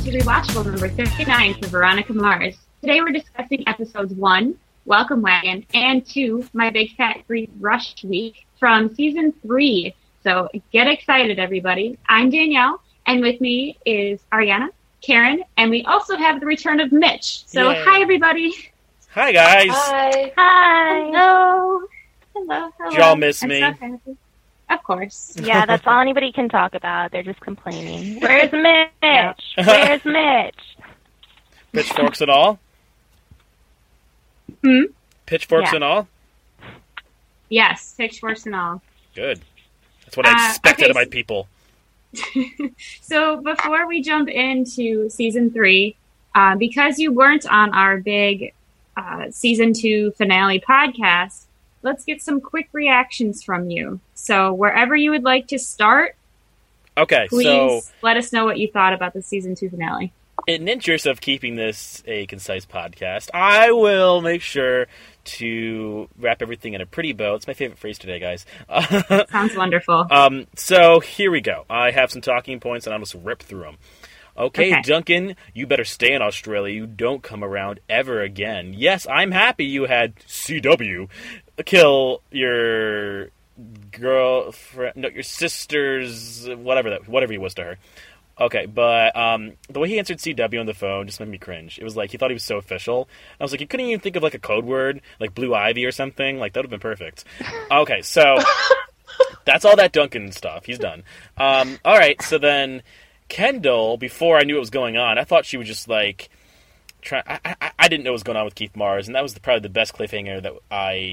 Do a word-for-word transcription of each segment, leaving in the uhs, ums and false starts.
welcome to Rewatchable number thirty-nine for Veronica Mars. Today we're discussing episodes one, Welcome Wagon, and two, My Big Fat Greek Rush Week from season three. So get excited, everybody. I'm Danielle, and with me is Ariana, Karen, and we also have the return of Mitch. So Yay. Hi, everybody. Hi, guys. Hi. Hi. Hello. Hello. Hello. Did y'all miss I'm me? So happy. Of course. Yeah, that's all anybody can talk about. They're just complaining. Where's Mitch? Where's Mitch? Pitchforks and all? Hmm? Pitchforks yeah. and all? Yes, pitchforks and all. Good. That's what I Uh, expected okay, of my so- people. So before we jump into season three, uh, because you weren't on our big uh, season two finale podcast, let's get some quick reactions from you. So wherever you would like to start, Okay, please so let us know what you thought about the season two finale. in the interest of keeping this a concise podcast, I will make sure to wrap everything in a pretty bow. It's my favorite phrase today, guys. Sounds wonderful. Um, so here we go. I have some talking points, and I'll just rip through them. Okay, Okay. Duncan, you better stay in Australia. You don't come around ever again. Yes, I'm happy you had C W kill your girlfriend, no, your sister's, whatever that, whatever he was to her. Okay, but um, the way he answered C W on the phone just made me cringe. It was like he thought he was so official. I was like, you couldn't even think of like a code word, like Blue Ivy or something. Like that would have been perfect. Okay, so that's all that Duncan stuff. He's done. Um, all right, so then Kendall, before I knew what was going on, I thought she would just like try. I, I, I didn't know what was going on with Keith Mars, and that was the, probably the best cliffhanger that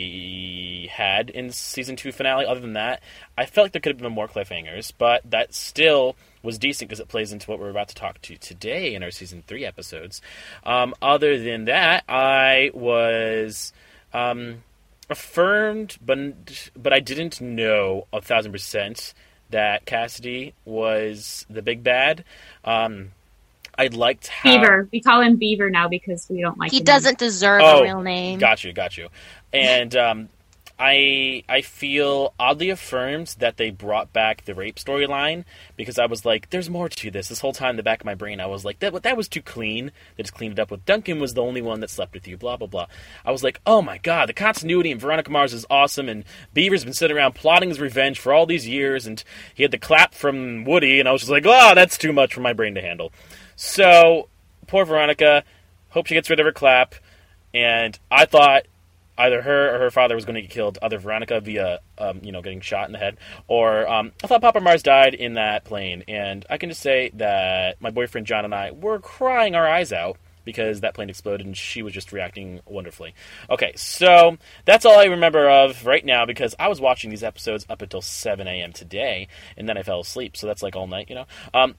I had in season two finale. Other than that, I felt like there could have been more cliffhangers, but that still was decent because it plays into what we're about to talk to today in our season three episodes. Um, other than that, I was um, affirmed, but but I didn't know a thousand percent that Cassidy was the big bad. Um, I liked how... Beaver. We call him Beaver now because we don't like He him. doesn't deserve Oh, a real name. Got you, got you. And um, I I feel oddly affirmed that they brought back the rape storyline because I was like, there's more to this. This whole time in the back of my brain, I was like, that that was too clean. They just cleaned it up with Duncan was the only one that slept with you, blah, blah, blah. I was like, oh my god, the continuity in Veronica Mars is awesome, and Beaver's been sitting around plotting his revenge for all these years, and he had the clap from Woody, and I was just like, oh, that's too much for my brain to handle. So, poor Veronica, hope she gets rid of her clap, and I thought either her or her father was going to get killed, either Veronica via, um, you know, getting shot in the head, or um, I thought Papa Mars died in that plane, and I can just say that my boyfriend John and I were crying our eyes out because that plane exploded, and she was just reacting wonderfully. Okay, so that's all I remember of right now, because I was watching these episodes up until seven a.m. today, and then I fell asleep, so that's like all night, you know? Um,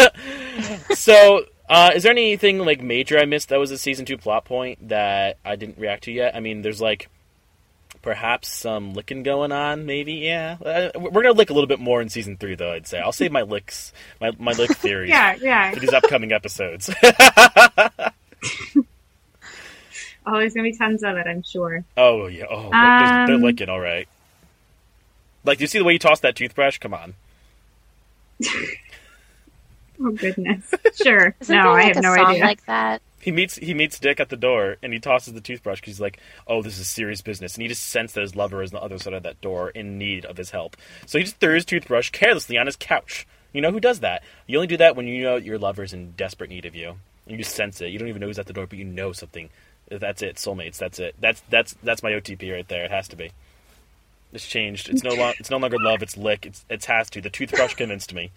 so... Uh, is there anything, like, major I missed that was a Season two plot point that I didn't react to yet? I mean, there's, like, perhaps some licking going on, maybe, yeah. Uh, we're going to lick a little bit more in Season three, though, I'd say. I'll save my licks, my, my lick theories Yeah, yeah. for these upcoming episodes. Oh, there's going to be tons of it, I'm sure. Oh, yeah. Oh, Um, they're, they're licking, all right. Like, do you see the way you toss that toothbrush? Come on. Oh, goodness. Sure. Isn't no, there, like, I have a no song idea. like that? He meets he meets Dick at the door, and he tosses the toothbrush because he's like, oh, this is serious business. And he just sensed that his lover is on the other side of that door in need of his help. So he just threw his toothbrush carelessly on his couch. You know who does that? You only do that when you know your lover's in desperate need of you. You just sense it. You don't even know who's at the door, but you know something. That's it. Soulmates. That's it. That's that's that's my O T P right there. It has to be. It's changed. It's no lo- It's no longer love. It's lick. It's it has to. The toothbrush convinced me.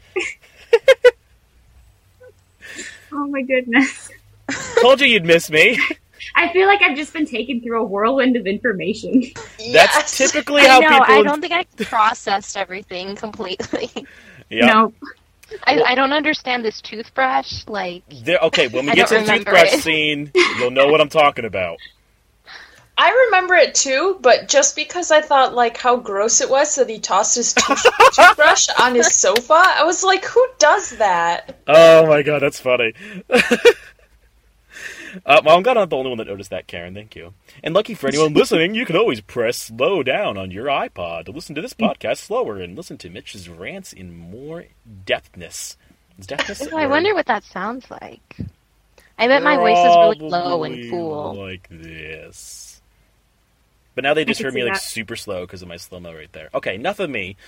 Oh, my goodness. Told you you'd miss me. I feel like I've just been taken through a whirlwind of information. That's typically I how know, people. I don't think I processed everything completely. Yeah. Nope. I, I don't understand this toothbrush, like... There, okay, when we I get to don't the remember toothbrush it. scene, you'll know what I'm talking about. I remember it too, but just because I thought, like, how gross it was that he tossed his tooth- toothbrush on his sofa, I was like, who does that? Oh my god, that's funny. Uh, well, I'm glad I'm not the only one that noticed that, Karen. Thank you. And lucky for anyone listening, you can always press slow down on your iPod to listen to this podcast slower and listen to Mitch's rants in more depthness. It's definitely. Oh, I wonder what that sounds like. I bet my voice is really low and Probably cool. like this. But now they just can heard me see like that. super slow because of my slow-mo right there. Okay, enough of me.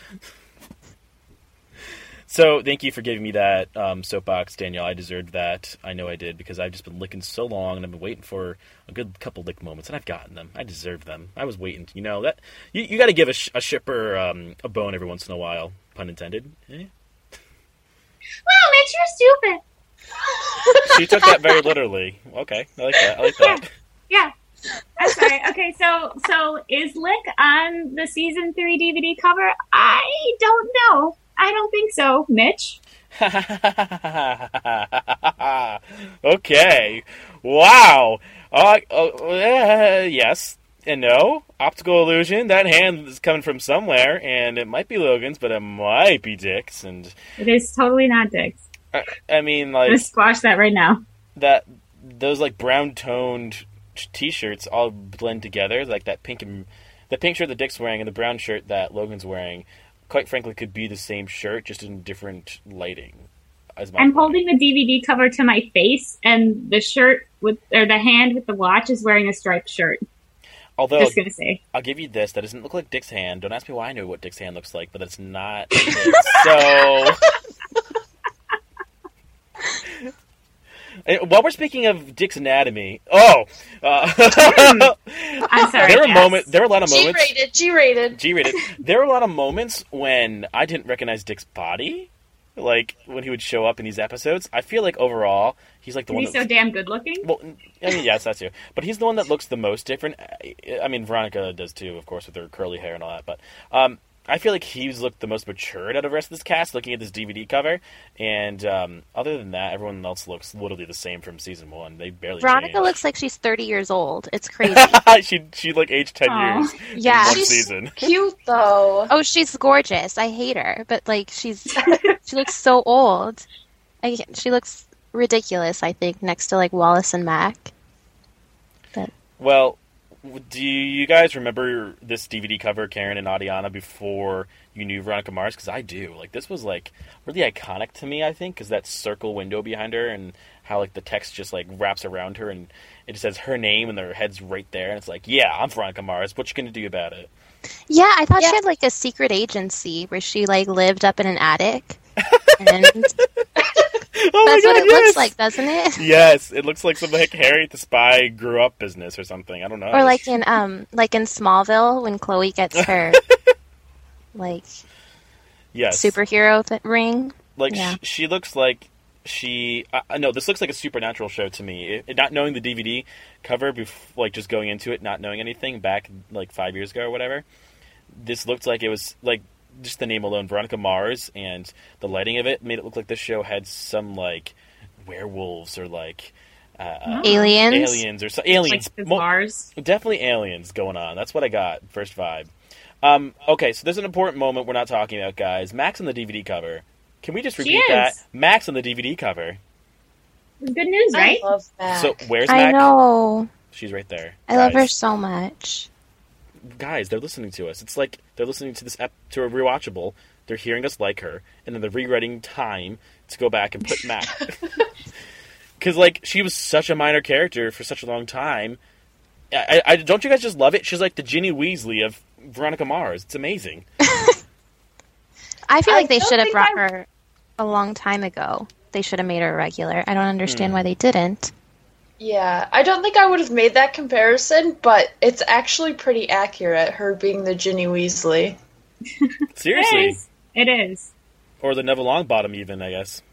So, thank you for giving me that um, soapbox, Danielle. I deserved that. I know I did, because I've just been licking so long, and I've been waiting for a good couple lick moments, and I've gotten them. I deserve them. I was waiting. You know, that you, you got to give a, sh- a shipper um, a bone every once in a while, pun intended. Eh? Well, Mitch, you're stupid. She took that very literally. Okay, I like that. I like that. Yeah. I'm sorry. Okay, so so is Lick on the season three D V D cover? I don't know. I don't think so, Mitch. Okay. Wow. Uh, uh, uh, yes and no. Optical illusion. That hand is coming from somewhere, and it might be Logan's, but it might be Dick's. And It is totally not Dick's. I, I mean, I'm like gonna squash that right now. that. Those like brown toned T-shirts all blend together, like that pink and the pink shirt that Dick's wearing and the brown shirt that Logan's wearing. Quite frankly, could be the same shirt, just in different lighting. As my I'm point. holding the D V D cover to my face, and the shirt with or the hand with the watch is wearing a striped shirt. Although Just gonna say. I'll give you this, that doesn't look like Dick's hand. Don't ask me why I know what Dick's hand looks like, but that's not it. So. And while we're speaking of Dick's anatomy, oh, uh, I'm sorry. there were yes. moments. There were a lot of moments. G-rated, G-rated. G-rated. There were a lot of moments when I didn't recognize Dick's body, like when he would show up in these episodes. I feel like overall he's like the one He's that's so damn good looking. well. I mean, yes, that's you. But he's the one that looks the most different. I mean, Veronica does too, of course, with her curly hair and all that. But um, I feel like he's looked the most matured out of the rest of this cast, looking at this D V D cover. And um, other than that, everyone else looks literally the same from season one. They barely Veronica changed. looks like she's thirty years old. It's crazy. she she like aged ten Aw. years Yeah. in one She's season. cute, though. Oh, she's gorgeous. I hate her, but like she's she looks so old. I, she looks ridiculous. I think next to like Wallace and Mac. But Well, w- do you guys remember this D V D cover, Karen and Adiana, before you knew Veronica Mars? Because I do. Like, this was, like, really iconic to me, I think, because that circle window behind her and how, like, the text just, like, wraps around her and it says her name and her head's right there. And it's like, yeah, I'm Veronica Mars. What you gonna do about it? yeah, I thought Yeah. she had like a secret agency where she like lived up in an attic. And Oh that's my what God, it yes! looks like, doesn't it? Yes, it looks like some like Harriet the Spy grew up business or something. I don't know. Or like in um like in Smallville when Chloe gets her like yes. superhero th- ring. Like Yeah. sh- she looks like she. I I know this looks like a supernatural show to me. It, not knowing the D V D cover, bef- like just going into it, not knowing anything back like five years ago or whatever. This looked like it was like just the name alone, Veronica Mars, and the lighting of it made it look like this show had some like werewolves or like uh, Aliens. aliens or so aliens. Like the Mo- bars. Definitely aliens going on. That's what I got. First vibe. Um, okay, so there's an important moment we're not talking about, guys. Max on the D V D cover. Can we just She repeat is. that? Max on the D V D cover. Good news, right? I love that. So where's I Mac? know. She's right there. I love her Guys. so much. Guys, they're listening to us. It's like they're listening to this ep- to a rewatchable. They're hearing us like her, and then they're rewriting time to go back and put Mac. Because like she was such a minor character for such a long time. I, I don't you guys just love it? She's like the Ginny Weasley of Veronica Mars. It's amazing. I feel I like they don't should have think brought I- her a long time ago. They should have made her a regular. I don't understand Hmm. why they didn't. Yeah, I don't think I would have made that comparison, but it's actually pretty accurate, her being the Ginny Weasley. It Seriously. is. It is. Or the Neville Longbottom, even, I guess.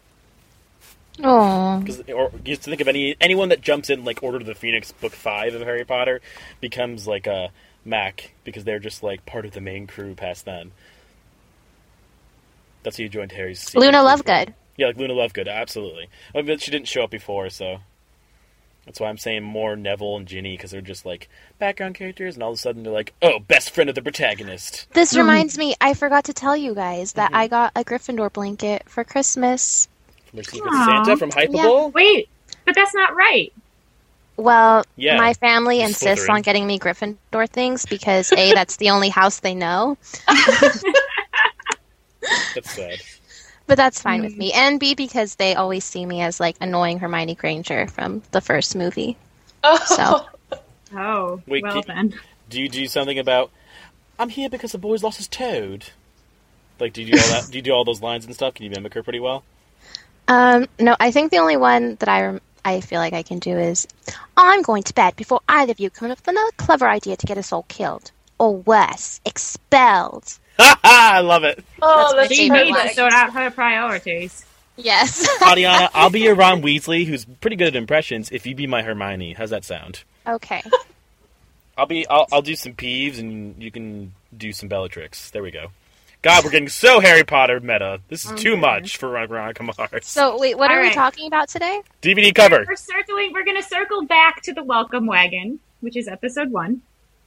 Oh, 'Cause- or you just think of any anyone that jumps in like Order of the Phoenix book five of Harry Potter becomes like a Mac because they're just like part of the main crew past then. That's who you joined Harry's. secret Luna crew. Lovegood. Yeah, like Luna Lovegood, absolutely. I mean, but she didn't show up before, so that's why I'm saying more Neville and Ginny because they're just like background characters, and all of a sudden they're like, oh, best friend of the protagonist. This reminds me, I forgot to tell you guys that Mhm. I got a Gryffindor blanket for Christmas. From her Secret Aw. Santa from Hypable. Wait, but that's not right. Well, Yeah, my family you're insists Slytherin. on getting me Gryffindor things because A, that's the only house they know. That's sad. But that's fine Mm. with me. And B, because they always see me as, like, annoying Hermione Granger from the first movie. Oh. So. Oh, Wait, well can- then. Do you do something about, I'm here because the boy's lost his toad? Like, do you do all that? Do you do all those lines and stuff? Can you mimic her pretty well? Um, no, I think the only one that I, rem- I feel like I can do is, I'm going to bed before either of you come up with another clever idea to get us all killed. Or worse, expelled. Ha ha! I love it. Oh, That's that's She my favorite needs to line. sort out her priorities. Yes. Ariana, I'll be your Ron Weasley, who's pretty good at impressions, if you be my Hermione. How's that sound? Okay. I'll be. I'll, I'll do some Peeves, and you can do some Bellatrix. There we go. God, we're getting so Harry Potter meta. This is too Okay. much for Veronica Mars. So, wait, what All are we right. talking about today? D V D cover. We're circling. We're going to circle back to the welcome wagon, which is episode one.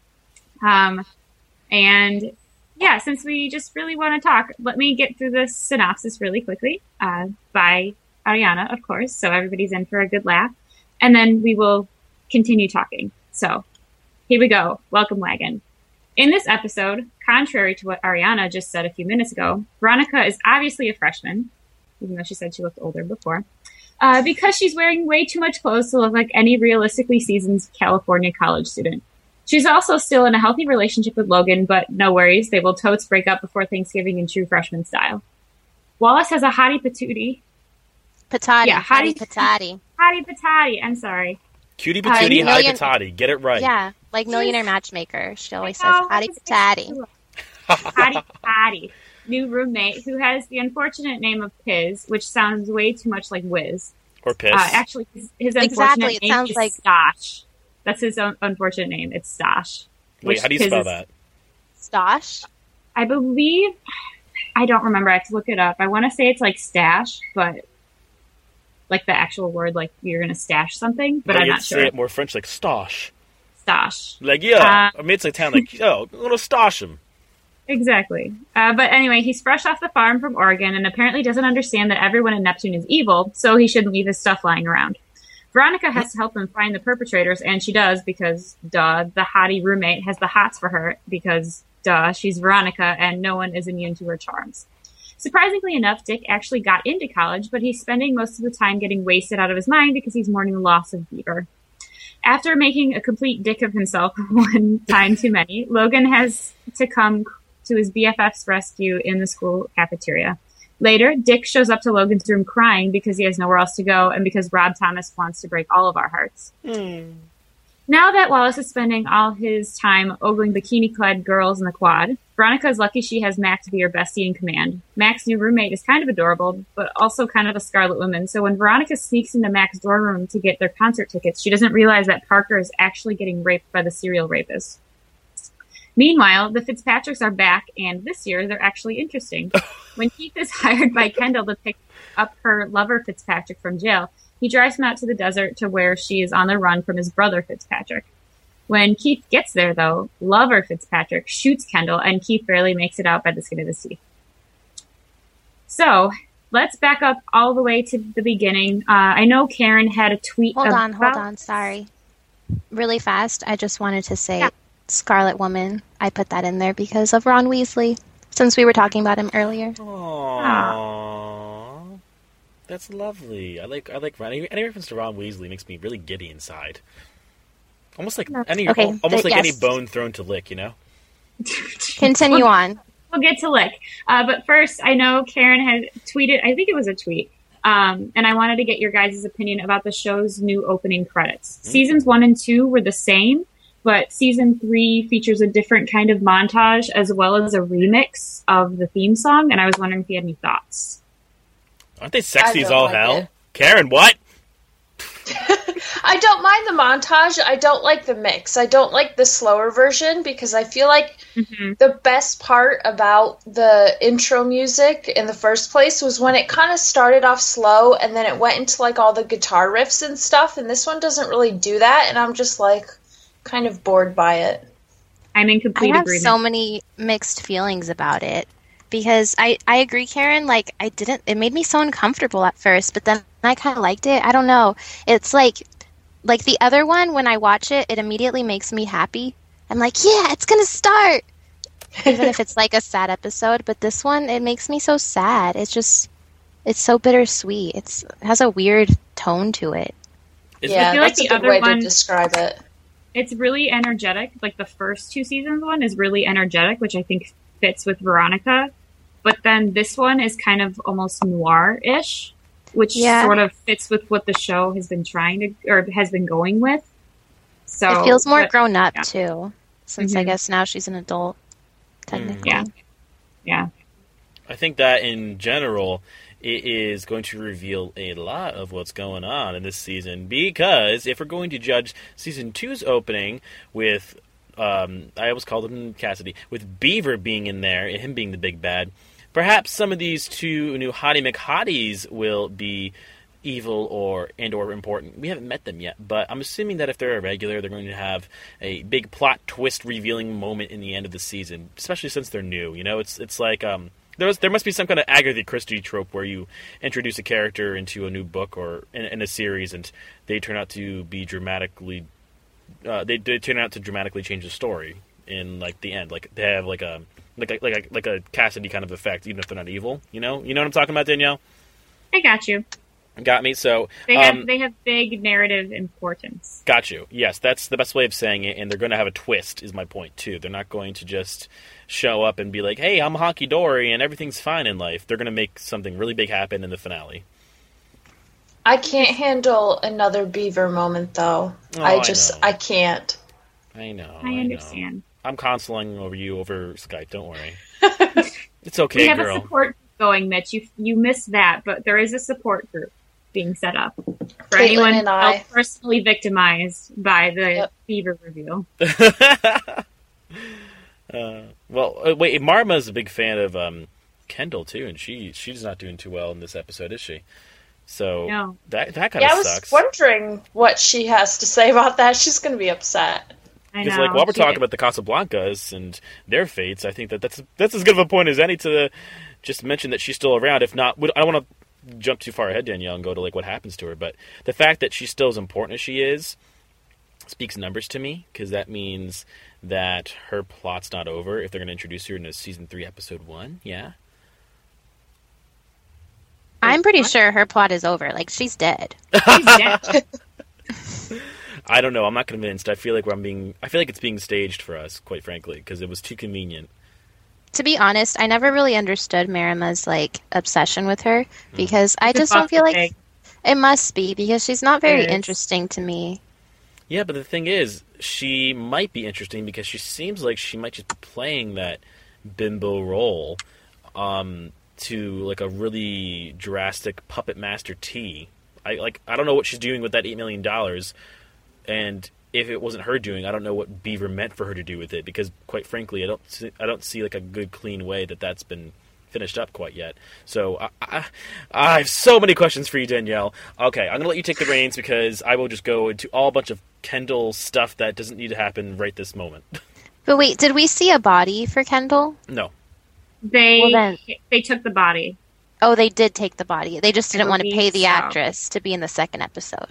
Um, and yeah, since we just really want to talk, let me get through the synopsis really quickly. Uh, by Ariana, of course, so everybody's in for a good laugh, and then we will continue talking. So, here we go. Welcome wagon. In this episode, contrary to what Ariana just said a few minutes ago, Veronica is obviously a freshman, even though she said she looked older before. Uh, because she's wearing way too much clothes to look like any realistically seasoned California college student. She's also still in a healthy relationship with Logan, but no worries, they will totes break up before Thanksgiving in true freshman style. Wallace has a hottie patootie. Patati. Yeah, how do Patati. you- Patati. Hottie patati, I'm sorry. Cutie Uh, patootie, high million- patati. Get it right. Yeah, like Millionaire Matchmaker. She always says, Oh, Hottie it's- Patati. Hottie patati. New roommate who has the unfortunate name of Piz, which sounds way too much like Wiz. Or piss. Uh, actually, his, his Exactly, unfortunate it name sounds is like- Stosh. That's his own unfortunate name. It's Stosh. Wait, which how do you Piz spell is- that? Stosh. I believe, I don't remember. I have to look it up. I want to say it's like stash, but like the actual word, like you're going to stash something, but Or I'm you not say sure. it more French, like stosh. Stosh. Like, yeah. Uh, I mean, it's like town, like, yo, I'm gonna stosh him. Exactly. Uh, but anyway, he's fresh off the farm from Oregon and apparently doesn't understand that everyone in Neptune is evil, so he shouldn't leave his stuff lying around. Veronica has to help him find the perpetrators, and she does because, duh, the hottie roommate has the hots for her because, duh, she's Veronica and no one is immune to her charms. Surprisingly enough, Dick actually got into college, but he's spending most of the time getting wasted out of his mind because he's mourning the loss of Beaver. After making a complete dick of himself one time too many, Logan has to come to his B F F's rescue in the school cafeteria. Later, Dick shows up to Logan's room crying because he has nowhere else to go and because Rob Thomas wants to break all of our hearts. Now that Wallace is spending all his time ogling bikini-clad girls in the quad, Veronica is lucky she has Mac to be her bestie in command. Mac's new roommate is kind of adorable, but also kind of a Scarlet Woman, so when Veronica sneaks into Mac's dorm room to get their concert tickets, she doesn't realize that Parker is actually getting raped by the serial rapist. Meanwhile, the Fitzpatricks are back, and this year they're actually interesting. When Keith is hired by Kendall to pick up her lover Fitzpatrick from jail, he drives him out to the desert to where she is on the run from his brother Fitzpatrick. When Keith gets there, though, lover Fitzpatrick shoots Kendall, and Keith barely makes it out by the skin of his teeth. So, let's back up all the way to the beginning. Uh, I know Karen had a tweet Hold about... on, hold on. Sorry. Really fast, I just wanted to say Yeah. Scarlet Woman. I put that in there because of Ron Weasley, since we were talking about him earlier. Aww. That's lovely. I like I like Ron. Any, any reference to Ron Weasley makes me really giddy inside. Almost like any Okay, almost th- like any yes. bone thrown to lick, you know? Continue on. We'll get to Lick. Uh, but first, I know Karen had tweeted, I think it was a tweet, um, and I wanted to get your guys' opinion about the show's new opening credits. Mm. Seasons one and two were the same, but season three features a different kind of montage as well as a remix of the theme song, and I was wondering if you had any thoughts. Aren't they sexy I as don't all like hell? it. Karen, what? I don't mind the montage. I don't like the mix. I don't like the slower version because I feel like Mm-hmm. the best part about the intro music in the first place was when it kind of started off slow and then it went into like all the guitar riffs and stuff, and this one doesn't really do that, and I'm just like kind of bored by it. I'm in I complete have agreement. so many mixed feelings about it because I, I agree, Karen. Like, I didn't, it made me so uncomfortable at first, but then I kind of liked it. I don't know. It's like, like the other one, when I watch it, it immediately makes me happy. I'm like, yeah, it's going to start. Even if it's like a sad episode, but this one, it makes me so sad. It's just, it's so bittersweet. It's, it has a weird tone to it. Isn't Yeah, I feel like that's the a good other way one- to describe it. It's really energetic. Like the first two seasons one is really energetic, which I think fits with Veronica. But then this one is kind of almost noir-ish, which Yeah. sort of fits with what the show has been trying to, or has been going with. So It feels more but- grown up yeah. too, since I Mhm. guess now she's an adult, technically. Yeah. Yeah. I think that in general, it is going to reveal a lot of what's going on in this season, because if we're going to judge season two's opening with, um, I always called him Cassidy, with Beaver being in there and him being the big bad, perhaps some of these two new Hottie McHotties will be evil or and or important. We haven't met them yet, but I'm assuming that if they're a regular, they're going to have a big plot twist revealing moment in the end of the season, especially since they're new. You know, it's it's like um, there was there must be some kind of Agatha Christie trope where you introduce a character into a new book or in, in a series, and they turn out to be dramatically uh, they, they turn out to dramatically change the story in like the end. Like they have like a like a, like a, like a Cassidy kind of effect, even if they're not evil. You know, you know what I'm talking about, Danielle? I got you. Got me. So They have um, they have big narrative importance. got you. Yes, that's the best way of saying it, and they're going to have a twist, is my point, too. They're not going to just show up and be like, hey, I'm honky-dory and everything's fine in life. They're going to make something really big happen in the finale. I can't handle another Beaver moment, though. Oh, I I just, know. I can't. I know. I know. understand. I'm consoling over you over Skype, don't worry. It's okay, We have girl. a support group going, Mitch. You you missed that, but there is a support group being set up for Caitlin anyone and I. else personally victimized by the Yep. Beaver reveal. uh, well, uh, wait, Marma's a big fan of um, Kendall, too, and she she's not doing too well in this episode, is she? So No. that that kind Yeah, I of was sucks. wondering what she has to say about that. She's going to be upset. I Because, know. like, while we're she talking did. about the Casablancas and their fates, I think that that's that's as good of a point as any to just mention that she's still around. If not, I don't want to jump too far ahead, Danielle, and go to like what happens to her. But the fact that she's still as important as she is speaks numbers to me, because that means that her plot's not over. If they're going to introduce her in a season three, episode one, yeah. I'm pretty sure her plot is over. Like, she's dead. She's dead. I don't know. I'm not convinced. I feel like I'm being. I feel like it's being staged for us, quite frankly, because it was too convenient. To be honest, I never really understood Marima's, like, obsession with her, because I It's a just don't feel Buffy like... thing. It must be, because she's not very It is. interesting to me. Yeah, but the thing is, she might be interesting because she seems like she might just be playing that bimbo role um, to like a really drastic puppet master T. I like. I don't know what she's doing with that eight million dollars, and if it wasn't her doing, I don't know what Beaver meant for her to do with it. Because, quite frankly, I don't. See, I don't see like a good, clean way that that's been finished up quite yet. So I, I, I have so many questions for you, Danielle. Okay, I'm gonna let you take the reins because I will just go into all a bunch of Kendall stuff that doesn't need to happen right this moment. But wait, did we see a body for Kendall? No. They Well, then- they took the body. Oh, they did take the body. They just didn't I want to pay believe the so. actress to be in the second episode.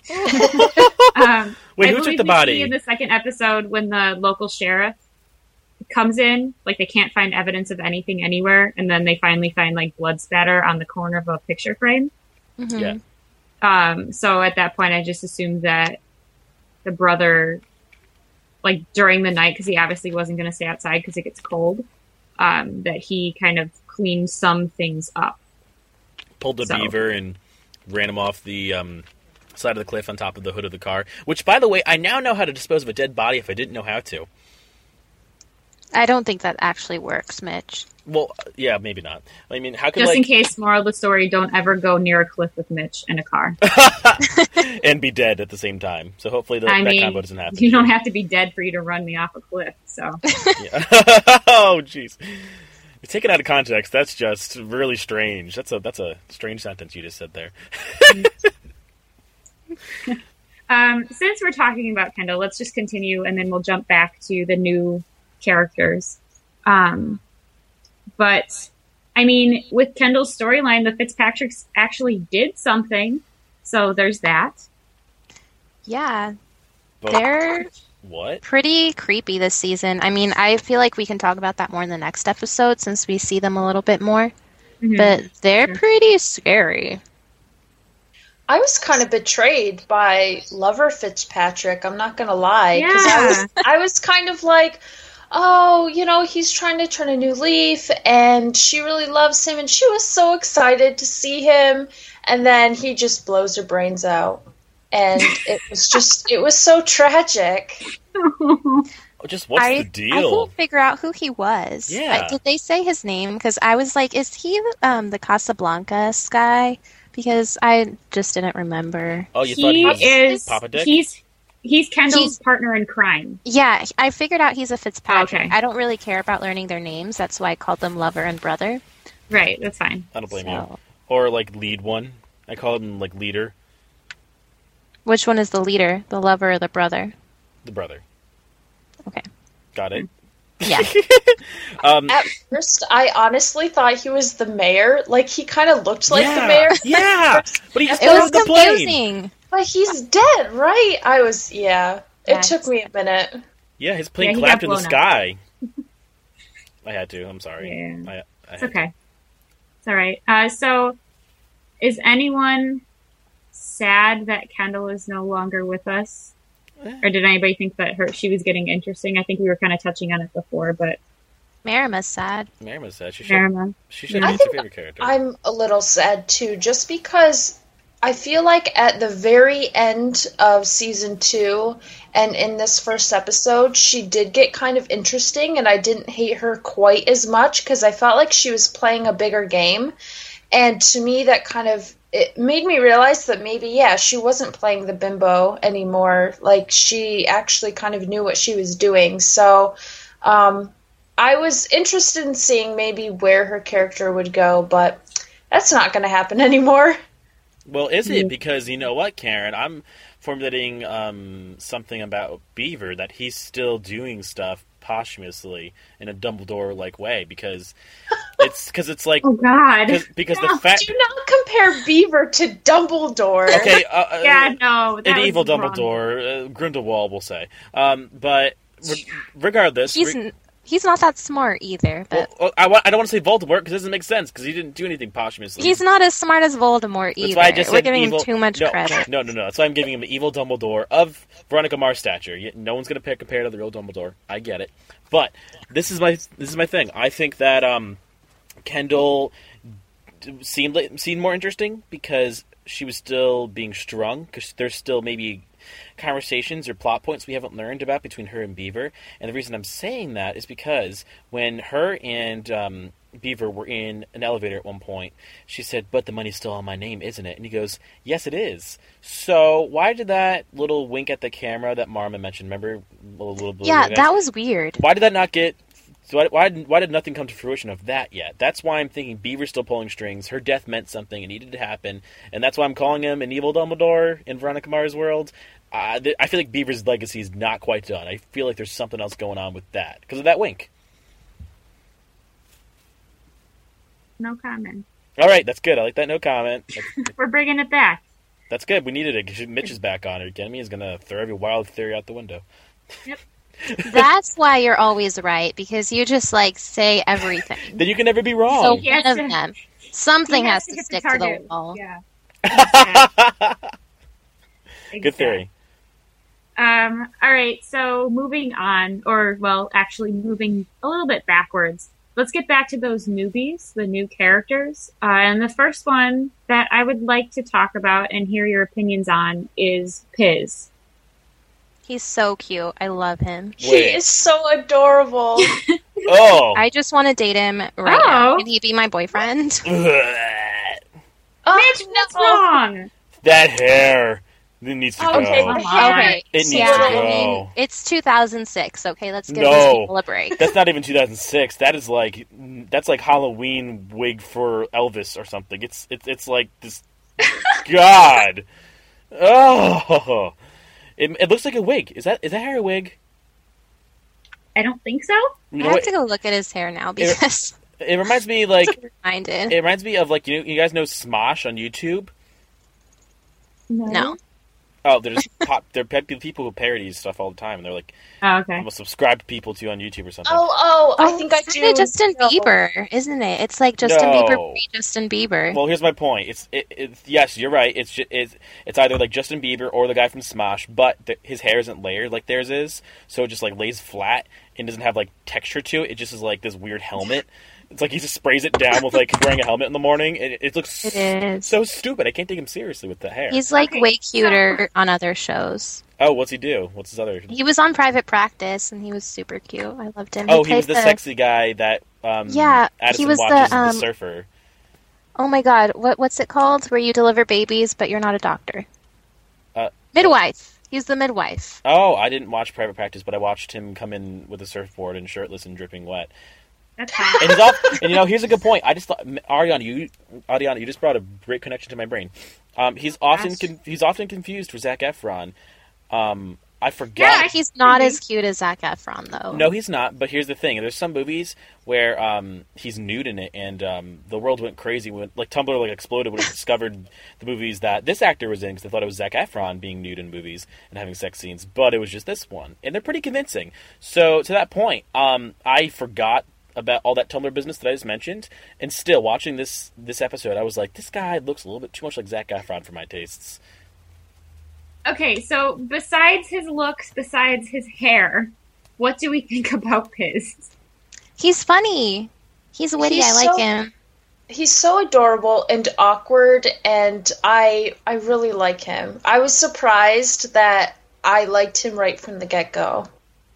Um, Wait, I who took believe the we body? see in the second episode when the local sheriff comes in, like they can't find evidence of anything anywhere, and then they finally find like blood spatter on the corner of a picture frame. Mhm. Yeah. Um, so at that point, I just assumed that the brother, like during the night, because he obviously wasn't going to stay outside because it gets cold, um, that he kind of cleaned some things up. Pulled the So- beaver and ran him off the um, side of the cliff on top of the hood of the car. Which, by the way, I now know how to dispose of a dead body if I didn't know how to. I don't think that actually works, Mitch. Well, yeah, maybe not. I mean, how could Just in like case, moral of the story: don't ever go near a cliff with Mitch in a car. and be dead at the same time? So hopefully that, I that mean, combo doesn't happen. you don't have to be dead for you to run me off a cliff. So Yeah. Oh, jeez. Taken out of context, that's just really strange. That's a that's a strange sentence you just said there. Um, since we're talking about Kendall, let's just continue, and then we'll jump back to the new characters. Um, but I mean, with Kendall's storyline, the Fitzpatricks actually did something, so there's that. Yeah, But they're what? pretty creepy this season. I mean, I feel like we can talk about that more in the next episode since we see them a little bit more. Mhm. but they're Sure. pretty scary. I was kind of betrayed by Lover Fitzpatrick. I'm not gonna lie, 'cause I Yeah. was I was kind of like, oh, you know, he's trying to turn a new leaf, and she really loves him, and she was so excited to see him, and then he just blows her brains out, and it was just it was so tragic. Just what's I, the I deal? couldn't figure out who he was. Yeah. Uh, did they say his name? Because I was like, is he um, the Casablanca guy? Because I just didn't remember. Oh, you thought he he was is. Papa Dick? He's he's Kendall's He's- partner in crime. Yeah, I figured out he's a Fitzpatrick. Okay. I don't really care about learning their names. That's why I called them lover and brother. Right. That's fine. I don't blame you. So, Or like lead one. I call him like leader, which one is the leader, the lover or the brother? the brother. Okay. Got it. Yeah. Um, At first, I honestly thought he was the mayor. Like, he kind of looked like yeah, the mayor, Yeah, but he just It got was on the plane. confusing. but he's dead, right? I was, yeah. It Yes. took me a minute. Yeah, his plane Yeah, he clapped got in the blown up. sky. I had to. I'm sorry. Yeah. I, I It's had okay. It's all right. Uh, so, is anyone sad that Kendall is no longer with us? Eh. Or did anybody think that her she was getting interesting? I think we were kind of touching on it before, but Marima's sad. To. Marima said she should. Merima. She should I be your think favorite character. I'm a little sad too, just because I feel like at the very end of season two and in this first episode, she did get kind of interesting, and I didn't hate her quite as much because I felt like she was playing a bigger game. And to me, that kind of it made me realize that maybe, yeah, she wasn't playing the bimbo anymore. Like, she actually kind of knew what she was doing. So, um, I was interested in seeing maybe where her character would go, but that's not going to happen anymore. Well, is it? Because you know what, Karen? I'm formulating um, something about Beaver, that he's still doing stuff posthumously in a Dumbledore-like way, because it's because it's like Oh God. because, because No, the fact. Do not compare Beaver to Dumbledore. Okay, uh, uh, Yeah, no. that an was evil wrong. Dumbledore, uh, Grindelwald, we'll say. Um, but re- regardless, He's re- n- he's not that smart either, but well, I, wa- I don't want to say Voldemort because it doesn't make sense because he didn't do anything posthumously. he's not as smart as Voldemort either. That's why I just We're said giving evil. him too much no, credit. No, no, no. That's why I'm giving him an evil Dumbledore of Veronica Mars stature. Yet no one's gonna pick compare to the real Dumbledore. I get it, but this is my this is my thing. I think that um, Kendall seemed like, seemed more interesting because she was still being strung. Because there's still maybe conversations or plot points we haven't learned about between her and Beaver. And the reason I'm saying that is because when her and um, Beaver were in an elevator at one point, she said, "But the money's still on my name, isn't it?" And he goes, "Yes, it is." So why did that little wink at the camera that Marma mentioned? Remember, little, little blue Yeah, guys? that was weird. Why did that not get? So why, why, why did nothing come to fruition of that yet? That's why I'm thinking Beaver's still pulling strings. Her death meant something. It needed to happen. And that's why I'm calling him an evil Dumbledore in Veronica Mars' world. Uh, th- I feel like Beaver's legacy is not quite done. I feel like there's something else going on with that. Because of that wink. No comment. All right, that's good. I like that no comment. That's, We're bringing it back. that's good. We needed it. 'Cause Mitch is back on. Are you kidding me? He's going to throw every wild theory out the window. That's why you're always right, because you just like say everything. Then you can never be So wrong. Yes. one of them, something He has to hit stick to the target. wall. Yeah. Good theory. Um, all right, so moving on, or, well, actually moving a little bit backwards. Let's get back to those newbies, the new characters. Uh, and the first one that I would like to talk about and hear your opinions on is Piz. He's so cute. I love him. He Wait. is so adorable. Oh. I just want to date him right Oh. now. Can he be my boyfriend? Oh, Mitch, what's no. wrong? That hair. It needs to Okay, go. the hair. Okay. It needs yeah, to I go. mean, it's two thousand six. Okay, let's give No. these people a break. That's not even two thousand six. That is like that's like Halloween wig for Elvis or something. It's it's it's like this. God. Oh. It, it looks like a wig. Is that is that hair a wig? I don't think so. You I know have what? to go look at his hair now because It reminds me like I'm reminded. it reminds me of like you know, you guys know Smosh on YouTube. No. Oh, they're just pop. They're people who parody stuff all the time, and they're like, Oh, okay. almost subscribed people to on YouTube or something. Oh, oh, I Oh, think I it's do. kinda Justin know. Bieber, isn't it? It's like Justin No. Bieber pre Justin Bieber. Well, here's my point. It's it, it's yes, you're right. It's ju- it's it's either like Justin Bieber or the guy from Smosh, but th- his hair isn't layered like theirs is, so it just like lays flat and doesn't have like texture to it. It just is like this weird helmet. It's like he just sprays it down with like wearing a helmet in the morning. And it, it looks It is. so stupid. I can't take him seriously with the hair. He's like Okay, way cuter on other shows. Oh, what's he do? What's his other? He was on Private Practice, and he was super cute. I loved him. Oh, he was played the sexy guy that um, Yeah, he Addison was the, watches um, the surfer. Oh my God, what what's it called? Where you deliver babies, but you're not a doctor. Uh, Midwife. He's the midwife. Oh, I didn't watch Private Practice, but I watched him come in with a surfboard and shirtless and dripping wet. That's fine. And he's off. And you know, here's a good point. I just thought, Ariana, you, Ariana, you just brought a great connection to my brain. Um, he's often Gosh. con- he's often confused for Zac Efron. Um, I Yeah, forgot. I- He's not Mhm. as cute as Zac Efron, though. No, he's not. But here's the thing: there's some movies where um, he's nude in it, and um, the world went crazy when, like, Tumblr like exploded when it discovered the movies that this actor was in, because they thought it was Zac Efron being nude in movies and having sex scenes, but it was just this one, and they're pretty convincing. So to that point, um, I forgot about all that Tumblr business that I just mentioned, and still watching this this episode, I was like, this guy looks a little bit too much like Zac Efron for my tastes. Okay, so besides his looks, besides his hair, what do we think about Piz? He's funny. He's witty. He's I like so- him. He's so adorable and awkward, and I I really like him. I was surprised that I liked him right from the get-go.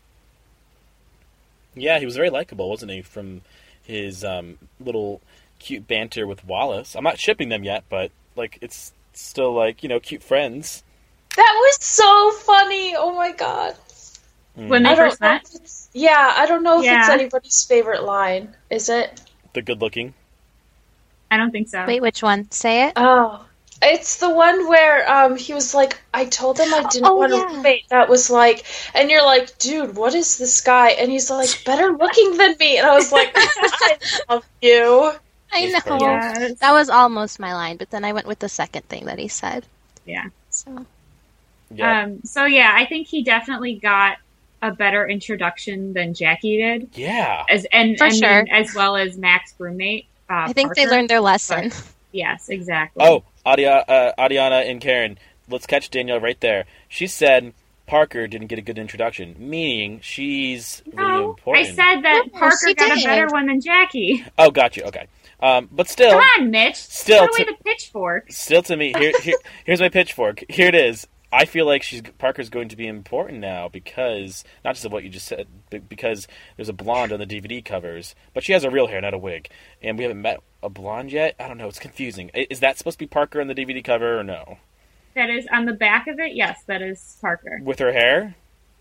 Yeah, he was very likable, wasn't he? From his um, little cute banter with Wallace. I'm not shipping them yet, but like it's still like, you know, cute friends. That was so funny. Oh my god. When I they first don't know. met? If it's, yeah, I don't know if it's Yeah. anybody's favorite line. Is it? The good looking. I don't think so. Wait, which one? Say it. Oh, it's the one where um he was like, I told him I didn't Oh, want to yeah. roommate. That was like, and you're like, dude, what is this guy? And he's like, better looking than me. And I was like, I love you. I He's know. perfect. Yes. That was almost my line, but then I went with the second thing that he said. Yeah. So Yeah. Um, so yeah, I think he definitely got a better introduction than Jackie did, yeah. as and For I mean, sure. as well as Mac's roommate. Uh, I think they Parker. learned their lesson. Yes, exactly. Oh, Adia, uh, Adiana and Karen, let's catch Danielle right there. She said Parker didn't get a good introduction, meaning she's really no, I important. said that No, Parker she got did. a better one than Jackie. Oh, got you. Okay. Um, but still, Come on, Mitch. Still Throw away to- the pitchfork. still to me, here, here, here's my pitchfork. Here it is. I feel like she's Parker's going to be important now because not just of what you just said, but because there's a blonde on the D V D covers, but she has a real hair, not a wig, and we haven't met a blonde yet. I don't know. It's confusing. I- Is that supposed to be Parker on the D V D cover or no? That is on the back of it. Yes, that is Parker. With her hair?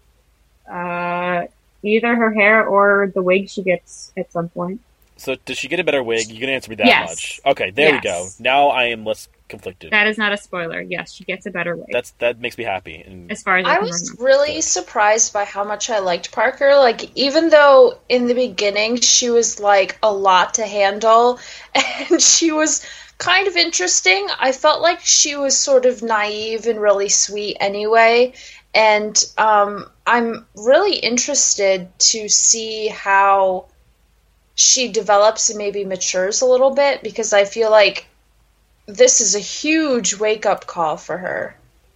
Uh, either her hair or the wig she gets at some point. So does she get a better wig? You can answer me that Yes. much. Okay, there we go. Yes. Now I am less conflicted. That is not a spoiler. Yes, she gets a better wig. That's that makes me happy. And as far as I, I can was remember. really surprised by how much I liked Parker. Like, even though in the beginning she was like a lot to handle and she was kind of interesting, I felt like she was sort of naive and really sweet anyway. And um, I'm really interested to see how she develops and maybe matures a little bit, because I feel like this is a huge wake-up call for her.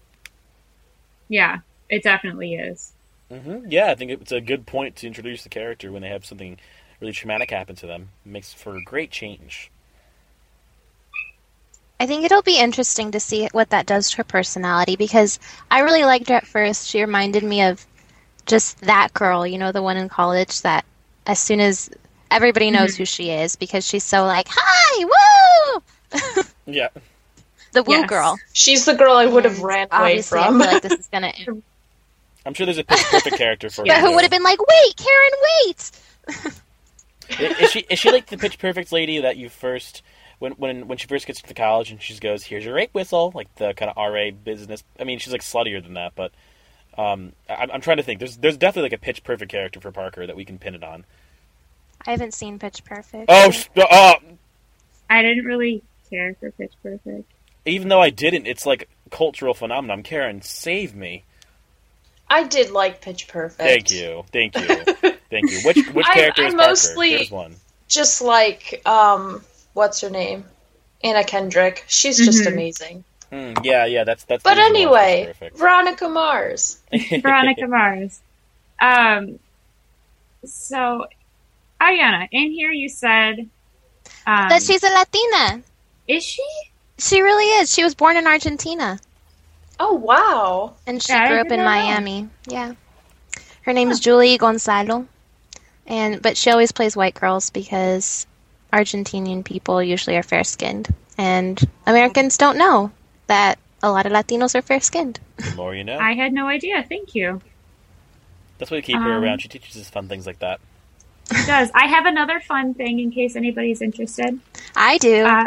Yeah, it definitely is. hmm yeah, I think it's a good point to introduce the character when they have something really traumatic happen to them. It makes for a great change. I think it'll be interesting to see what that does to her personality, because I really liked her at first. She reminded me of just that girl, you know, the one in college that as soon as everybody knows Mhm. who she is, because she's so like, hi, woo! Yeah. The woo Yes. girl. She's the girl I would have And ran away obviously, from. I feel like this is gonna. I'm sure there's a pitch perfect character for But her. who would have been like, wait, Karen, wait! I- Is she is she like the pitch perfect lady that you first when when when she first gets to the college and she goes, "Here's your rape whistle," like the kind of R A business. I mean, she's like sluttier than that, but um, I, I'm trying to think. There's there's definitely like a pitch perfect character for Parker that we can pin it on. I haven't seen Pitch Perfect. Oh, sh- uh, I didn't really care for Pitch Perfect. even though I didn't, it's like cultural phenomenon. Karen, save me. I did like Pitch Perfect. Thank you, thank you, thank you. Which which I- character I is Parker? mostly- There's one. Just like, um, what's her name? Anna Kendrick. She's just Mhm. amazing. Mm, yeah, yeah, that's that's. But the usual one. anyway, That's perfect. Veronica Mars. Veronica Mars. Um, so, Ariana, in here you said, um, That she's a Latina. is she? She really is. She was born in Argentina. Oh, wow. And she Yeah, I grew up did in not know. Miami. Yeah. Her name is Julie Gonzalo. And but she always plays white girls because Argentinian people usually are fair skinned. And Americans don't know that a lot of Latinos are fair skinned. The more you know. I had no idea. Thank you. That's why we keep her Um, around. She teaches us fun things like that. It does. I have another fun thing in case anybody's interested. I do. Uh,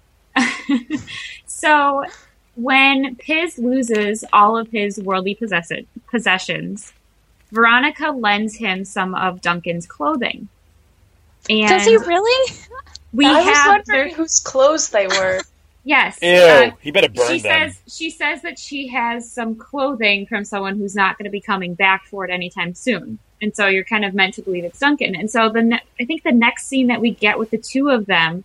so, when Piz loses all of his worldly possess- possessions, Veronica lends him some of Duncan's clothing. And Does he really? we I was have wondering there- whose clothes they were. yes. Ew, uh, he better burn she them. says she says that she has some clothing from someone who's not going to be coming back for it anytime soon, and so you're kind of meant to believe it's Duncan. And so the ne- I think the next scene that we get with the two of them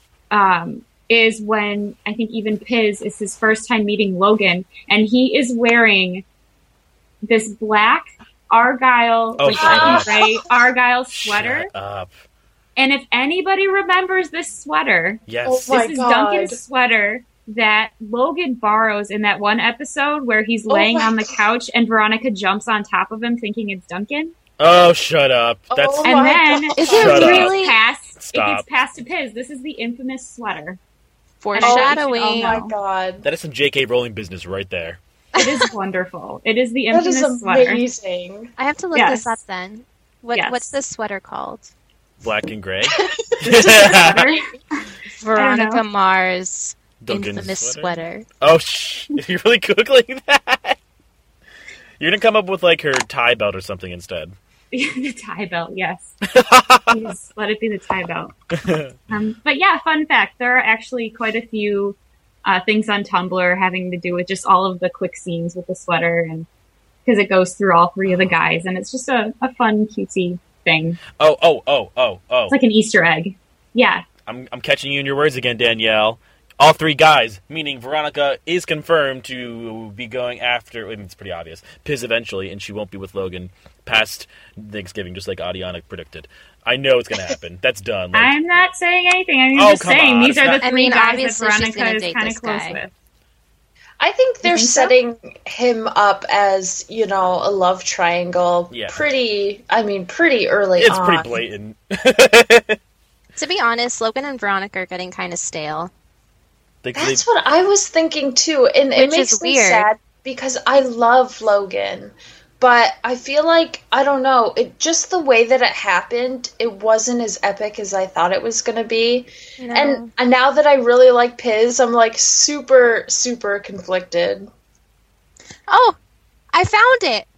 um, is when I think even Piz is his first time meeting Logan, and he is wearing this black Argyle, Oh, like shut black and up. gray Argyle sweater. Shut up. And if anybody remembers this sweater, Yes. Oh my this is God. Duncan's sweater that Logan borrows in that one episode where he's Oh laying my on the God. couch and Veronica jumps on top of him thinking it's Duncan. Oh, shut up. That's Oh And my then God. Is it it Shut up. really gets passed, it Stop. gets passed to Piz. This is the infamous sweater. Foreshadowing. Oh Oh my no. God. that is some J K Rowling business right there. It is wonderful. It is the That infamous is sweater. amazing. I have to look Yes. this up then. What Yes. What's this sweater called? Black and gray. Sweater. Veronica Mars Duncan's infamous sweater? sweater. Oh, shh. You're really googling that? You're gonna come up with, like, her tie belt or something instead. The tie belt, yes. Please let it be the tie belt. Um, but yeah, fun fact: there are actually quite a few uh, things on Tumblr having to do with just all of the quick scenes with the sweater, and because it goes through all three of the guys, and it's just a, a fun, cutesy thing. Oh, oh, oh, oh, oh. It's like an Easter egg. Yeah, I'm I'm catching you in your words again, Danielle. All three guys, meaning Veronica is confirmed to be going after, I mean, it's pretty obvious, Piz eventually, and she won't be with Logan past Thanksgiving, just like Adiana predicted. I know it's going to happen. That's done. Like, I'm not saying anything. I'm Oh, just come saying on. these It's are not- the I three mean, guys that obviously she's Veronica gonna is date kind of this close guy. with. I think they're think so? setting him up as, you know, a love triangle Yeah. pretty, I mean, pretty early it's on. pretty blatant. To be honest, Logan and Veronica are getting kind of stale. They- they- That's what I was thinking too, and it Which makes is me weird. sad because I love Logan, but I feel like I don't know. It just the way that it happened, it wasn't as epic as I thought it was going to be. No. And, and now that I really like Piz, I'm like super super conflicted. Oh, I found it.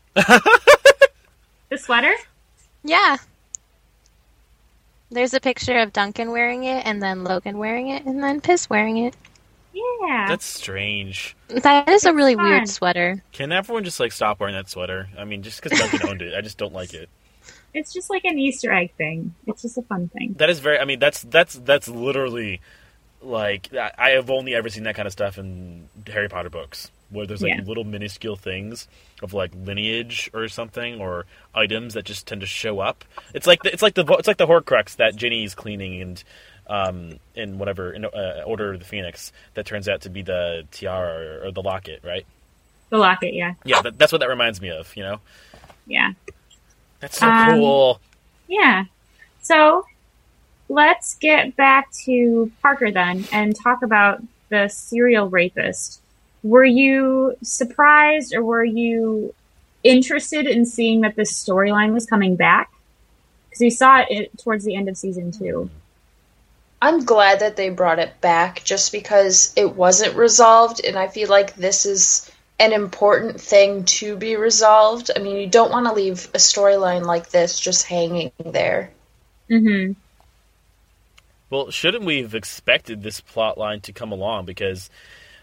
The sweater? Yeah. There's a picture of Duncan wearing it, and then Logan wearing it, and then Piz wearing it. Yeah. That's strange. That is a really fun. weird sweater. Can everyone just, like, stop wearing that sweater? I mean, just because Duncan owned it. I just don't like it. It's just like an Easter egg thing. It's just a fun thing. That is very, I mean, that's, that's, that's literally, like, I I have only ever seen that kind of stuff in Harry Potter books, where there's, like, Yeah. little minuscule things of, like, lineage or something, or items that just tend to show up. It's like the, it's like the, it's like the Horcrux that Ginny's cleaning and, um, in whatever, in uh, Order of the Phoenix, that turns out to be the tiara or, or the locket, right? The locket, yeah. Yeah, that, that's what that reminds me of, you know? Yeah. That's so Um, cool. Yeah. So let's get back to Parker then and talk about the serial rapist. Were you surprised or were you interested in seeing that this storyline was coming back? Because we saw it towards the end of season two. I'm glad that they brought it back just because it wasn't resolved, and I feel like this is an important thing to be resolved. I mean, you don't want to leave a storyline like this just hanging there. Mm-hmm. Well, shouldn't we have expected this plot line to come along? Because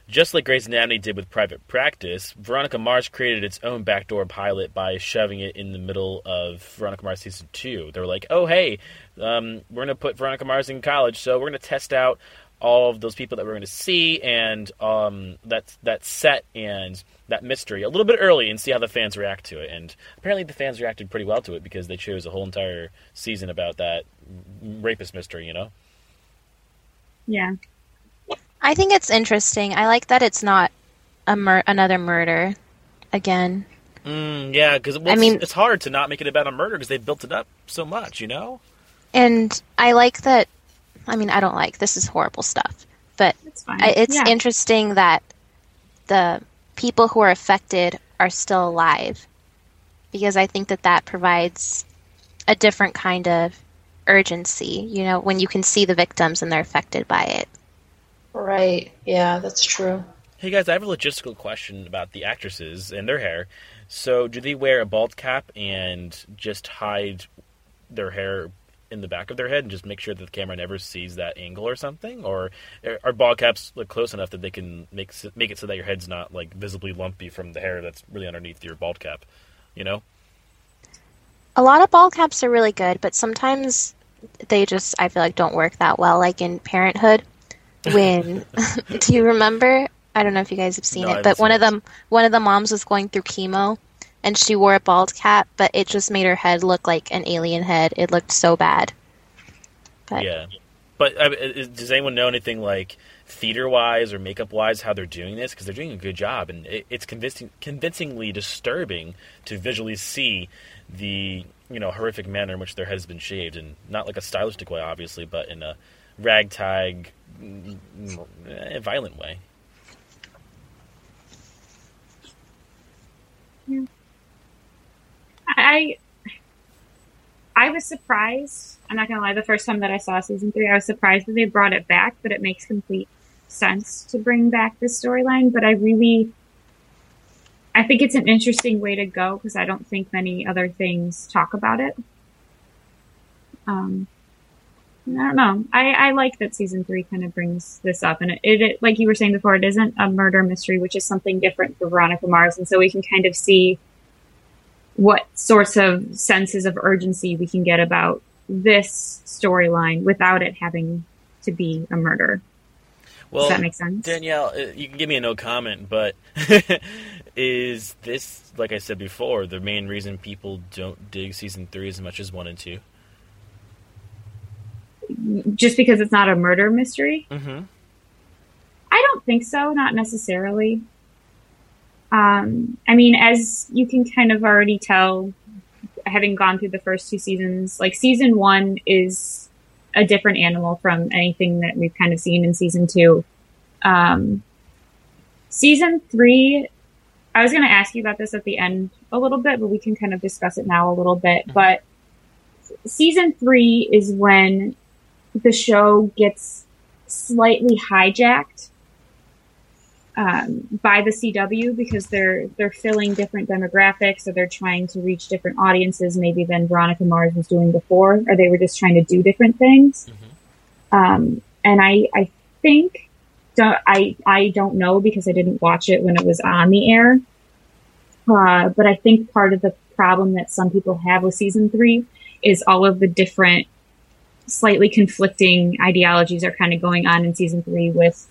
just like Grey's Anatomy did with Private Practice, Veronica Mars created its own backdoor pilot by shoving it in the middle of Veronica Mars Season two. They were like, oh, hey, um, we're going to put Veronica Mars in college, so we're going to test out all of those people that we're going to see and um, that, that set and that mystery a little bit early and see how the fans react to it. And apparently the fans reacted pretty well to it because they chose a whole entire season about that rapist mystery, you know? Yeah. I think it's interesting. I like that it's not a mur- another murder again. Mm, yeah, because well, I mean, it's hard to not make it about a murder because they built it up so much, you know? And I like that. I mean, I don't like this is horrible stuff, but It's fine. I, it's Yeah. interesting that the people who are affected are still alive, because I think that that provides a different kind of urgency, you know, when you can see the victims and they're affected by it. Right. Yeah, that's true. Hey guys, I have a logistical question about the actresses and their hair. So, do they wear a bald cap and just hide their hair in the back of their head and just make sure that the camera never sees that angle or something? Or are bald caps like close enough that they can make make it so that your head's not like visibly lumpy from the hair that's really underneath your bald cap? You know? A lot of bald caps are really good, but sometimes they just, I feel like, don't work that well. Like in Parenthood, when do you remember? I don't know if you guys have seen No, I it, haven't but one seen of them, one of the moms was going through chemo, and she wore a bald cap, but it just made her head look like an alien head. It looked so bad. But, Yeah. But I mean, does anyone know anything like theater-wise or makeup-wise how they're doing this? Because they're doing a good job, and it, it's convincing, convincingly disturbing to visually see the you know horrific manner in which their head has been shaved, and not like a stylistic way, obviously, but in a ragtag, mm, violent way. Yeah. I I was surprised. I'm not gonna lie. The first time that I saw season three, I was surprised that they brought it back. But it makes complete sense to bring back this storyline. But I really, I think it's an interesting way to go because I don't think many other things talk about it. Um, I don't know. I, I like that season three kind of brings this up, and it, it, like you were saying before, it isn't a murder mystery, which is something different for Veronica Mars, and so we can kind of see what sorts of senses of urgency we can get about this storyline without it having to be a murder. Well, Does that make sense? Danielle, uh, you can give me a no comment, but is this, like I said before, the main reason people don't dig season three as much as one and two? Just because it's not a murder mystery? Mm-hmm. I don't think so, not necessarily. Um, I mean, as you can kind of already tell, having gone through the first two seasons, like season one is a different animal from anything that we've kind of seen in season two. Um, season three, I was going to ask you about this at the end a little bit, but we can kind of discuss it now a little bit. But season three is when the show gets slightly hijacked um, by the C W because they're they're filling different demographics, or they're trying to reach different audiences maybe than Veronica Mars was doing before, or they were just trying to do different things. Mm-hmm. Um, and I I think don't, I I don't know because I didn't watch it when it was on the air. Uh, but I think part of the problem that some people have with season three is all of the different slightly conflicting ideologies are kind of going on in season three with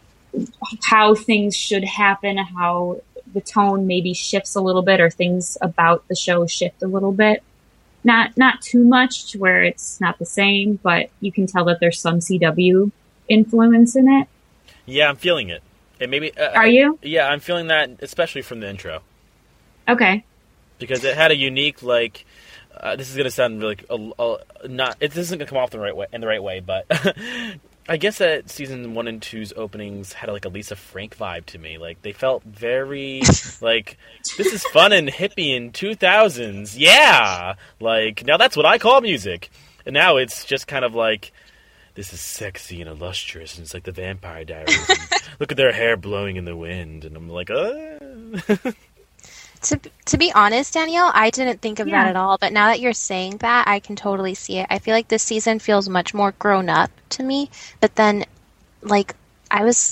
how things should happen, how the tone maybe shifts a little bit, or things about the show shift a little bit. Not not too much to where it's not the same, but you can tell that there's some C W influence in it. Yeah, I'm feeling it. And maybe uh, Are you? Yeah, I'm feeling that, especially from the intro. Okay. Because it had a unique, like, uh, this is going to sound really, uh, uh, not, it isn't going to come off the right way, in the right way, but I guess that season one and two's openings had like a Lisa Frank vibe to me. Like, they felt very, like, this is fun and hippie in two thousands. Yeah! Like, now that's what I call music. And now it's just kind of like, this is sexy and illustrious, and it's like the Vampire Diaries. And look at their hair blowing in the wind, and I'm like, uh... To to be honest, Danielle, I didn't think of Yeah. that at all. But now that you're saying that, I can totally see it. I feel like this season feels much more grown up to me. But then, like, I was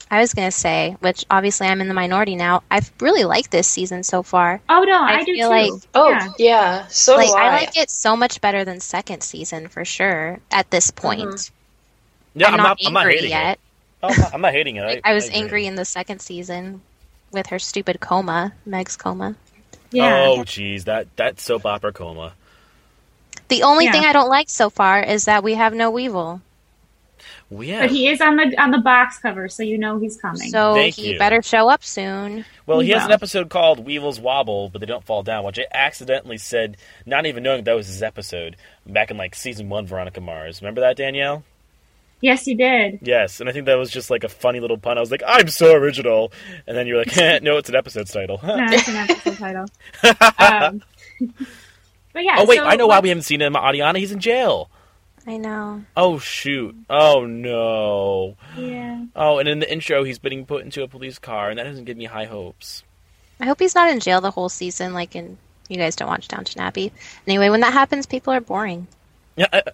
I was going to say, which obviously I'm in the minority now, I've really liked this season so far. Oh, no, I, I do feel too. like- Oh, yeah. yeah. So Like do I I. like it so much better than second season for sure at this point. Mhm. Yeah, I'm, I'm not not. I'm not angry hating yet. it. Oh, I'm, not, I'm not hating it. Like, I, I was agree. angry in the second season with her stupid coma, Meg's coma. Yeah. Oh, jeez, that that soap opera coma. The only Yeah. thing I don't like so far is that we have no Weevil. Well, yeah. But he is on the on the box cover, so you know he's coming. So Thank he you. better show up soon. Well, he has an Well. episode called Weevils Wobble, but they don't fall down, which I accidentally said, not even knowing that was his episode, back in like season one, Veronica Mars. Remember that, Danielle? Yes, you did. Yes, and I think that was just like a funny little pun. I was like, I'm so original. And then you're like, eh, no, it's an episode's title. No, it's an episode title. Um, but yeah. oh, wait, so I know why let's- we haven't seen him, Adiana. He's in jail. I know. Oh, shoot. Oh, no. Yeah. Oh, and in the intro, he's being put into a police car, and that doesn't give me high hopes. I hope he's not in jail the whole season, like in you guys don't watch Downton Abbey. Anyway, when that happens, people are boring. Yeah, I,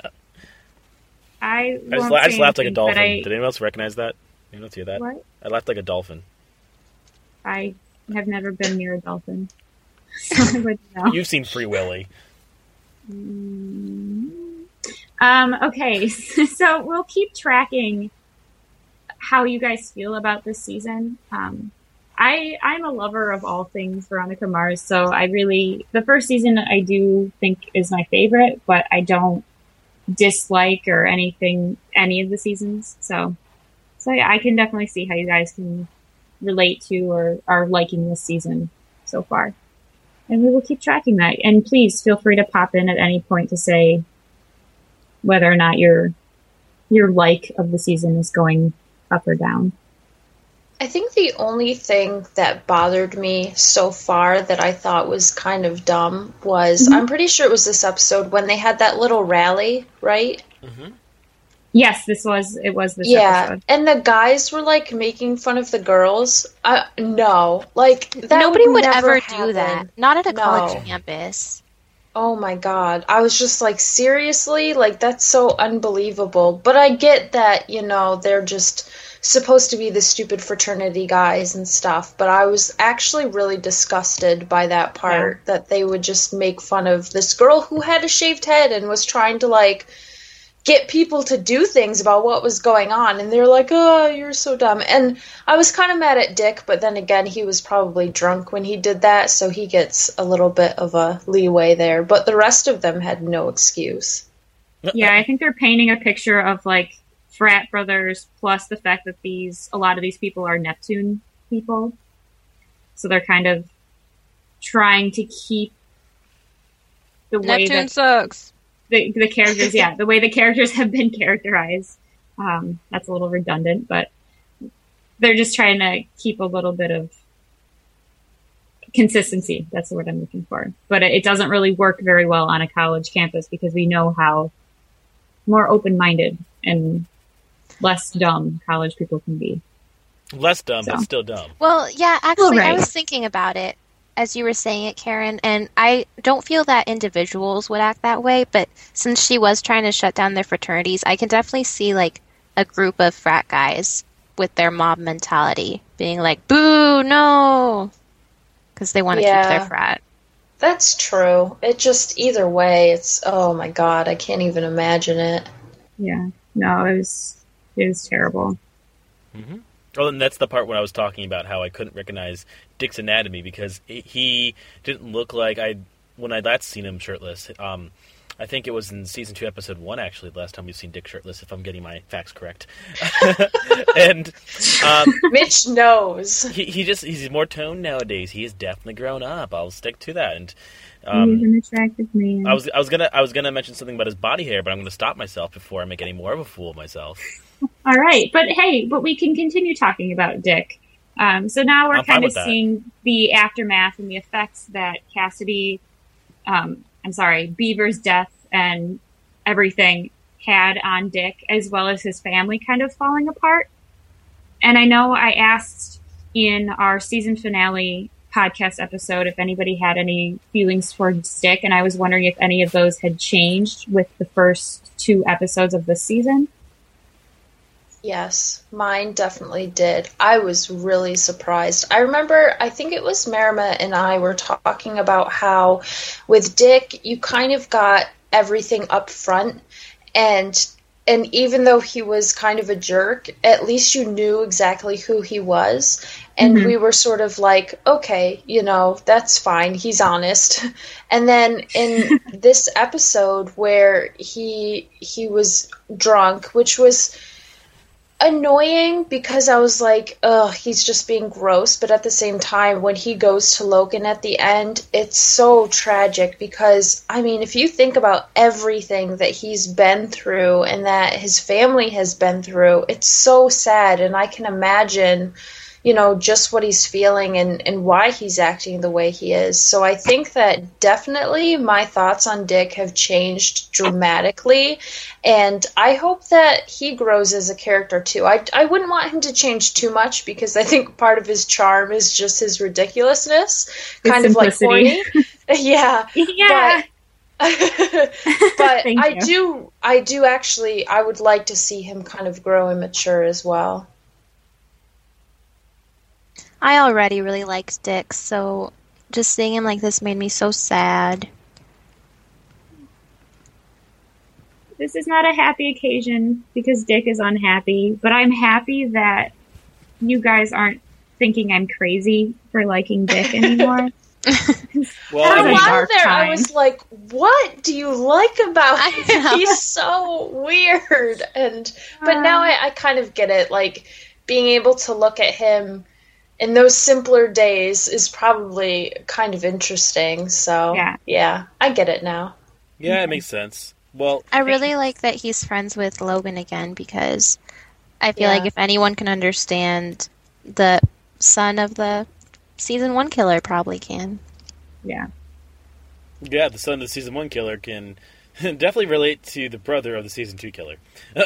I, I just, won't la- I say just laughed like a anything, dolphin. but I, Did anyone else recognize that? Anyone else hear that? What? I laughed like a dolphin. I have never been near a dolphin. So I wouldn't know. You've seen Free Willy. Um, okay, so we'll keep tracking how you guys feel about this season. Um, I I'm a lover of all things Veronica Mars, so I really the first season I do think is my favorite, but I don't dislike or anything any of the seasons. So so yeah, I can definitely see how you guys can relate to or are liking this season so far. And we will keep tracking that. And please feel free to pop in at any point to say whether or not your your like of the season is going up or down. I think the only thing that bothered me so far that I thought was kind of dumb was, Mhm. I'm pretty sure it was this episode when they had that little rally, right? Mm-hmm. Yes, this was it was this Yeah, episode. and the guys were like making fun of the girls. Uh, no, like that Nobody would never ever happen. do that. Not at a No. college campus. Oh my god. I was just like, seriously? Like, that's so unbelievable. But I get that, you know, they're just supposed to be the stupid fraternity guys and stuff. But I was actually really disgusted by that part, that they would just make fun of this girl who had a shaved head and was trying to, like, get people to do things about what was going on, and they're like, oh, you're so dumb. And I was kind of mad at Dick, but then again, he was probably drunk when he did that, so he gets a little bit of a leeway there. But the rest of them had no excuse. Yeah, I think they're painting a picture of like frat brothers plus the fact that these a lot of these people are Neptune people. So they're kind of trying to keep the way Neptune that sucks. the, the characters, yeah, the way the characters have been characterized. Um, that's a little redundant, but they're just trying to keep a little bit of consistency. That's the word I'm looking for. But it, it doesn't really work very well on a college campus because we know how more open-minded and less dumb college people can be. Less dumb, but So. still dumb. Well, yeah, actually, I right. was thinking about it as you were saying it, Karen, and I don't feel that individuals would act that way, but since she was trying to shut down their fraternities, I can definitely see, like, a group of frat guys with their mob mentality being like, boo, no, because they want to Yeah. keep their frat. That's true. It just, either way, it's, oh my god, I can't even imagine it. Yeah. No, it was, it was terrible. Mm-hmm. Well, and that's the part when I was talking about how I couldn't recognize Dick's anatomy because it, he didn't look like I when I last seen him shirtless. Um, I think it was in season two, episode one, actually, the last time we've seen Dick shirtless, if I'm getting my facts correct. and um, Mitch knows. he, he just he's more toned nowadays. He has definitely grown up. I'll stick to that. And um, He's an attractive man. I was I was gonna I was gonna mention something about his body hair, but I'm gonna stop myself before I make any more of a fool of myself. All right, but hey, but we can continue talking about Dick. Um, so now we're I'm fine kind of with that. seeing the aftermath and the effects that Cassidy, um, I'm sorry, Beaver's death and everything had on Dick, as well as his family kind of falling apart. And I know I asked in our season finale podcast episode if anybody had any feelings towards Dick, and I was wondering if any of those had changed with the first two episodes of this season. Yes, mine definitely did. I was really surprised. I remember, I think it was Merima and I were talking about how with Dick, you kind of got everything up front, and and even though he was kind of a jerk, at least you knew exactly who he was. And Mhm. we were sort of like, okay, you know, that's fine. He's honest. And then in this episode where he he was drunk, which was annoying because I was like, ugh, he's just being gross. But at the same time, when he goes to Logan at the end, it's so tragic because, I mean, if you think about everything that he's been through and that his family has been through, it's so sad. And I can imagine, you know, just what he's feeling and, and why he's acting the way he is. So I think that definitely my thoughts on Dick have changed dramatically. And I hope that he grows as a character too. I, I wouldn't want him to change too much because I think part of his charm is just his ridiculousness. His kind of like simplicity. corny. Yeah. Yeah. But, but Thank I you. do I do actually I would like to see him kind of grow and mature as well. I already really liked Dick, so just seeing him like this made me so sad. This is not a happy occasion because Dick is unhappy, but I'm happy that you guys aren't thinking I'm crazy for liking Dick anymore. Well, For I a mean, while dark there, I time. was like, "What do you like about I him? know. He's so weird." And but now I, I kind of get it. Like being able to look at him in those simpler days is probably kind of interesting. So Yeah. yeah, I get it now. yeah, it makes sense. Well, I really like that he's friends with Logan again because I feel Yeah. like if anyone can understand the son of the season one killer, probably can. Yeah. yeah, the son of the season one killer can definitely relate to the brother of the season two killer.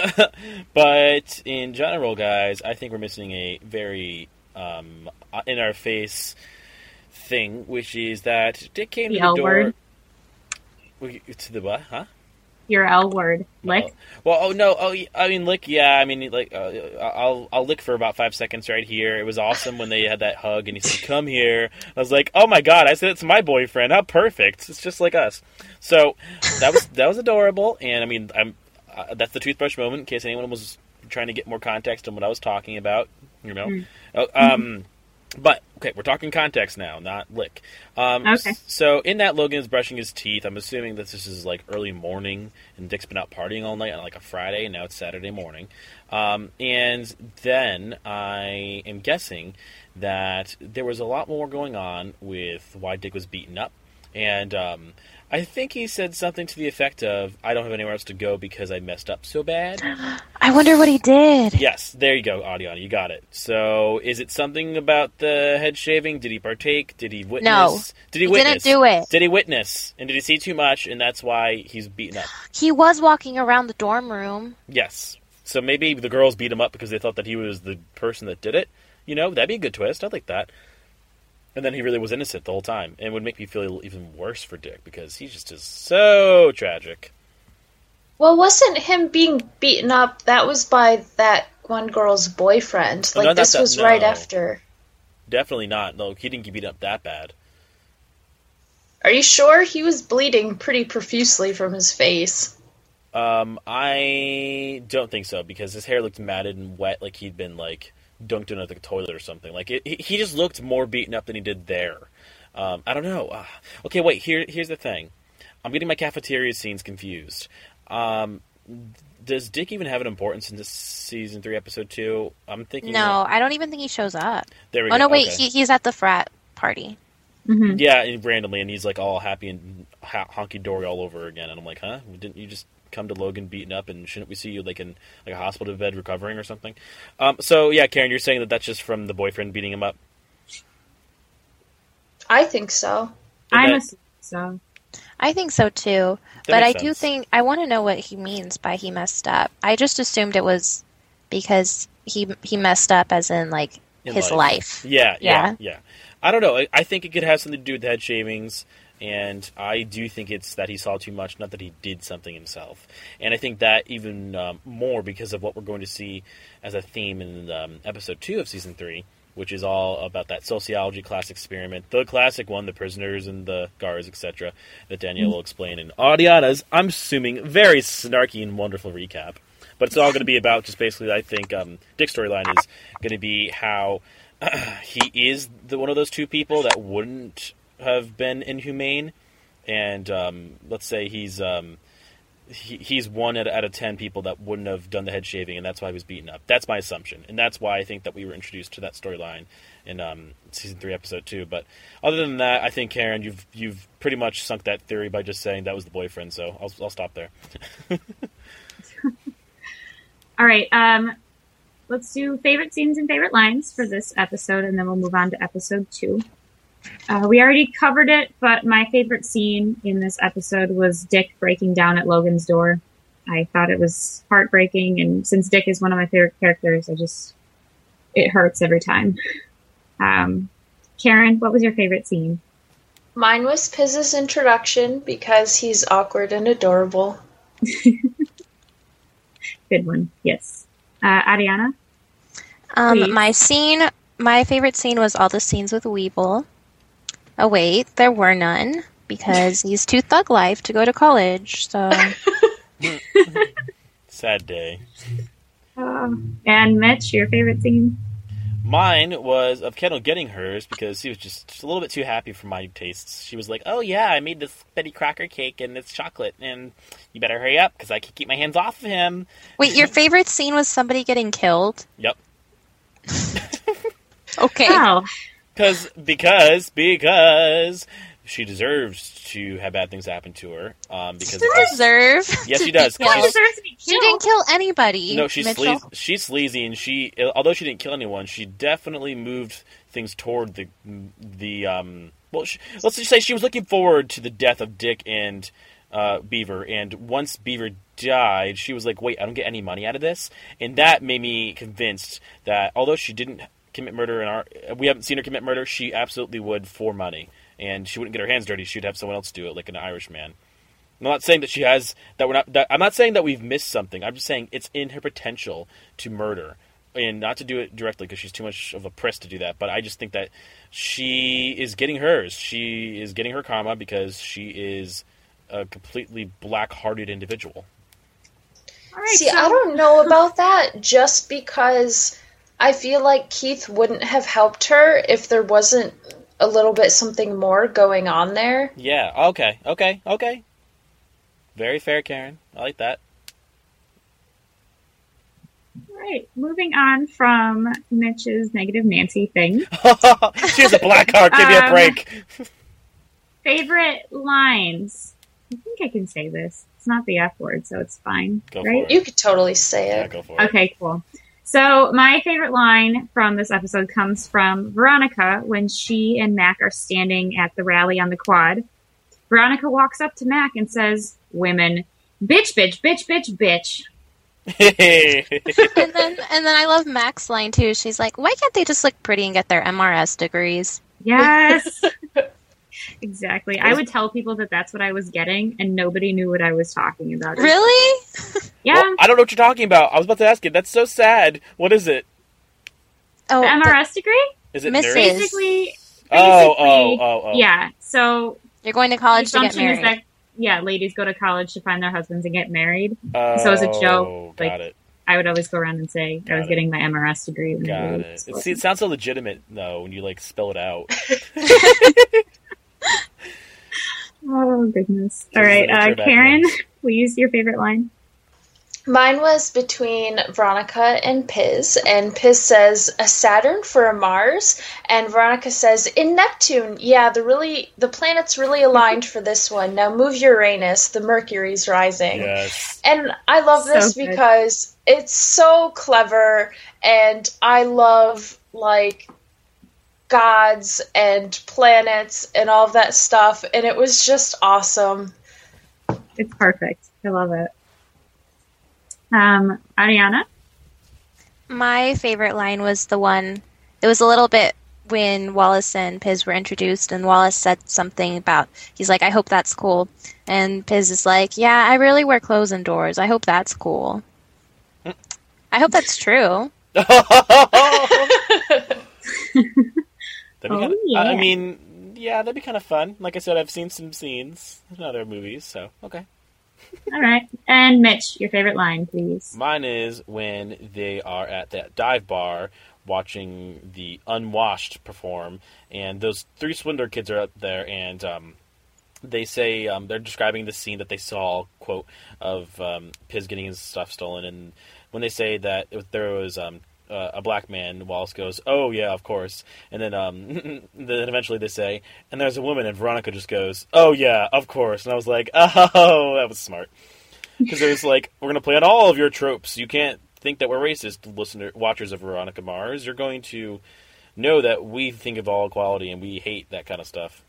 But in general, guys, I think we're missing a very um, in our face thing, which is that Dick came The to the L door. word. We- To the what? Huh? Your L word. Lick. Oh. Well, oh no, oh, y- I mean, lick. Yeah, I mean, like, uh, I'll I'll lick for about five seconds right here. It was awesome when they had that hug and he said, "Come here." I was like, "Oh my god!" I said it to my boyfriend. How perfect! It's just like us. So that was that was adorable. And I mean, I'm uh, that's the toothbrush moment. In case anyone was trying to get more context on what I was talking about, you know. Mm. Oh, um, but okay, we're talking context now, not lick. Um, Okay. s- So in that, Logan is brushing his teeth. I'm assuming that this is like early morning, and Dick's been out partying all night on like a Friday, and now it's Saturday morning. Um, and then I am guessing that there was a lot more going on with why Dick was beaten up, and um, I think he said something to the effect of, "I don't have anywhere else to go because I messed up so bad." I wonder what he did. Yes, there you go, Audiana, you got it. So, is it something about the head shaving? Did he partake? Did he witness? No. Did he He witness? didn't do it. Did he witness? And did he see too much, and that's why he's beaten up? He was walking around the dorm room. Yes. So maybe the girls beat him up because they thought that he was the person that did it. You know, that'd be a good twist. I'd like that. And then he really was innocent the whole time. And it would make me feel even worse for Dick because he just is so tragic. Well, wasn't him being beaten up? That was by that one girl's boyfriend. Oh, Like no, not this that- was right no. after. Definitely not. No, he didn't get beat up that bad. Are you sure? He was bleeding pretty profusely from his face. Um, I don't think so because his hair looked matted and wet, like he'd been like dunked in the toilet or something. Like it, he he just looked more beaten up than he did there. Um, I don't know. Uh, okay, wait. Here, here's the thing. I'm getting my cafeteria scenes confused. Um, does Dick even have an importance in this season three, episode two? I'm thinking. No, I don't even think he shows up. There we Oh go. no, wait, okay. he, he's at the frat party. hmm Yeah, and randomly, and he's like all happy and ha- honky dory all over again, and I'm like, huh? Didn't you just come to Logan beaten up, and shouldn't we see you like in like a hospital bed recovering or something? Um, so yeah, Karen, you're saying that that's just from the boyfriend beating him up. I think so. And I'm that- assuming so. I think so too. That But I makes do sense. think I want to know what he means by he messed up. I just assumed it was because he he messed up as in like In his life. Yeah, yeah, Yeah. yeah. I don't know. I, I think it could have something to do with the head shavings, and I do think it's that he saw too much, not that he did something himself. And I think that even um, more because of what we're going to see as a theme in um, episode two of season three, which is all about that sociology class experiment, the classic one, the prisoners and the guards, et cetera, that Danielle will explain in Adiana's, I'm assuming, very snarky and wonderful recap. But it's all going to be about just basically, I think, um, Dick's storyline is going to be how uh, he is the, one of those two people that wouldn't have been inhumane, and um, let's say he's um, he, he's one out of ten people that wouldn't have done the head shaving, and that's why he was beaten up. That's my assumption, and that's why I think that we were introduced to that storyline in um, season three, episode two. But other than that, I think Karen, you've you've pretty much sunk that theory by just saying that was the boyfriend. So I'll I'll stop there. All right. Um, let's do favorite scenes and favorite lines for this episode, and then we'll move on to episode two. Uh, we already covered it, but my favorite scene in this episode was Dick breaking down at Logan's door. I thought it was heartbreaking, and since Dick is one of my favorite characters, I just, it hurts every time. Um, Karen, what was your favorite scene? Mine was Piz's introduction because he's awkward and adorable. Good one, yes. Uh, Ariana? Um, Please. my scene, my favorite scene was all the scenes with Weeble. Oh wait, there were none because he's too thug life to go to college. So Sad day. Uh, and Mitch, your favorite scene? Mine was of Kendall getting hers because she was just, just a little bit too happy for my tastes. She was like, oh yeah, I made this Betty Crocker cake and it's chocolate and you better hurry up because I can keep my hands off of him. wait, your favorite scene was somebody getting killed? Yep. Okay. Oh, Cause, because, because she deserves to have bad things happen to her. Um, because She doesn't deserve. Yes, to she does. be she killed. deserves to be She killed. didn't kill anybody. No, she's Mitchell. sleazy, she's sleazy, and she, although she didn't kill anyone, she definitely moved things toward the the um. Well, she, let's just say she was looking forward to the death of Dick and uh, Beaver, and once Beaver died, she was like, "Wait, I don't get any money out of this," and that made me convinced that although she didn't commit murder in our, we haven't seen her commit murder, she absolutely would for money, and she wouldn't get her hands dirty. She'd have someone else do it, like an Irishman. I'm not saying that she has that we're not. That, I'm not saying that we've missed something. I'm just saying it's in her potential to murder, and not to do it directly because she's too much of a priss to do that. But I just think that she is getting hers. She is getting her karma because she is a completely black-hearted individual. All right, See, so, I don't know about that just because I feel like Keith wouldn't have helped her if there wasn't a little bit something more going on there. Yeah. Okay. Okay. Okay. Very fair, Karen. I like that. All right, moving on from Mitch's negative Nancy thing. She has a black heart. Give me a Um, break. Favorite lines. I think I can say this. It's not the F word, so it's fine, Go for right? it. You could totally say Yeah, it. go for it. Okay, cool. So my favorite line from this episode comes from Veronica when she and Mac are standing at the rally on the quad. Veronica walks up to Mac and says, women, bitch, bitch, bitch, bitch, bitch. And then, and then I love Mac's line too. She's like, "Why can't they just look pretty and get their M R S degrees?" Yes. Exactly. I would tell people that that's what I was getting, and nobody knew what I was talking about. Really? Yeah. Well, I don't know what you're talking about. I was about to ask you. That's so sad. What is it? Oh, the M R S degree? Is it Missus nurse? Basically, Oh, basically, oh, oh, oh. yeah. So you're going to the college to get assumption is married. that, yeah, ladies go to college to find their husbands and get married. Oh, So as a joke, got like, it. I would always go around and say Got I was it. getting my M R S degree. when I Got was- it. it. See, it sounds so legitimate, though, when you, like, spell it out. Oh, goodness. This All is right, the nature uh, of Karen, acronyms. please, your favorite line. Mine was between Veronica and Piz, and Piz says a Saturn for a Mars, and Veronica says in Neptune. Yeah, the really the planets really aligned for this one. Now move Uranus, the Mercury's rising. Yes. And I love So this good. because it's so clever, and I love like gods and planets and all of that stuff, and it was just awesome. It's perfect. I love it. Um, Ariana? My favorite line was the one it was a little bit when Wallace and Piz were introduced, and Wallace said something about, he's like, I hope that's cool. And Piz is like, yeah, I really wear clothes indoors. I hope that's cool. I hope that's true. That'd be Oh, kinda, yeah. I mean, yeah, that'd be kind of fun. Like I said, I've seen some scenes in other movies, so okay. All right. And Mitch, your favorite line, please. Mine is when they are at that dive bar watching the Unwashed perform, and those three Swindler kids are up there, and um, they say, um, they're describing the scene that they saw, quote, of um, Piz getting his stuff stolen, and when they say that if there was um, uh, a black man, Wallace goes, oh yeah, of course, and then um, then eventually they say, and there's a woman, and Veronica just goes, oh yeah, of course, and I was like, oh, that was smart. Because it was like, we're going to play on all of your tropes. You can't think that we're racist, listener, watchers of Veronica Mars. You're going to know that we think of all equality and we hate that kind of stuff.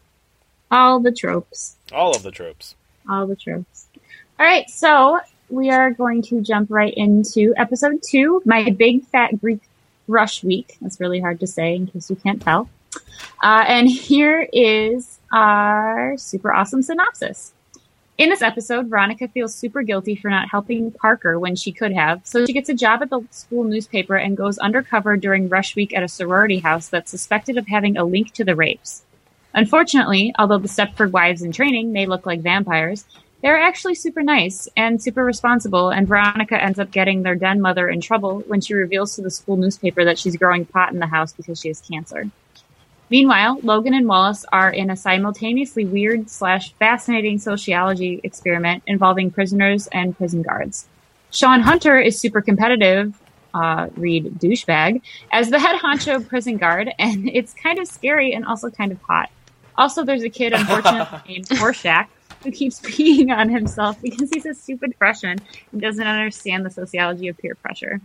All the tropes. All of the tropes. All the tropes. All right, so we are going to jump right into episode two, my big fat Greek rush week. That's really hard to say in case you can't tell. Uh, and here is our super awesome synopsis. In this episode, Veronica feels super guilty for not helping Parker when she could have, so she gets a job at the school newspaper and goes undercover during rush week at a sorority house that's suspected of having a link to the rapes. Unfortunately, although the Stepford wives in training may look like vampires, they're actually super nice and super responsible, and Veronica ends up getting their den mother in trouble when she reveals to the school newspaper that she's growing pot in the house because she has cancer. Meanwhile, Logan and Wallace are in a simultaneously weird slash fascinating sociology experiment involving prisoners and prison guards. Sean Hunter is super competitive, uh, read douchebag, as the head honcho prison guard, and it's kind of scary and also kind of hot. Also, there's a kid, unfortunately, named Rorschach, who keeps peeing on himself because he's a stupid freshman and doesn't understand the sociology of peer pressure.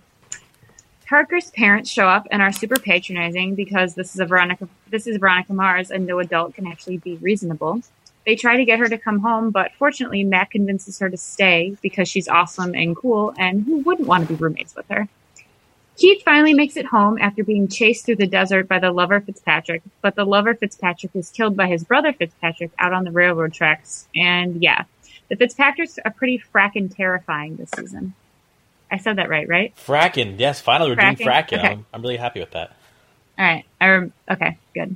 Parker's parents show up and are super patronizing because this is a Veronica this is Veronica Mars and no adult can actually be reasonable. They try to get her to come home, but fortunately Matt convinces her to stay because she's awesome and cool, and who wouldn't want to be roommates with her? Keith finally makes it home after being chased through the desert by the lover Fitzpatrick, but the lover Fitzpatrick is killed by his brother Fitzpatrick out on the railroad tracks, and yeah, the Fitzpatricks are pretty frackin' terrifying this season. I said that right, right? Fracking. Yes, finally we're Fracking? doing fracking. Okay. I'm, I'm really happy with that. All right. I rem- okay, good.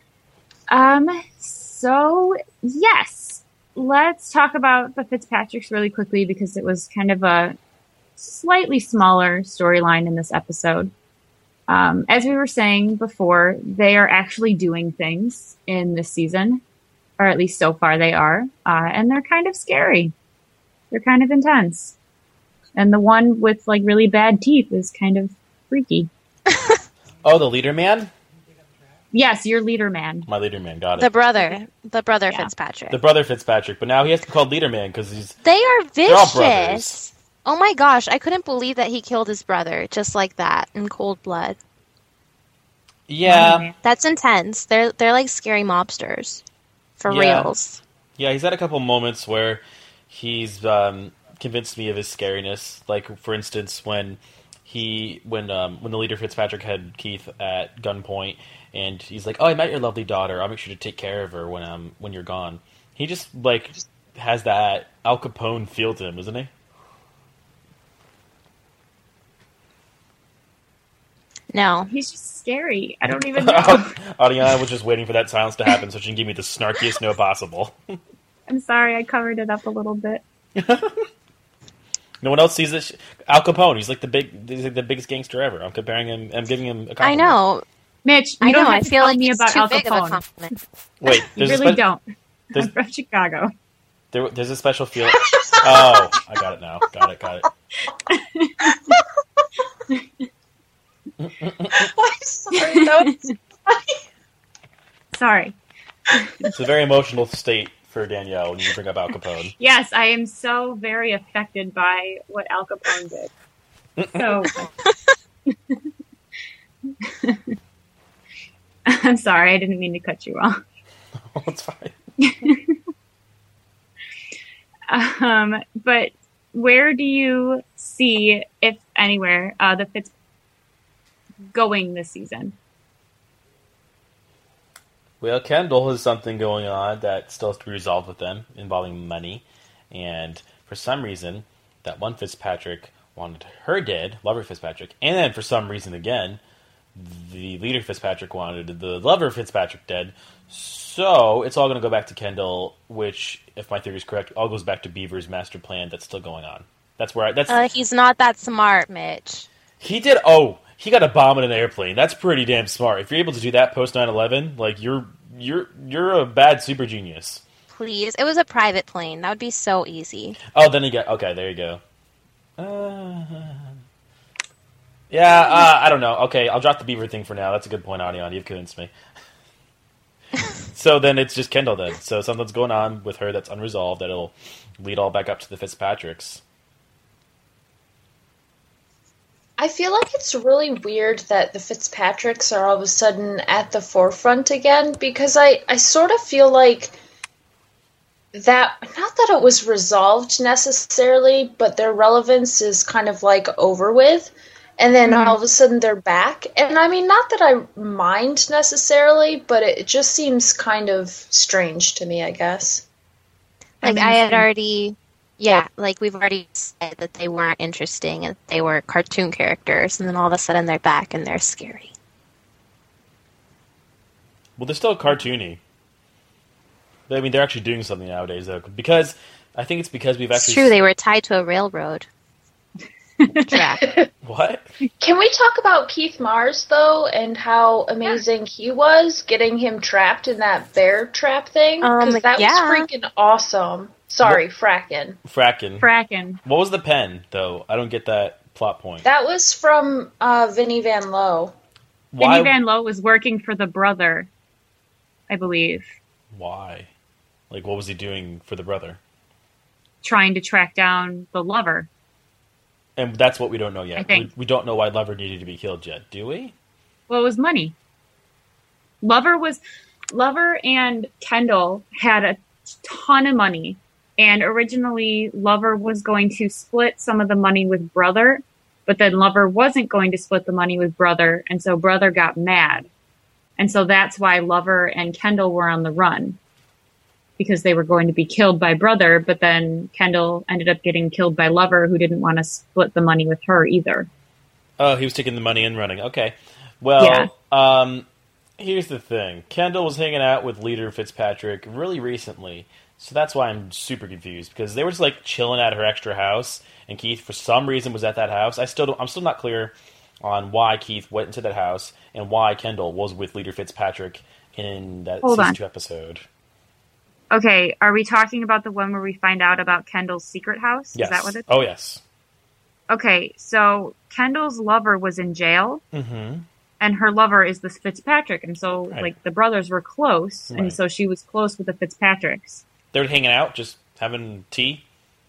Um, so, yes. Let's talk about the Fitzpatricks really quickly because it was kind of a slightly smaller storyline in this episode. Um, as we were saying before, they are actually doing things in this season, or at least so far they are, uh, and they're kind of scary. They're kind of intense. And the one with, like, really bad teeth is kind of freaky. Oh, the leader man? Yes, your leader man. My leader man, got it. The brother. The brother Yeah. Fitzpatrick. The brother Fitzpatrick, but now he has to be called leader man because he's... They are They're all vicious. brothers. Oh my gosh, I couldn't believe that he killed his brother just like that in cold blood. Yeah. That's intense. They're they're like scary mobsters. For Yeah. reals. Yeah, he's had a couple moments where he's um, convinced me of his scariness. Like, for instance, when he when um, when the leader Fitzpatrick had Keith at gunpoint, and he's like, "Oh, I met your lovely daughter. I'll make sure to take care of her when um when you're gone." He just like has that Al Capone feel to him, doesn't he? No. He's just scary. I don't even know. Ariana was just waiting for that silence to happen so she can give me the snarkiest no possible. I'm sorry, I covered it up a little bit. No one else sees this. Al Capone, he's like the big, he's like the biggest gangster ever. I'm comparing him. I'm giving him a compliment. I know. Mitch, you I don't know. have I to feel tell like me it's about too Al big of a Capone. compliment. Wait, You there's really a spe- don't. there's- I'm from Chicago. There, there's a special feel. Oh, I got it now. Got it. Got it. I'm sorry. That was funny. Sorry. It's a very emotional state for Danielle when you bring up Al Capone. Yes, I am so very affected by what Al Capone did. So, I'm sorry, I didn't mean to cut you off. Oh, it's fine. Um, but where do you see, if anywhere, uh, the Fitz going this season? Well, Kendall has something going on that still has to be resolved with them, involving money. And for some reason, that one Fitzpatrick wanted her dead, Lover Fitzpatrick. And then for some reason again, the leader Fitzpatrick wanted the lover Fitzpatrick dead. So it's all going to go back to Kendall, which, if my theory is correct, all goes back to Beaver's master plan that's still going on. That's where I, that's. Uh, he's not that smart, Mitch. He did. Oh, he got a bomb in an airplane. That's pretty damn smart. If you're able to do that post nine eleven, like you're you're you're a bad super genius. Please, it was a private plane. That would be so easy. Oh, then you got okay. There you go. Uh, yeah, uh, I don't know. Okay, I'll drop the Beaver thing for now. That's a good point, Adion. You've convinced me. So then it's just Kendall then. So something's going on with her that's unresolved that'll lead all back up to the Fitzpatricks. I feel like it's really weird that the Fitzpatricks are all of a sudden at the forefront again, because I, I sort of feel like that, not that it was resolved necessarily, but their relevance is kind of like over with. And then mm-hmm. all of a sudden they're back. And I mean, not that I mind necessarily, but it just seems kind of strange to me, I guess. Like I, mean, I had already, yeah, like we've already said that they weren't interesting and they were cartoon characters. And then all of a sudden they're back and they're scary. Well, they're still cartoony. I mean, they're actually doing something nowadays, though. Because, I think it's because we've actually... It's true, they were tied to a railroad. Track. What? Can we talk about Keith Mars, though, and how amazing yeah. he was, getting him trapped in that bear trap thing? Because um, that yeah. was freaking awesome. Sorry, what? Frackin'. Frackin'. Frackin'. What was the pen, though? I don't get that plot point. That was from uh, Vinnie Van Lowe. Why? Vinnie Van Lowe was working for the brother, I believe. Why? Like, what was he doing for the brother? Trying to track down the lover. And that's what we don't know yet. We, we don't know why Lover needed to be killed yet, do we? Well, it was money. Lover was... Lover and Kendall had a ton of money. And originally, Lover was going to split some of the money with Brother. But then Lover wasn't going to split the money with Brother. And so Brother got mad. And so that's why Lover and Kendall were on the run. Because they were going to be killed by Brother, but then Kendall ended up getting killed by Lover, who didn't want to split the money with her either. Oh, he was taking the money and running. Okay. Well, yeah. um, here's the thing. Kendall was hanging out with Leader Fitzpatrick really recently, so that's why I'm super confused, because they were just, like, chilling at her extra house, and Keith, for some reason, was at that house. I still don't, I'm still not clear on why Keith went into that house, and why Kendall was with Leader Fitzpatrick in that Hold season on. two episode. Okay, are we talking about the one where we find out about Kendall's secret house? Yes. Is that what it's? Oh, yes. Okay, so Kendall's lover was in jail, mm-hmm. and her lover is the Fitzpatrick, and so, right. like, the brothers were close, right. and so she was close with the Fitzpatricks. They were hanging out, just having tea?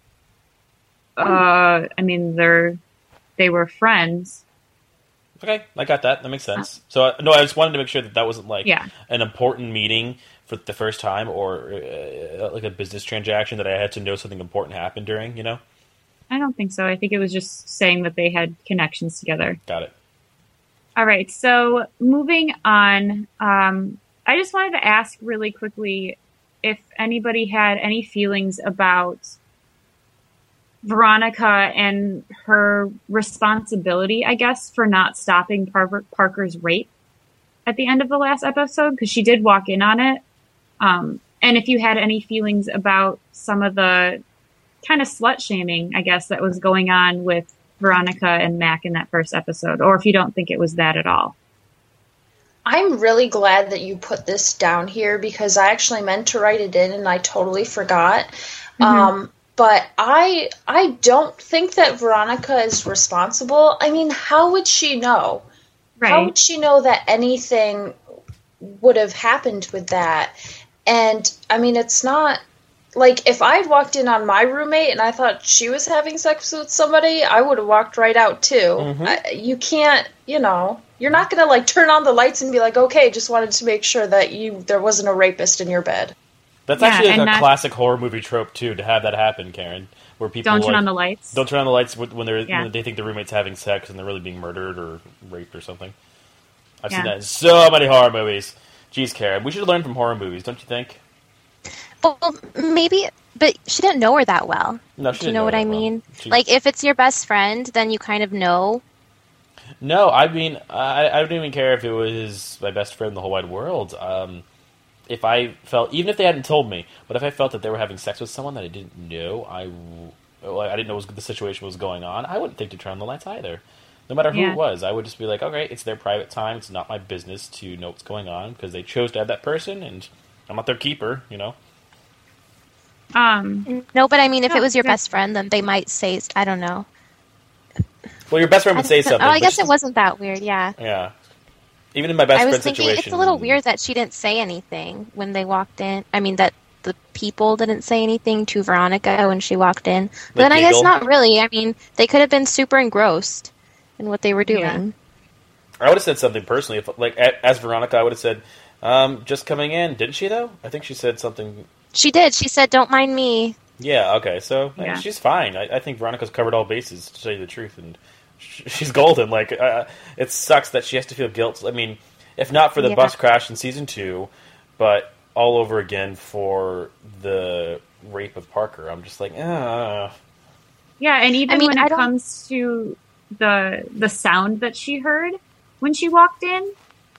Uh, I mean, they're, they were friends. Okay, I got that. That makes sense. So, uh, no, I just wanted to make sure that that wasn't, like, yeah. an important meeting for the first time, or uh, like a business transaction that I had to know something important happened during, you know? I don't think so. I think it was just saying that they had connections together. Got it. All right, so moving on, um, I just wanted to ask really quickly if anybody had any feelings about Veronica and her responsibility, I guess, for not stopping Par- Parker's rape at the end of the last episode, because she did walk in on it. Um, and if you had any feelings about some of the kind of slut-shaming, I guess, that was going on with Veronica and Mac in that first episode, or if you don't think it was that at all. I'm really glad that you put this down here, because I actually meant to write it in and I totally forgot. Mm-hmm. Um, but I I don't think that Veronica is responsible. I mean, how would she know? Right. How would she know that anything would have happened with that? And, I mean, it's not... Like, if I walked in on my roommate and I thought she was having sex with somebody, I would have walked right out, too. Mm-hmm. I, you can't, you know... You're not going to, like, turn on the lights and be like, okay, just wanted to make sure that you there wasn't a rapist in your bed. That's yeah, actually like a that, classic horror movie trope, too, to have that happen, Karen. Where people don't turn like, on the lights. Don't turn on the lights when, they're, yeah. when they think the roommate's having sex and they're really being murdered or raped or something. I've yeah. seen that in so many horror movies. Geez, Karen, we should learn from horror movies, don't you think? Well, maybe, but she didn't know her that well. No, she Do you didn't know, know what her I that well. mean? She- Like, if it's your best friend, then you kind of know. No, I mean, I, I don't even care if it was my best friend in the whole wide world. Um, if I felt, even if they hadn't told me, but if I felt that they were having sex with someone that I didn't know, I, well, I didn't know was, the situation was going on, I wouldn't think to turn on the lights either. No matter who Yeah. it was, I would just be like, okay, it's their private time. It's not my business to know what's going on because they chose to have that person, and I'm not their keeper, you know? Um, No, but I mean, if No, it was your yeah. best friend, then they might say, I don't know. Well, your best friend would I say don't- something. Oh, I but guess she- it wasn't that weird, yeah. Yeah. Even in my best I was friend thinking situation. it's a little weird that she didn't say anything when they walked in. I mean, that the people didn't say anything to Veronica when she walked in. But Like then I guess giggle? not really. I mean, they could have been super engrossed in what they were doing. I would have said something personally. If, like, a- as Veronica, I would have said, um, just coming in. Didn't she, though? I think she said something. She did. She said, "Don't mind me." Yeah, okay. So, Yeah. she's fine. I, I think Veronica's covered all bases, to tell you the truth. And sh- she's golden. Like, uh, it sucks that she has to feel guilt. I mean, if not for the Yeah. bus crash in season two, but all over again for the rape of Parker. I'm just like, ah. yeah, and even I mean, when I it don't- comes to the the sound that she heard when she walked in,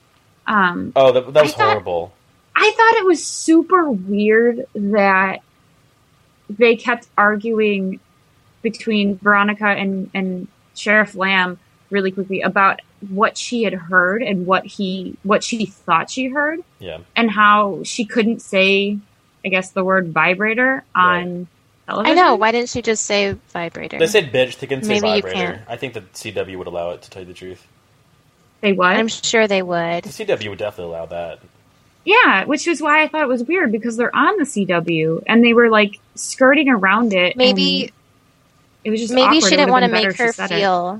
um, Oh, that, that was I thought- horrible. I thought it was super weird that they kept arguing between Veronica and, and Sheriff Lamb really quickly about what she had heard and what he what she thought she heard, Yeah. and how she couldn't say, I guess, the word vibrator on I television. know. Why didn't she just say vibrator? They said bitch, they couldn't say Maybe you vibrator. can't. I think that C W would allow it, to tell you the truth. Say what? I'm sure they would. The C W would definitely allow that. Yeah, which is why I thought it was weird because they're on the C W and they were like skirting around it. Maybe and it was just maybe awkward. she It didn't would've want to been better make if she her said it. feel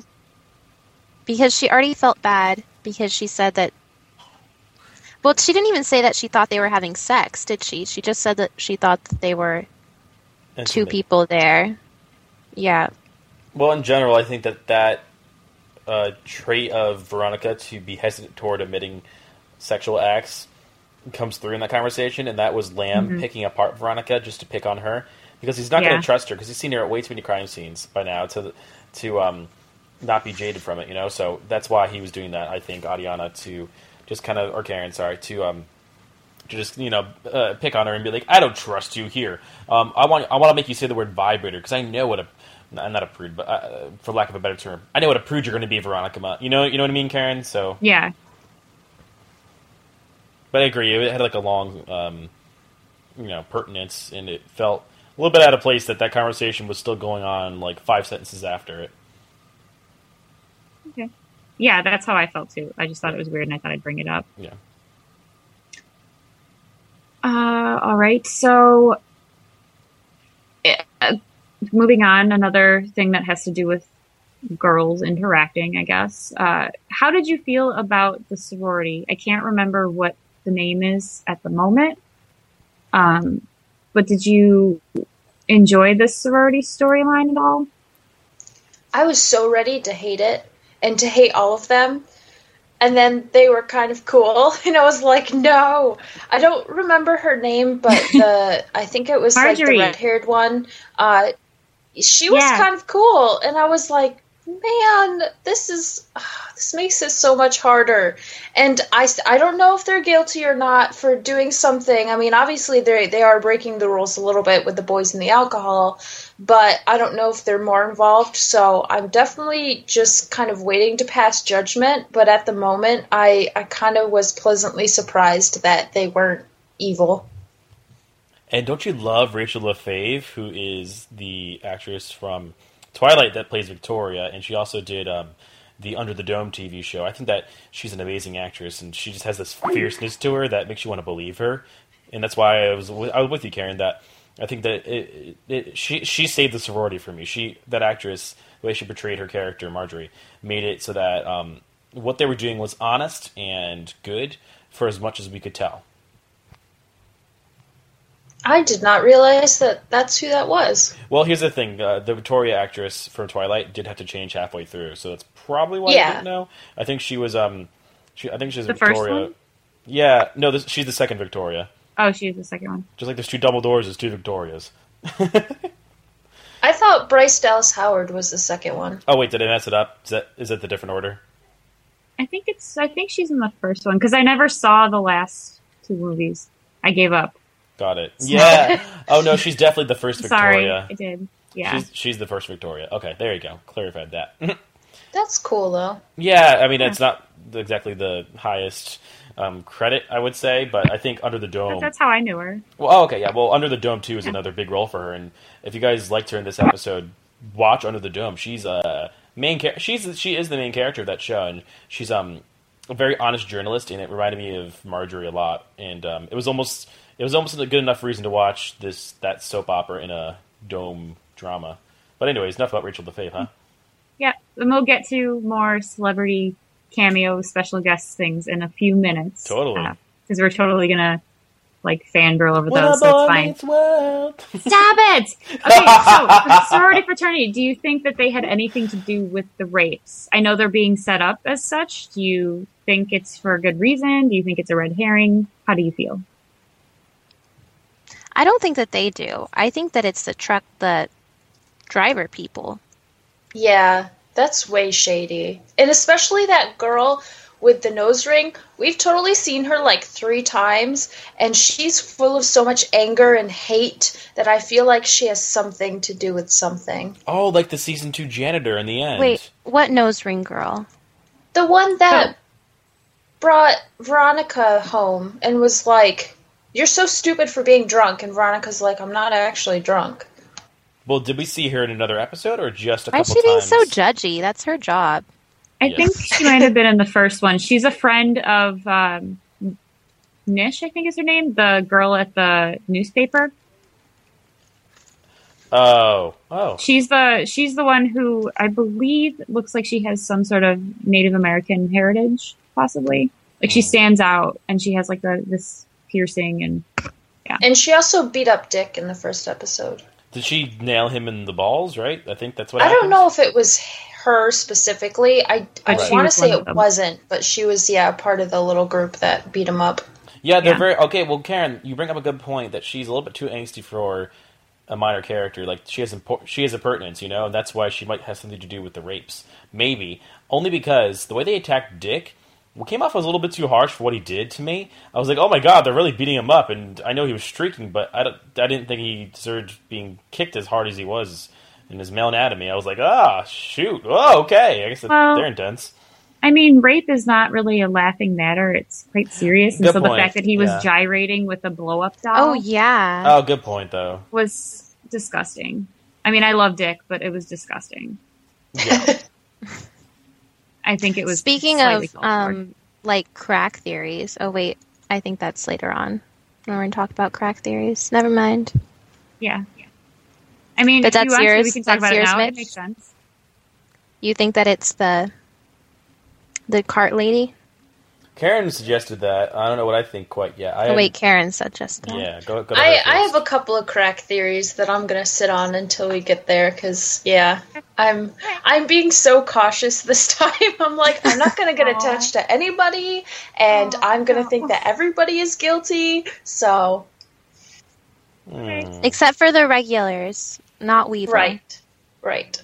because she already felt bad because she said that. Well, she didn't even say that she thought they were having sex, did she? She just said that she thought that they were two Intimate. people there. Yeah. Well, in general, I think that that uh, trait of Veronica to be hesitant toward admitting sexual acts comes through in that conversation, and that was Lamb Mhm. picking apart Veronica just to pick on her because he's not Yeah. going to trust her because he's seen her at way too many crime scenes by now to to um, not be jaded from it, you know. So that's why he was doing that. I think Adiana to just kind of, or Karen, sorry, to um, to just you know uh, pick on her and be like, I don't trust you here. Um, I want I want to make you say the word vibrator because I know what a I'm not a prude, but uh, for lack of a better term, I know what a prude you're going to be, Veronica. Ma. You know, you know what I mean, Karen. So, Yeah. but I agree. It had like a long, um, you know, pertinence, and it felt a little bit out of place that that conversation was still going on like five sentences after it. Okay. Yeah, that's how I felt too. I just thought it was weird and I thought I'd bring it up. Yeah. Uh, all right. So, uh, moving on, another thing that has to do with girls interacting, I guess. Uh, how did you feel about the sorority? I can't remember what the name is at the moment. Um, but did you enjoy this sorority storyline at all? I was so ready to hate it and to hate all of them. And then they were kind of cool. And I was like, no. I don't remember her name, but the I think it was like Marjorie. the red-haired one. Uh, she was Yeah. kind of cool. And I was like, man, this is ah, this makes it so much harder. And I, s- I don't know if they're guilty or not for doing something. I mean, obviously they they are breaking the rules a little bit with the boys and the alcohol, but I don't know if they're more involved. So I'm definitely just kind of waiting to pass judgment. But at the moment, I I kind of was pleasantly surprised that they weren't evil. And don't you love Rachel LaFave, who is the actress from Twilight that plays Victoria, and she also did um, the Under the Dome T V show. I think that she's an amazing actress, and she just has this fierceness to her that makes you want to believe her. And that's why I was with, I was with you, Karen. That I think that it, it, it, she she saved the sorority for me. She that actress, the way she portrayed her character, Marjorie, made it so that um, what they were doing was honest and good for as much as we could tell. I did not realize that that's who that was. Well, here's the thing: uh, the Victoria actress from Twilight did have to change halfway through, so that's probably why Yeah. I didn't know. I think she was, um, she, I think she was The first Victoria. one? Yeah, no, this, she's the second Victoria. Oh, she's the second one. Just like there's two Dumbledores, there's two Victorias. I thought Bryce Dallas Howard was the second one. Oh wait, did I mess it up? Is that is that the different order? I think it's. I think she's in the first one because I never saw the last two movies. I gave up. Got it. Yeah. Oh no, she's definitely the first Sorry, Victoria. I did. Yeah. She's she's the first Victoria. Okay, there you go. Clarified that. That's cool, though. Yeah, I mean it's not exactly the highest um, credit, I would say, but I think Under the Dome. But that's how I knew her. Well, oh, okay, yeah. Well, Under the Dome two is another big role for her, and if you guys liked her in this episode, watch Under the Dome. She's a main char- She's she is the main character of that show, and she's um a very honest journalist, and it reminded me of Marjorie a lot. And um, it was almost it was almost a good enough reason to watch this that soap opera in a dome drama. But anyways, enough about Rachel DeFave, huh? Yeah, and we'll get to more celebrity cameo, special guest things in a few minutes. Totally, because uh, we're totally gonna like fangirl over those. So it's fine. World. Stop it! Okay, so sorority fraternity. Do you think that they had anything to do with the rapes? I know they're being set up as such. Do you think it's for a good reason? Do you think it's a red herring? How do you feel? I don't think that they do. I think that it's the truck, the driver people. Yeah, that's way shady. And especially that girl with the nose ring. We've totally seen her like three times, and she's full of so much anger and hate that I feel like she has something to do with something. Oh, like the season two janitor in the end. Wait, what nose ring girl? The one that oh. brought Veronica home and was like, "You're so stupid for being drunk," and Veronica's like, "I'm not actually drunk." Well, did we see her in another episode, or just a Why couple is she being times? so judgy? That's her job. I Yes. think she might have been in the first one. She's a friend of um, Nish, I think is her name, the girl at the newspaper. Oh, oh. She's the she's the one who I believe looks like she has some sort of Native American heritage, possibly. Like she stands out, and she has like the, this piercing, and yeah. And she also beat up Dick in the first episode. Did she nail him in the balls, right? I think that's what I happened. don't know if it was her specifically. I, I But she want to was say one of it them. wasn't, but she was, yeah, part of the little group that beat him up. Yeah, they're Yeah. very... Okay, well, Karen, you bring up a good point that she's a little bit too angsty for a minor character. Like, she has impor- she has a pertinence, you know? And that's why she might have something to do with the rapes. Maybe. Only because the way they attacked Dick... What came off as a little bit too harsh for what he did to me. I was like, oh my god, they're really beating him up, and I know he was streaking, but I, don't, I didn't think he deserved being kicked as hard as he was in his male anatomy. I was like, ah, shoot. Oh, okay. I guess Well, they're intense. I mean, rape is not really a laughing matter. It's quite serious. And Good so the point. fact that he was Yeah. gyrating with a blow-up doll Oh, yeah. Oh, good point, though. was disgusting. I mean, I love Dick, but it was disgusting. Yeah. I think it was Speaking slightly of, called for. um, like, crack theories. Oh, wait. I think that's later on. We're going to talk about crack theories. Never mind. Yeah. I mean, But if you that's want to, yours- we can talk that's about it yours, now. Mitch? It makes sense. You think that it's the the cart lady? Karen suggested that. I don't know what I think quite yet. I Oh, had- wait, Karen said just that. Yeah, go, go to I, her I first. have a couple of crack theories that I'm gonna sit on until we get there, because yeah, I'm I'm being so cautious this time. I'm like, I'm not gonna get Aw. attached to anybody, and Aw, I'm gonna no. think that everybody is guilty. So Hmm. Except for the regulars, not Weevil. right, right.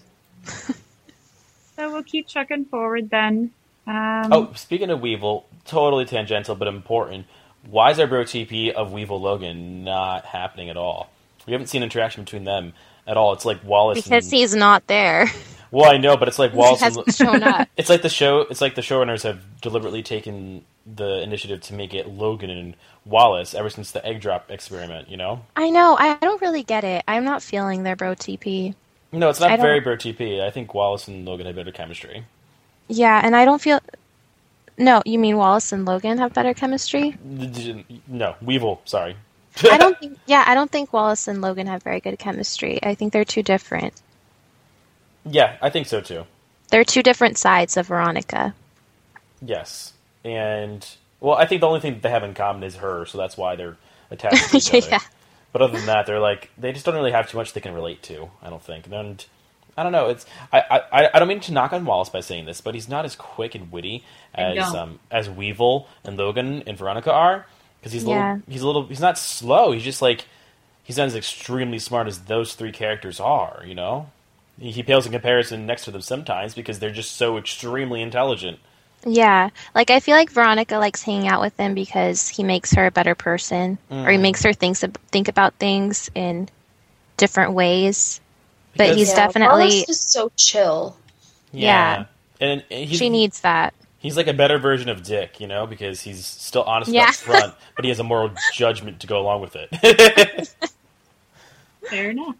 So we'll keep trucking forward then. Um, Oh, speaking of Weevil, totally tangential but important. Why is our bro T P of Weevil Logan not happening at all? We haven't seen interaction between them at all. It's like Wallace Because and... he's not there. Well, I know, but it's like He Wallace and... hasn't shown up. It's like the show. It's like the showrunners have deliberately taken the initiative to make it Logan and Wallace ever since the egg drop experiment. You know? I know. I don't really get it. I'm not feeling their bro T P. No, it's I not don't- very bro T P. I think Wallace and Logan have better chemistry. Yeah, and I don't feel... No, you mean Wallace and Logan have better chemistry? No, Weevil. Sorry. I don't think... Yeah, I don't think Wallace and Logan have very good chemistry. I think they're too different. Yeah, I think so too. They're two different sides of Veronica. Yes, and well, I think the only thing that they have in common is her, so that's why they're attached to each other. Yeah. But other than that, they're like they just don't really have too much they can relate to. I don't think, and I don't know. It's I, I, I don't mean to knock on Wallace by saying this, but he's not as quick and witty as um, as Weevil and Logan and Veronica are. Because he's a Yeah. little, he's a little, he's not slow. He's just like, he's not as extremely smart as those three characters are. You know, he, he pales in comparison next to them sometimes because they're just so extremely intelligent. Yeah, like I feel like Veronica likes hanging out with him because he makes her a better person, Mm. or he makes her think think about things in different ways. But Because- he's Yeah, definitely Wallace is so chill. Yeah. and, and he's, she needs that. He's like a better version of Dick, you know, because he's still honest Yeah. up front, but he has a moral judgment to go along with it. Fair enough.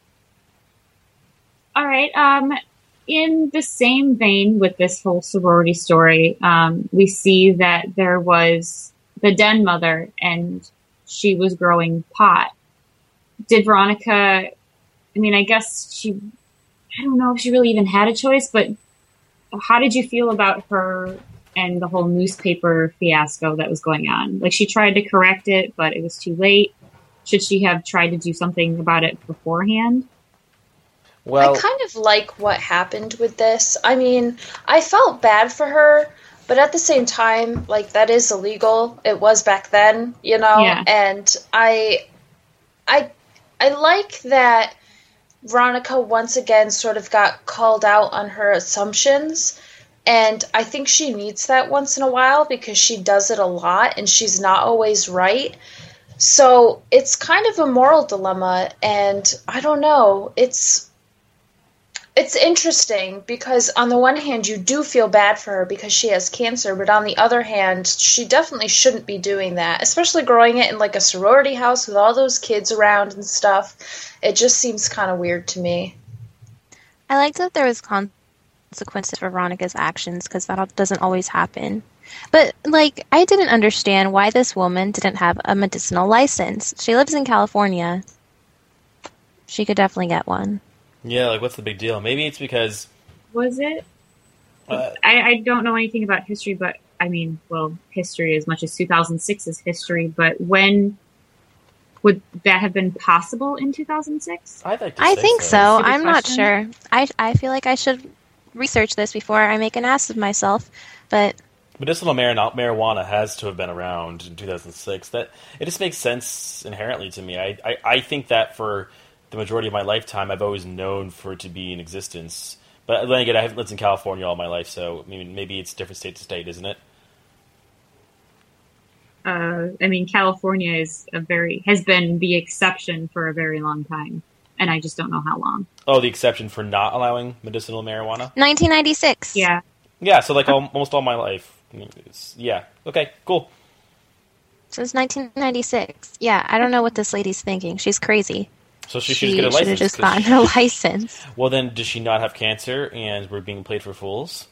All right. Um, in the same vein with this whole sorority story, um, we see that there was the den mother and she was growing pot. Did Veronica, I mean, I guess she, I don't know if she really even had a choice, but how did you feel about her and the whole newspaper fiasco that was going on? Like, she tried to correct it, but it was too late. Should she have tried to do something about it beforehand? Well, I kind of like what happened with this. I mean, I felt bad for her, but at the same time, like, that is illegal. It was back then, you know? Yeah. And I I I like that Veronica once again sort of got called out on her assumptions. And I think she needs that once in a while because she does it a lot and she's not always right. So it's kind of a moral dilemma, and I don't know. It's it's interesting because on the one hand, you do feel bad for her because she has cancer, but on the other hand, she definitely shouldn't be doing that, especially growing it in like a sorority house with all those kids around and stuff. It just seems kind of weird to me. I like that there was consequences for Veronica's actions because that doesn't always happen. But, like, I didn't understand why this woman didn't have a medicinal license. She lives in California. She could definitely get one. yeah, like, what's the big deal? Maybe it's because... Was it? Uh, I, I don't know anything about history, but I mean, well, history as much as two thousand six is history, but when would that have been possible in two thousand six? I'd like to I say think so. Stupid I'm not question. sure. I, I feel like I should research this before I make an ass of myself. But Medicinal marijuana marijuana has to have been around in two thousand six. That it just makes sense inherently to me. I, I, I think that for the majority of my lifetime, I've always known for it to be in existence. But then again, I haven't lived in California all my life, so I mean, maybe it's different state to state, isn't it? Uh, I mean, California is a very has been the exception for a very long time, and I just don't know how long. Oh, the exception for not allowing medicinal marijuana? nineteen ninety-six. Yeah, Yeah, so like all, almost all my life. It's, yeah, okay, cool. Since nineteen ninety-six. Yeah, I don't know what this lady's thinking. She's crazy. So she, She should get a should license. have just 'cause gotten she- her license. Well, then, does she not have cancer and we're being played for fools?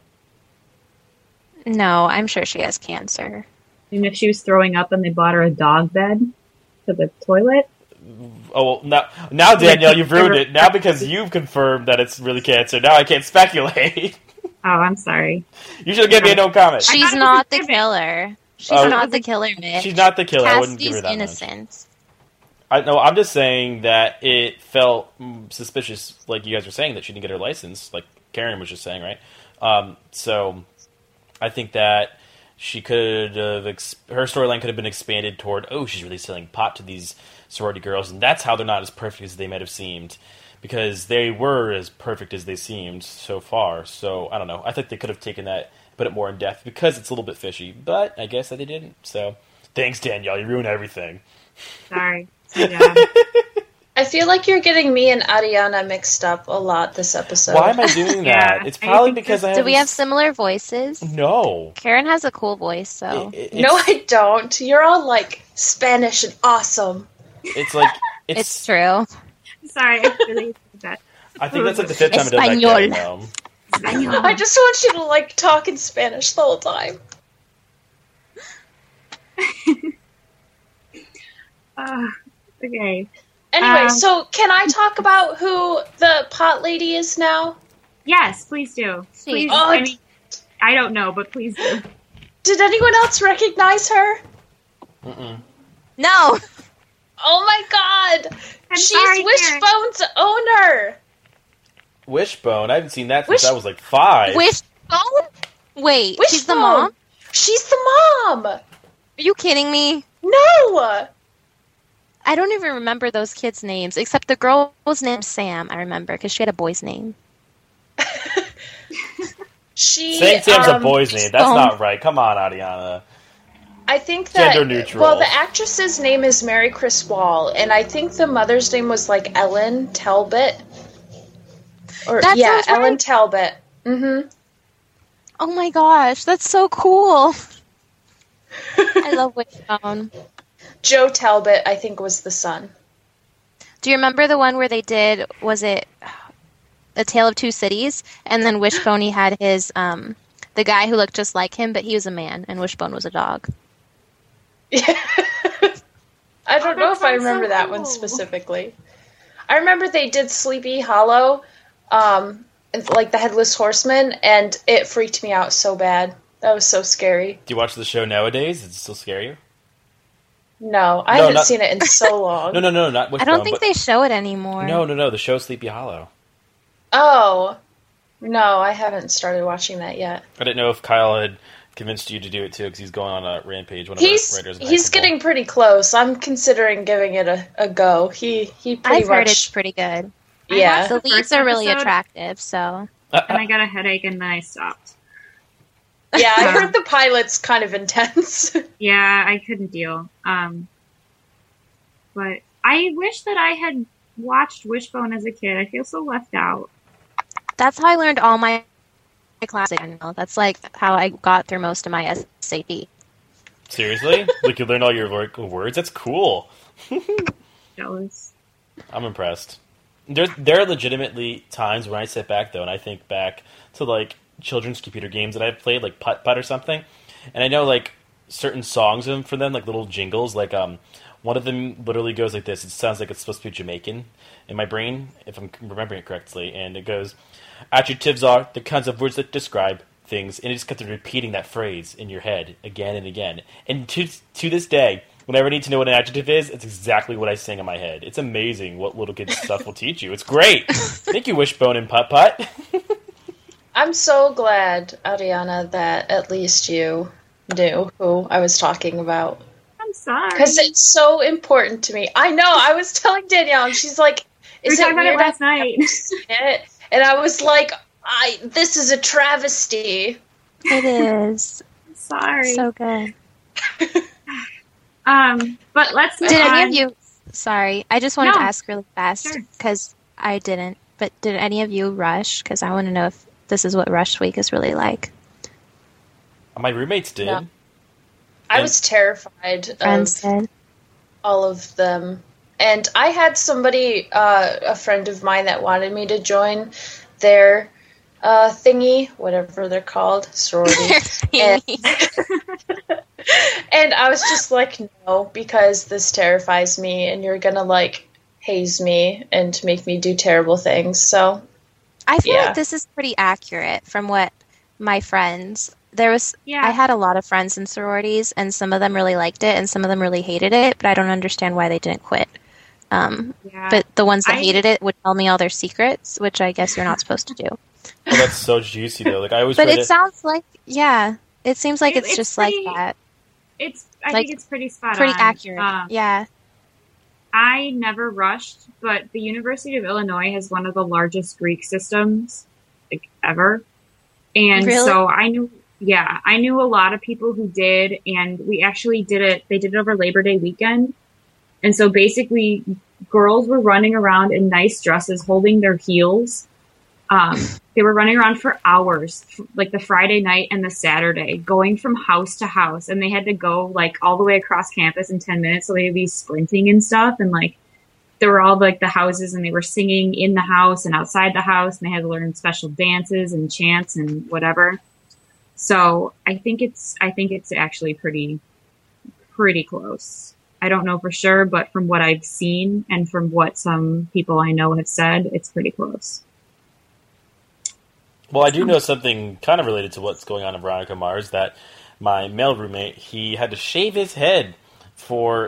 No, I'm sure she has cancer. and if she was throwing up and they bought her a dog bed for the toilet, Oh, well, now, now Danielle, you've ruined it. Now because you've confirmed that it's really cancer, now I can't speculate. oh, I'm sorry. You should give me a no comment. I She's thought it was not a the exhibit. killer. She's Oh. not the killer, Mitch. She's not the killer. I wouldn't give Cassidy's her that much. innocent. I no, I'm just saying that it felt mm, suspicious, like you guys were saying, that she didn't get her license, like Karen was just saying, right? Um, so I think that she could have ex- her storyline could have been expanded toward, oh, she's really selling pot to these sorority girls, and that's how they're not as perfect as they might have seemed, because they were as perfect as they seemed so far. So I don't know. I think they could have taken that, put it more in depth, because it's a little bit fishy. But I guess that they didn't. So thanks, Danielle. You ruined everything. Sorry. Yeah. I feel like you're getting me and Ariana mixed up a lot this episode. Why am I doing that? Yeah, It's I probably think because I that's- Do have we have similar voices? no. Karen has a cool voice, so. It- it- No, it's, I don't. You're all like Spanish and awesome. it's like it's. It's true. Sorry, I really did that. I think that's like the fifth time it does that. Español. Now. I just want you to like talk in Spanish the whole time. Uh, okay. Anyway, Um, so can I talk about who the pot lady is now? Yes, please do. Please. Oh, I mean, I don't know, but please do. Did anyone else recognize her? Mm-mm. No! Oh my god! I'm She's sorry, Karen. Wishbone's owner! Wishbone. I haven't seen that since Wish- I was like five. Wishbone? Wait, Wishbone. she's the mom? She's the mom. Are you kidding me? No. I don't even remember those kids' names, except the girl was named Sam, I remember, because she had a boy's name. She Saying Sam's um, a boy's name. That's Wishbone. not right. Come on, Ariana. I think that Gender neutral. well, the actress's name is Mary Chris Wall, and I think the mother's name was like Ellen Talbot. Or That yeah, sounds right. Ellen Talbot. Mm-hmm. Oh my gosh, that's so cool. I love Wishbone. Joe Talbot, I think, was the son. Do you remember the one where they did, was it A Tale of Two Cities? And then Wishbone, he had his, um, the guy who looked just like him, but he was a man, and Wishbone was a dog. Yeah. I don't Oh, know that if I sounds remember so that one cool. specifically. I remember they did Sleepy Hollow, um, and, like the Headless Horseman, and it freaked me out so bad. That was so scary. Do you watch the show nowadays? Does it still scare you? No, I No, haven't not- seen it in so long. No, no, no, not I Wishbone. don't think but... they show it anymore. No, no, no. The show Sleepy Hollow. Oh. No, I haven't started watching that yet. I didn't know if Kyle had convinced you to do it too, because he's going on a rampage. One of He's our writers in high he's school. getting pretty close. I'm considering giving it a, a go. He he pretty I've much heard it's pretty good. yeah. The The leads first are really episode- attractive, so. Uh, And I got a headache, and then I stopped. Yeah, I heard the pilot's kind of intense. Yeah, I couldn't deal. Um, but I wish that I had watched Wishbone as a kid. I feel so left out. That's how I learned all my classic. That's like how I got through most of my S A T. Seriously? Like you learn all your wor- words? That's cool. Jealous. I'm impressed. There, there are legitimately times when I sit back though, and I think back to like children's computer games that I've played, like Putt Putt or something, and I know like certain songs of them for them, like little jingles. Like um, one of them literally goes like this. It sounds like it's supposed to be Jamaican in my brain, if I'm remembering it correctly, and it goes, "Adjectives are the kinds of words that describe things," and it just kept repeating that phrase in your head again and again. And to to this day, whenever I need to know what an adjective is, it's exactly what I sing in my head. It's amazing what little kids stuff will teach you. It's great. Thank you, Wishbone and Putt Putt. I'm so glad, Ariana, that at least you knew who I was talking about. I'm sorry. Because it's so important to me. I know, I was telling Danielle, and she's like, we were is talking it about it weird last I've night. never seen it? And I was like, I this is a travesty. It is. I'm sorry. So good. um, but let's move Did on. any of you... Sorry, I just wanted No. to ask really fast, Sure. because I didn't. But did any of you rush? Because I want to know if this is what Rush Week is really like. My roommates did. No. I was terrified Friends of did. all of them. And I had somebody, uh, a friend of mine that wanted me to join their uh, thingy, whatever they're called, sorority. and, and I was just like, no, because this terrifies me and you're going to like haze me and make me do terrible things. So, I feel Yeah. like this is pretty accurate from what my friends. There was, Yeah. I had a lot of friends in sororities, and some of them really liked it, and some of them really hated it. But I don't understand why they didn't quit. Um, Yeah. but the ones that I- hated it would tell me all their secrets, which I guess you're not supposed to do. Oh, that's so juicy though. Like I always But read it sounds like, yeah, it seems like It- it's, it's just pretty- like that, it's. I like, think it's pretty spot pretty on. accurate. Um, Yeah, I never rushed, but the University of Illinois has one of the largest Greek systems like ever, and Really? so I knew. Yeah, I knew a lot of people who did, and we actually did it. They did it over Labor Day weekend, and so basically, girls were running around in nice dresses, holding their heels. Um, they were running around for hours, like the Friday night and the Saturday, going from house to house, and they had to go like all the way across campus in ten minutes. So they'd be sprinting and stuff, and like there were all like the houses, and they were singing in the house and outside the house, and they had to learn special dances and chants and whatever. So I think it's I think it's actually pretty pretty close. I don't know for sure, but from what I've seen and from what some people I know have said, it's pretty close. Well, I do know something kind of related to what's going on in Veronica Mars, that my male roommate, he had to shave his head for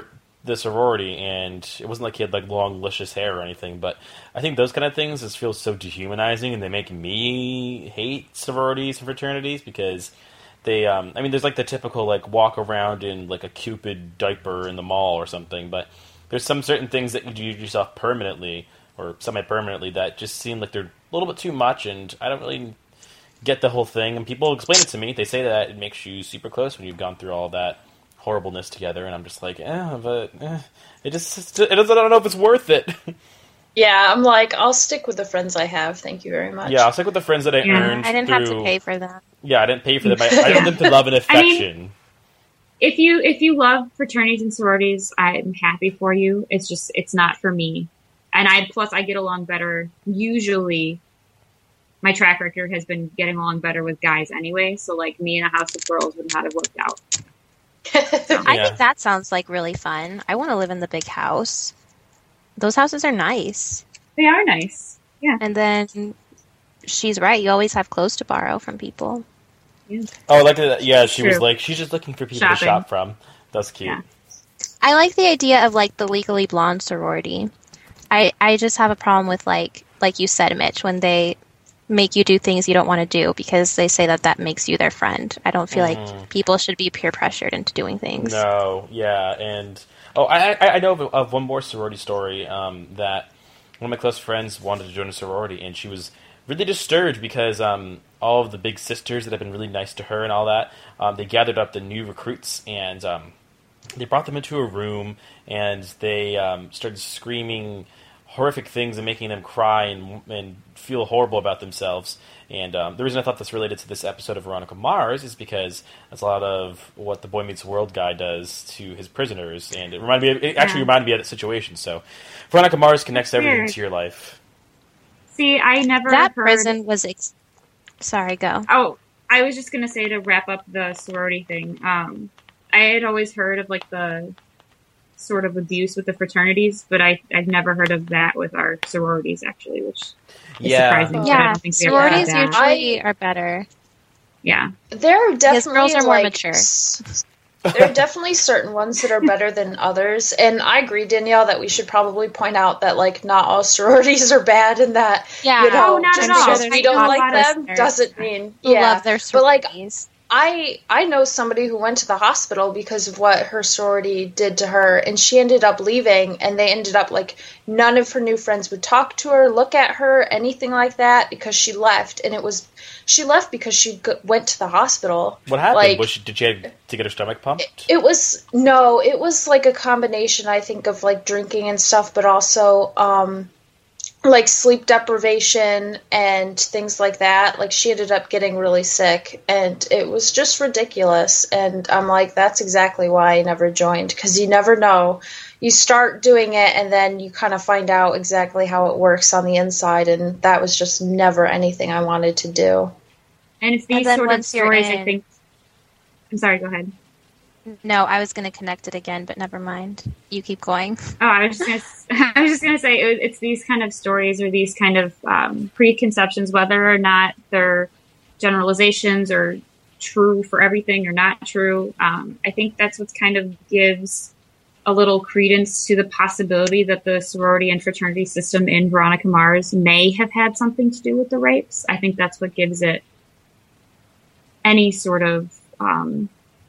the sorority, and it wasn't like he had like long, luscious hair or anything. But I think those kind of things just feel so dehumanizing, and they make me hate sororities and fraternities because they. Um, I mean, there's like the typical like walk around in like a Cupid diaper in the mall or something, but there's some certain things that you do yourself permanently or semi-permanently that just seem like they're a little bit too much, and I don't really get the whole thing. And people explain it to me. They say that it makes you super close when you've gone through all that horribleness together, and I'm just like, eh, but eh, it just, it doesn't, I don't know if it's worth it. Yeah, I'm like, I'll stick with the friends I have, thank you very much. Yeah, I'll stick with the friends that I Yeah, earned I didn't through, have to pay for them. Yeah, I didn't pay for them. I, I earned them to love and affection. I mean, if you if you love fraternities and sororities, I'm happy for you. It's just, it's not for me. And I, plus I get along better, usually, my track record has been getting along better with guys anyway, so like me in a house of girls would not have worked out. I Yeah. think that sounds like really fun. I want to live in the big house. Those houses are nice. They are nice. Yeah. And then she's right. You always have clothes to borrow from people. Yeah. Oh, I like that. Yeah, she was True. like, she's just looking for people Shopping. to shop from. That's cute. Yeah. I like the idea of like the Legally Blonde sorority. I, I just have a problem with like like you said, Mitch, when they make you do things you don't want to do because they say that that makes you their friend. I don't feel Mhm. like people should be peer pressured into doing things. No, yeah, and oh, I I I know of, of one more sorority story um, that one of my close friends wanted to join a sorority, and she was really disturbed because um, all of the big sisters that have been really nice to her and all that, um, they gathered up the new recruits and um, they brought them into a room and they um, started screaming horrific things and making them cry and, and feel horrible about themselves. And um, the reason I thought this related to this episode of Veronica Mars is because that's a lot of what the Boy Meets World guy does to his prisoners, and it reminded me. Of, it actually Yeah. reminded me of that situation. So, Veronica Mars connects everything Weird. to your life. See, I never That heard... prison was... Ex- Sorry, go. Oh, I was just going to say to wrap up the sorority thing. Um, I had always heard of like the sort of abuse with the fraternities, but I, I've never heard of that with our sororities, actually, which is Yeah. surprising. but I Yeah, don't think we ever had sororities that. usually I- are better. Yeah. There are Because definitely girls are more like, mature. s- there are definitely certain ones that are better than others, and I agree, Danielle, that we should probably point out that like not all sororities are bad, and that Yeah, you know Oh, not just at all. because I we know don't a like lot of them listeners doesn't mean who yeah. love their But like sororities. I I know somebody who went to the hospital because of what her sorority did to her, and she ended up leaving, and they ended up like none of her new friends would talk to her, look at her, anything like that, because she left, and it was she left because she go- went to the hospital. What happened? Like, was she, did she have to get her stomach pumped? It was no, it was like a combination, I think, of like drinking and stuff, but also um like sleep deprivation and things like that. Like she ended up getting really sick, and it was just ridiculous. And I'm like, that's exactly why I never joined, because you never know. You start doing it, and then you kind of find out exactly how it works on the inside, and that was just never anything I wanted to do. And it's these And then sort of once you're stories, I in- think... I'm sorry, go ahead. No, I was going to connect it again, but never mind. You keep going. Oh, I was just gonna. I was just gonna say it, it's these kind of stories or these kind of um, preconceptions, whether or not they're generalizations or true for everything or not true. Um, I think that's what kind of gives a little credence to the possibility that the sorority and fraternity system in Veronica Mars may have had something to do with the rapes. I think that's what gives it any sort of. Um,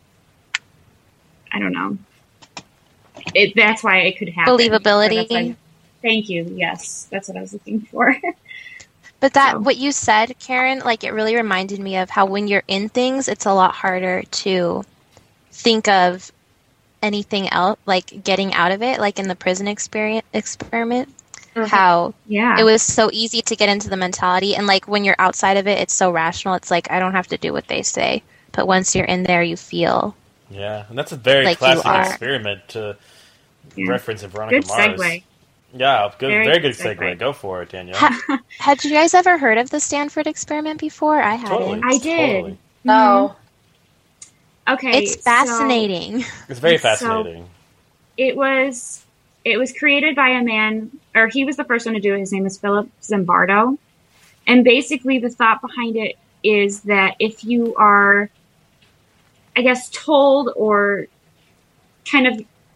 I don't know. It, that's why it could happen. Believability. That's why- thank you. Yes, that's what I was looking for. But that So- what you said, Karen, like it really reminded me of how when you're in things, it's a lot harder to think of anything else, like getting out of it, like in the prison experience experiment. How Yeah. it was so easy to get into the mentality, and like when you're outside of it, it's so rational. It's like I don't have to do what they say, but once you're in there, you feel. Yeah, and that's a very Like you classic are. experiment to Yeah. reference in Veronica Good Mars. segue. Yeah, good, very, Very good good segue. segue. Go for it, Danielle. Had you guys ever heard of the Stanford experiment before? I hadn't. Totally. I did. Totally. No. Okay. It's so fascinating. It's very So- fascinating. it was it was created by a man, or he was the first one to do it. His name is Philip Zimbardo. And basically the thought behind it is that if you are, I guess, told or kind of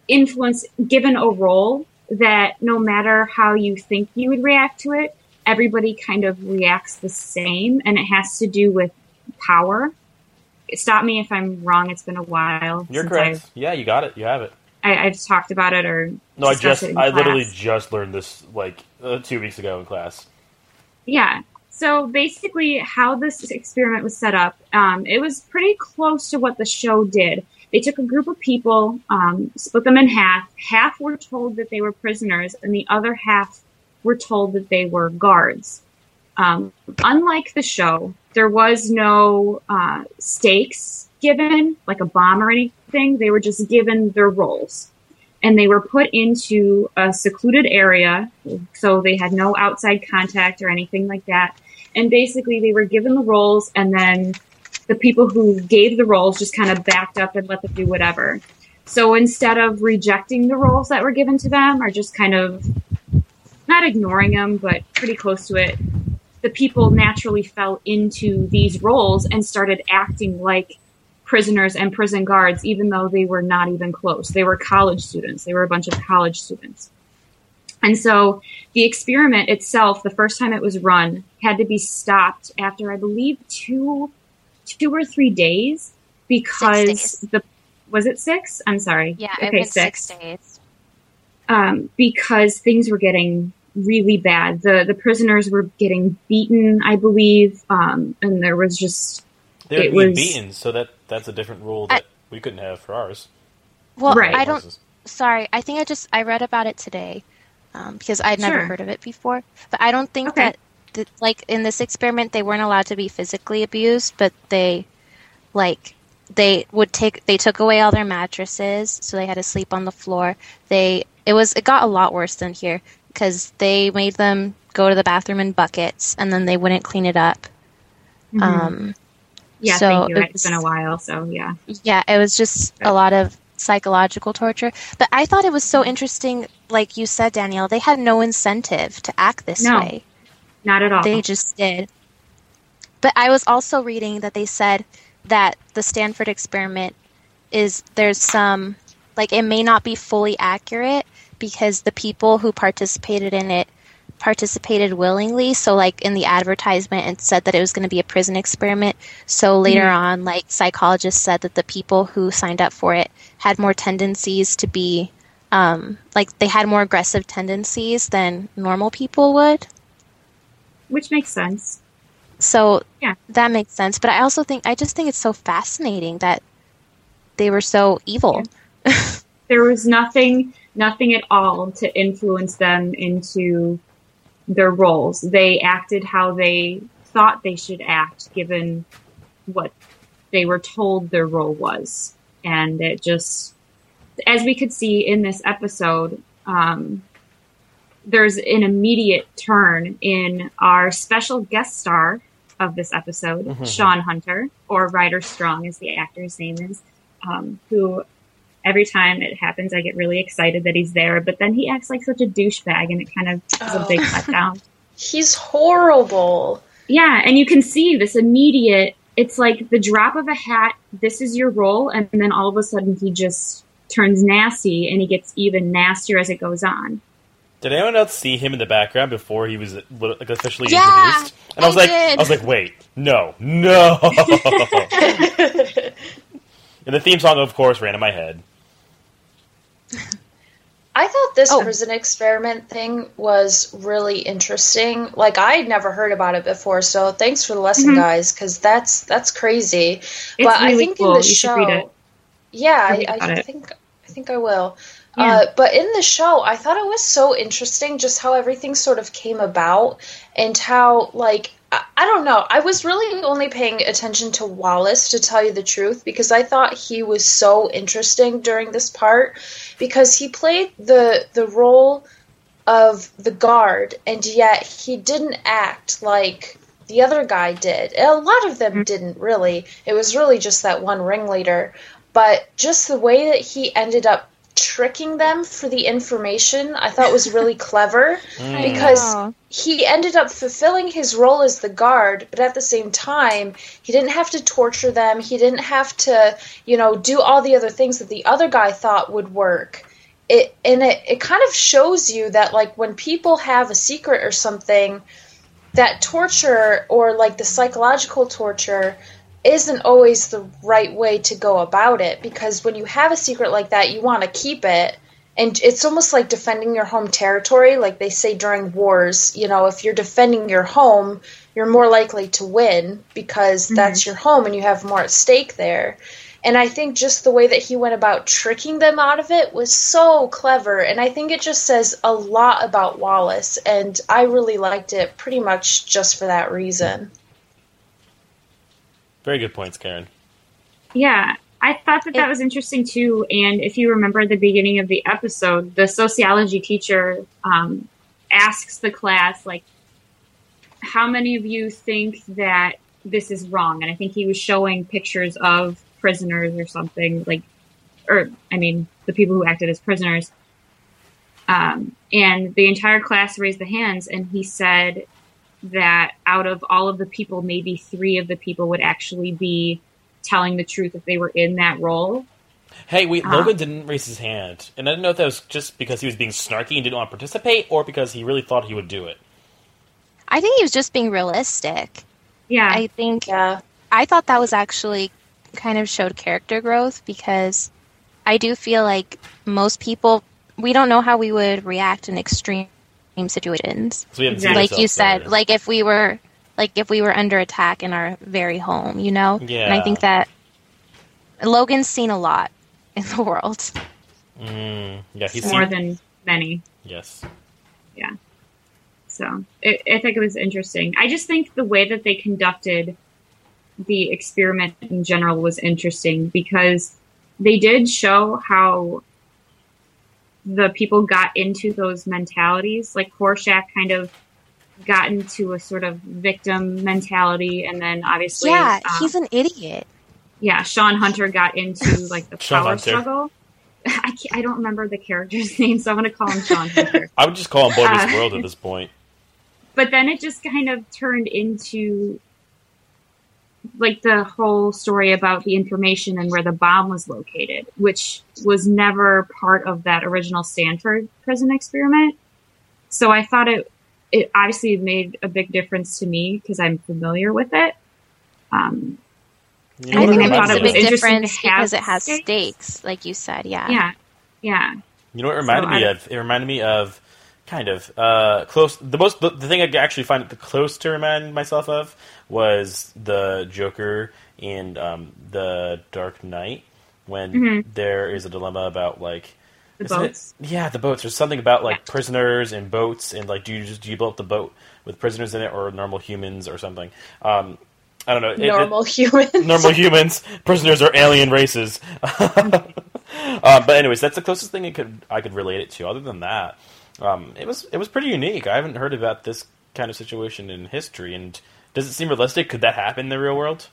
influence, given a role that no matter how you think you would react to it, everybody kind of reacts the same, and it has to do with power. Stop me if I'm wrong. It's been a while. You're since correct. I've, Yeah, you got it. You have it. I, I've talked about it or No, I discussed just, it in I class. literally just learned this like uh, two weeks ago in class. Yeah. So basically, how this experiment was set up, um, it was pretty close to what the show did. They took a group of people, um, split them in half. Half were told that they were prisoners, and the other half were told that they were guards. Um, unlike the show, there was no uh, stakes given, like a bomb or anything. They were just given their roles. And they were put into a secluded area, so they had no outside contact or anything like that. And basically, they were given the roles, and then the people who gave the roles just kind of backed up and let them do whatever. So instead of rejecting the roles that were given to them, or just kind of not ignoring them, but pretty close to it, the people naturally fell into these roles and started acting like prisoners and prison guards, even though they were not even close. They were college students. They were a bunch of college students. And so the experiment itself, the first time it was run, had to be stopped after, I believe, two two or three days because Six days. the was it six? I'm sorry. Yeah, okay, it was six. six days. Um, because things were getting really bad. The the prisoners were getting beaten, I believe, um, and there was just They were it being was beaten, so that that's a different rule I- that we couldn't have for ours. Well, Right. I don't. Sorry, I think I just I read about it today um, because I'd never Sure. heard of it before. But I don't think Okay. that, that, like in this experiment, they weren't allowed to be physically abused, but they, like, they would take they took away all their mattresses, so they had to sleep on the floor. They it was it got a lot worse than here because they made them go to the bathroom in buckets, and then they wouldn't clean it up. Mhm. Um, yeah, so thank you. it's- It's been a while, so yeah. Yeah, it was just a lot of psychological torture. But I thought it was so interesting, like you said, Danielle, they had no incentive to act this No. way. Not at all. They just did. But I was also reading that they said that the Stanford experiment is there's some, like, it may not be fully accurate because the people who participated in it participated willingly. So, like, in the advertisement, it said that it was going to be a prison experiment. So later Mhm. on, like, psychologists said that the people who signed up for it had more tendencies to be, um, like, they had more aggressive tendencies than normal people would. Which makes sense. So Yeah. that makes sense. But I also think, I just think it's so fascinating that they were so evil. There was nothing, nothing at all to influence them into their roles. They acted how they thought they should act, given what they were told their role was. And it just, as we could see in this episode, um, there's an immediate turn in our special guest star of this episode, Mhm. Sean Hunter, or Ryder Strong as the actor's name is, um, who every time it happens I get really excited that he's there, but then he acts like such a douchebag and it kind of is a Oh. big letdown. He's horrible. Yeah, and you can see this immediate, it's like the drop of a hat, this is your role, and then all of a sudden he just turns nasty and he gets even nastier as it goes on. Did anyone else see him in the background before he was like officially Yeah, introduced? And I was I like, did. I was like, wait, no, no. And the theme song, of course, ran in my head. I thought this Oh. prison experiment thing was really interesting. Like, I'd never heard about it before, so thanks for the lesson, Mhm. guys, because that's that's crazy. It's but I really think cool. in the You should read it. show, yeah, Read I, about I it. think I think I will. Yeah. Uh, but in the show, I thought it was so interesting just how everything sort of came about and how, like, I, I don't know. I was really only paying attention to Wallace, to tell you the truth, because I thought he was so interesting during this part because he played the the role of the guard, and yet he didn't act like the other guy did. A lot of them Mhm. didn't really. It was really just that one ringleader. But just the way that he ended up tricking them for the information, I thought was really clever Mm. because know. he ended up fulfilling his role as the guard, but at the same time, he didn't have to torture them. He didn't have to, you know, do all the other things that the other guy thought would work. it and it, it kind of shows you that, like, when people have a secret or something, that torture or like the psychological torture isn't always the right way to go about it, because when you have a secret like that, you want to keep it. And it's almost like defending your home territory. Like they say during wars, you know, if you're defending your home, you're more likely to win because mm-hmm. that's your home and you have more at stake there. And I think just the way that he went about tricking them out of it was so clever. And I think it just says a lot about Wallace. And I really liked it pretty much just for that reason. Very good points, Karen. Yeah. I thought that that was interesting, too. And if you remember the beginning of the episode, the sociology teacher um, asks the class, like, how many of you think that this is wrong? And I think he was showing pictures of prisoners or something, like, or, I mean, the people who acted as prisoners. Um, and the entire class raised the hands, and he said that out of all of the people, maybe three of the people would actually be telling the truth if they were in that role. Hey, wait, um, Logan didn't raise his hand. And I didn't know if that was just because he was being snarky and didn't want to participate, or because he really thought he would do it. I think he was just being realistic. Yeah. I think, Yeah. I thought that was actually kind of showed character growth, because I do feel like most people, we don't know how we would react in extreme situations. So we haven't Exactly. seen Like you ourselves said, there. like if we were, like if we were under attack in our very home, you know? Yeah. And I think that Logan's seen a lot in the world. Mm, yeah, he's More seen... than many. Yes. Yeah. So it, I think it was interesting. I just think the way that they conducted the experiment in general was interesting, because they did show how the people got into those mentalities. Like Horshack kind of got into a sort of victim mentality, and then obviously, Yeah, um, he's an idiot. yeah, Sean Hunter got into like the Sean power Hunter. struggle. I can't, I don't remember the character's name, so I'm going to call him Sean Hunter. I would just call him Boy Meets Uh, World at this point. But then it just kind of turned into like the whole story about the information and where the bomb was located, which was never part of that original Stanford prison experiment. So I thought it, it obviously made a big difference to me because I'm familiar with it. Um, You I know what think it it reminds makes a me big of? interesting to difference have because it has stakes. stakes, like you said, yeah. yeah, yeah. You know what it reminded So me I- of? It reminded me of, kind of, uh, close. The most, the, the thing I could actually find it the close to remind myself of was the Joker in um, the Dark Knight, when Mhm. there is a dilemma about like The isn't it- boats. yeah, the boats. There's something about like Yeah. prisoners and boats, and like do you just do you blow up the boat with prisoners in it or normal humans or something? Um, I don't know. It- it- Normal humans. normal humans, prisoners are alien races. um, but anyways, that's the closest thing I could I could relate it to. Other than that, um, it was it was pretty unique. I haven't heard about this kind of situation in history. And does it seem realistic? Could that happen in the real world?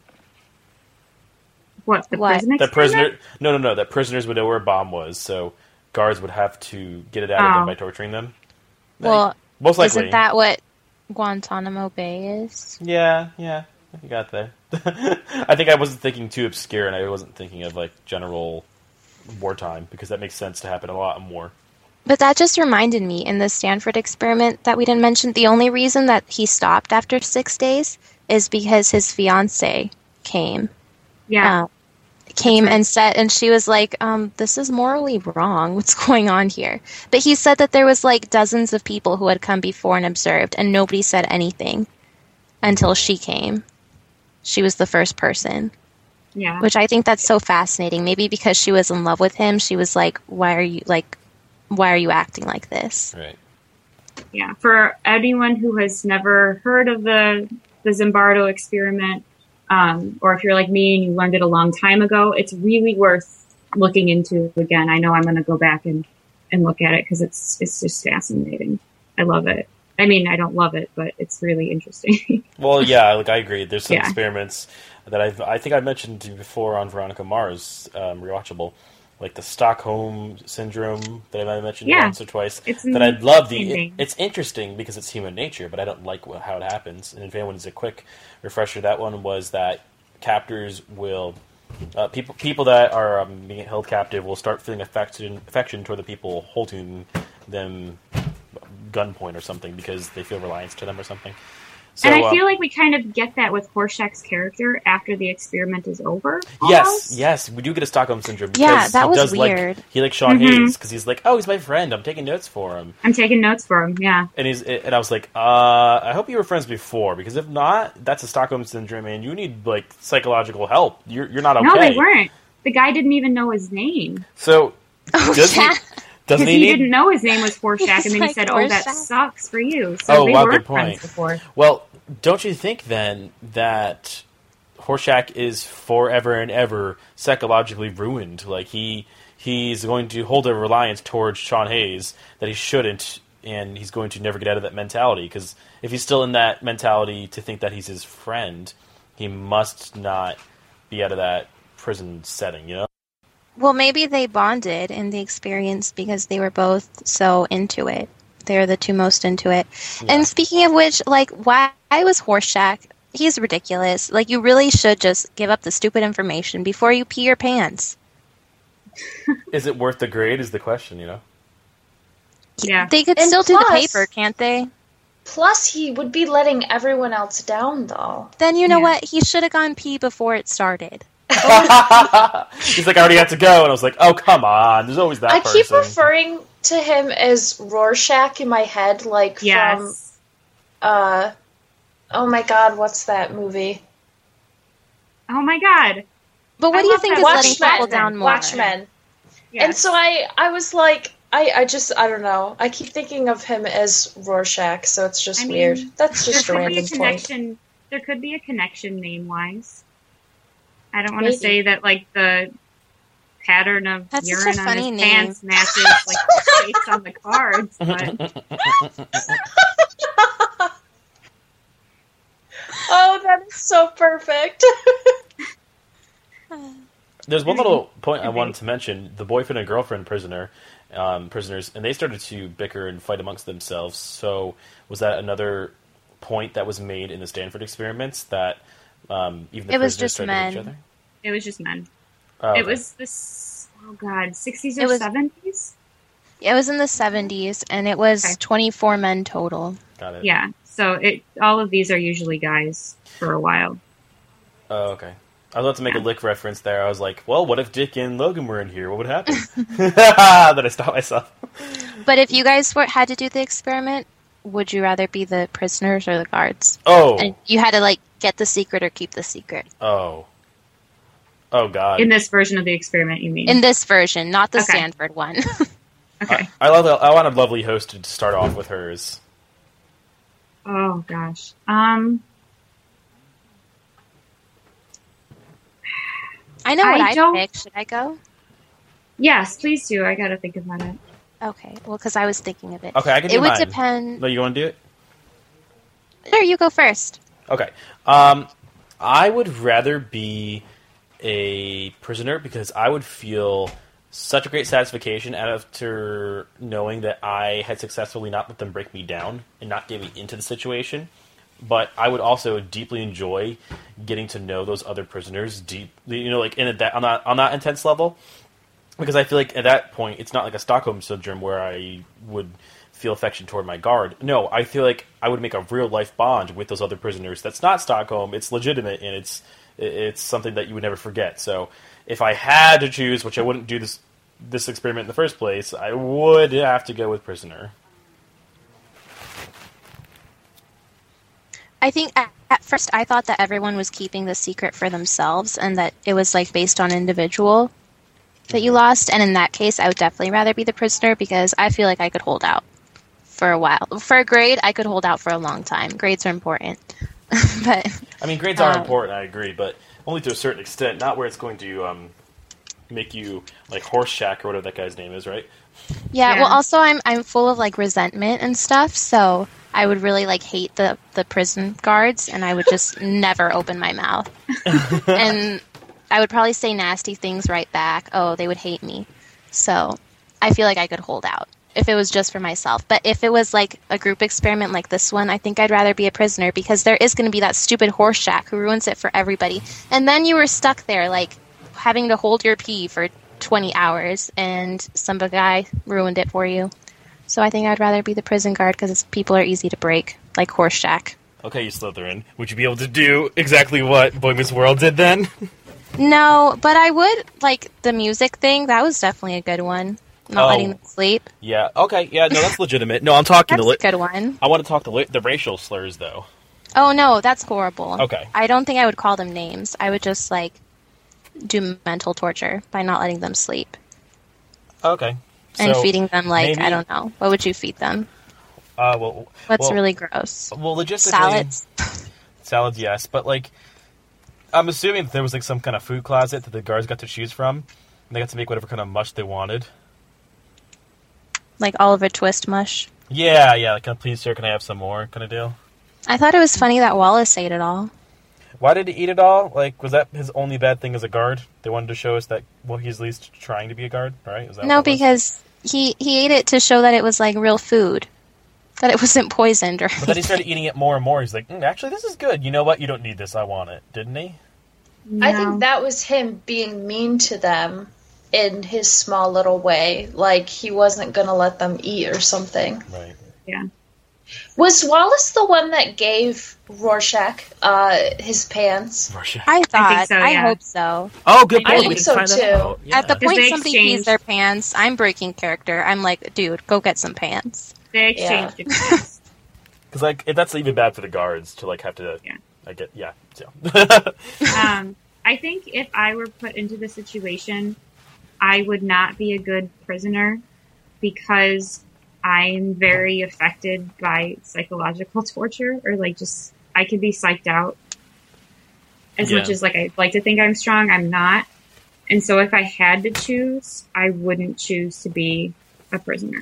What, the What? prison That experiment? prisoner, no, no, no. That prisoners would know where a bomb was, so guards would have to get it out of Oh. them by torturing them. Well, Most likely, isn't that what Guantanamo Bay is? Yeah, yeah, you got there. I think I wasn't thinking too obscure, and I wasn't thinking of like general wartime, because that makes sense to happen a lot more. But that just reminded me, in the Stanford experiment that we didn't mention, the only reason that he stopped after six days is because his fiance came. Yeah. uh, came right. and said, and she was like, um, this is morally wrong. What's going on here? But he said that there was like dozens of people who had come before and observed, and nobody said anything until she came. She was the first person, yeah. which I think that's so fascinating. Maybe because she was in love with him, she was like, why are you like, why are you acting like this? Right. Yeah, for anyone who has never heard of the the Zimbardo experiment, um, or if you're like me and you learned it a long time ago, it's really worth looking into again. I know I'm going to go back and, and look at it because it's it's just fascinating. I love it. I mean, I don't love it, but it's really interesting. Well, yeah, like I agree. There's some Yeah. experiments that I've I think I mentioned to you before on Veronica Mars, um, rewatchable, like the Stockholm syndrome that I might have mentioned Yeah. once or twice. It's that I'd love the. interesting. It, it's interesting because it's human nature, but I don't like wh- how it happens. And if anyone needs a quick refresher, that one was that captors will Uh, people people that are um, being held captive will start feeling affection affection toward the people holding them gunpoint or something because they feel reliance to them or something. So, and I um, feel like we kind of get that with Horshack's character after the experiment is over. Yes, almost. yes, we do get a Stockholm syndrome. Because Yeah, that he was does weird. Like, he likes Sean Mhm. Hayes because he's like, oh, he's my friend. I'm taking notes for him. I'm taking notes for him. Yeah. And he's and I was like, uh, I hope you were friends before because if not, that's a Stockholm syndrome, and you need like psychological help. You're you're not okay. No, they weren't. The guy didn't even know his name. So Oh, does he? yeah. Doesn't Because he he need? didn't know his name was Horshack, and then he It's said, like "Oh, that Horshack. sucks for you." So Oh, they wow, were good friends point. before. Well, don't you think then that Horshack is forever and ever psychologically ruined? Like he he's going to hold a reliance towards Sean Hayes that he shouldn't, and he's going to never get out of that mentality. Because if he's still in that mentality to think that he's his friend, he must not be out of that prison setting. You know. Well, maybe they bonded in the experience because they were both so into it. They're the two most into it. Yeah. And speaking of which, like, why was Horshack? He's ridiculous. Like, you really should just give up the stupid information before you pee your pants. Is it worth the grade? Is the question. You know. Yeah. They could And still do the plus- paper, can't they? Plus, he would be letting everyone else down, though. Then you know Yeah. what? He should have gone pee before it started. He's like, I already had to go, and I was like, oh come on. There's always that I person. keep referring to him as Rorschach in my head, like from, Yes. uh, oh my god, what's that movie? Oh my God. But what I do you love think that is letting Watchmen. people down more? Watchmen. Yes. And so I, I was like, I, I just, I don't know. I keep thinking of him as Rorschach, so it's just I mean, weird. That's just a there could be a random point. connection. There could be a connection name wise. I don't want to Maybe. say that like the pattern of That's such a urine on funny his name. pants matches like the face on the cards, but Oh, that is so perfect. There's one little point I Okay. wanted to mention: the boyfriend and girlfriend prisoner, um, prisoners, and they started to bicker and fight amongst themselves. So, was that another point that was made in the Stanford experiments that um, even the It was prisoners just started to hate each men. other? it was just men. Oh, okay. It was this. Oh God, sixties It or was- seventies. It was in the seventies, and it was Okay. twenty-four men total. Got it. Yeah. So it all of these are usually guys for a while. Oh, okay. I was about to make a lick reference there. I was like, well, what if Dick and Logan were in here? What would happen? Then I stopped myself. But if you guys were, had to do the experiment, would you rather be the prisoners or the guards? Oh, And you had to, like, get the secret or keep the secret. oh, oh, God. In this version of the experiment, you mean? In this version, not the Okay. Stanford one. okay. I, I love. I want a lovely host to start off with hers. Oh gosh. Um. I know what I I don't- picked. Should I go? Yes, please do. I gotta think about it. Okay. Well, because I was thinking of it. Okay, I can do It would mine. depend. No, you want to do it? There, you go first. Okay. Um, I would rather be a prisoner because I would feel such a great satisfaction after knowing that I had successfully not let them break me down and not get me into the situation. But I would also deeply enjoy getting to know those other prisoners deep, you know, like in a, that on that on that intense level, because I feel like at that point it's not like a Stockholm syndrome where I would feel affection toward my guard. No, I feel like I would make a real life bond with those other prisoners. That's not Stockholm. It's legitimate and it's it's something that you would never forget. So if I had to choose, which I wouldn't do this this experiment in the first place, I would have to go with prisoner. I think at, at first I thought that everyone was keeping the secret for themselves and that it was like based on individual that you lost. And in that case, I would definitely rather be the prisoner because I feel like I could hold out for a while. For a grade, I could hold out for a long time. Grades are important. but I mean, grades are Um, important, I agree, but only to a certain extent, not where it's going to um, make you like Horseshack or whatever that guy's name is, right? yeah, Yeah. well also I'm I'm full of like resentment and stuff, so I would really like hate the, the prison guards and I would just never open my mouth. And I would probably say nasty things right back. Oh, they would hate me. So I feel like I could hold out if it was just for myself. But if it was like a group experiment like this one, I think I'd rather be a prisoner because there is going to be that stupid Horseshack who ruins it for everybody. And then you were stuck there like having to hold your pee for twenty hours, and some guy ruined it for you. So I think I'd rather be the prison guard because people are easy to break, like Horseshack. Okay, you Slytherin. Would you be able to do exactly what Boy Meets World did then? No, but I would, like, the music thing, that was definitely a good one. Not Oh. letting them sleep. Yeah, okay, yeah, no, that's legitimate. No, I'm talking That's to... Li- a good one. I want to talk to li- the racial slurs, though. Oh, no, that's horrible. Okay. I don't think I would call them names. I would just, like, do mental torture by not letting them sleep. Okay. And So, feeding them, like, maybe- I don't know. What would you feed them? Uh, well, What's well, really gross? well, logistically... Salads? Salads, yes, but, like, I'm assuming that there was, like, some kind of food closet that the guards got to choose from, and they got to make whatever kind of mush they wanted. Like Oliver Twist mush? Yeah, yeah, like, please, sir, can I have some more kind of deal? I thought it was funny that Wallace ate it all. Why did he eat it all? Like, was that his only bad thing as a guard? They wanted to show us that, well, he's at least trying to be a guard, right? Is that No, what it was? because he, he ate it to show that it was, like, real food. That it wasn't poisoned or But then he started eating it more and more. He's like, mm, actually, this is good. You know what? You don't need this. I want it. Didn't he? I No. think that was him being mean to them in his small little way. Like, he wasn't going to let them eat or something. Right. Yeah. Was Wallace the one that gave Rorschach uh, his pants? Russia. I thought. I, so, yeah. hope so. Oh, good I point. think We didn't so, find that too. out. Yeah. At the point they somebody pees exchanged- their pants, I'm breaking character. I'm like, dude, go get some pants. They exchanged it. Because, like, if that's even bad for the guards to, like, have to... Yeah. I get... Yeah. So. um, I think if I were put into the situation, I would not be a good prisoner because I'm very affected by psychological torture, or like just I could be psyched out. As Yeah. much as like I like to think I'm strong, I'm not. And so if I had to choose, I wouldn't choose to be a prisoner.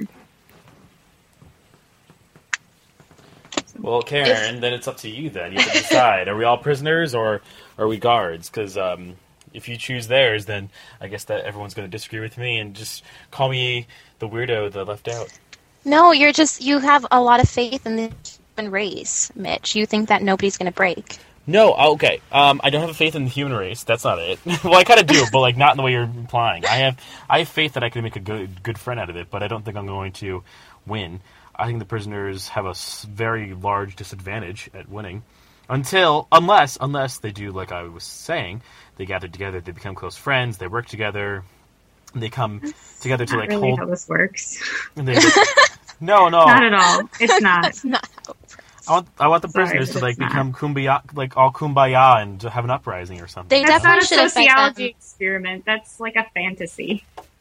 Well, Karen, then it's up to you then. You have to decide. Are we all prisoners or are we guards? Because um, if you choose theirs, then I guess that everyone's going to disagree with me and just call me the weirdo that left out. No, you're just, you have a lot of faith in the human race, Mitch. You think that nobody's going to break. No, okay. Um, I don't have faith in the human race. That's not it. Well, I kind of do, but like not in the way you're implying. I have, I have faith that I can make a good, good friend out of it, but I don't think I'm going to win. I think the prisoners have a s- very large disadvantage at winning, until, unless, unless they do like I was saying, they gather together, they become close friends, they work together, they come together to Not like really hold. how this works. And they, no, no. Not at all. It's not. That's not how it works. I want, I want the Sorry, prisoners to but like it's not. become kumbaya, like all kumbaya, and to have an uprising or something. They That's not a definitely should have sent sociology them. experiment. That's like a fantasy.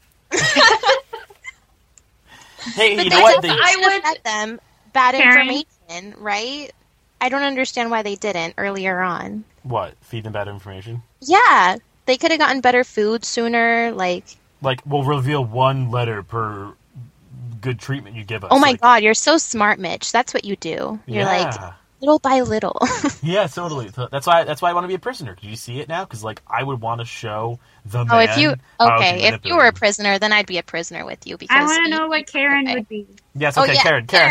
Hey, But you they know what? They, definitely I should have would- fed them bad Karen? information, right? I don't understand why they didn't earlier on. what? Feed them bad information? Yeah, they could have gotten better food sooner. Like, Like, we'll reveal one letter per good treatment you give us. oh my like, god, you're so smart, Mitch. That's what you do. You're like yeah. little by little. Yeah, totally. So that's why. That's why I want to be a prisoner. Do you see it now? Because like, I would want to show the man. oh, if you how to okay, if you manipulate were a him. prisoner, then I'd be a prisoner with you because I want to you- know what Karen okay. would be. Yes. Oh, Okay, yeah, Karen. Karen.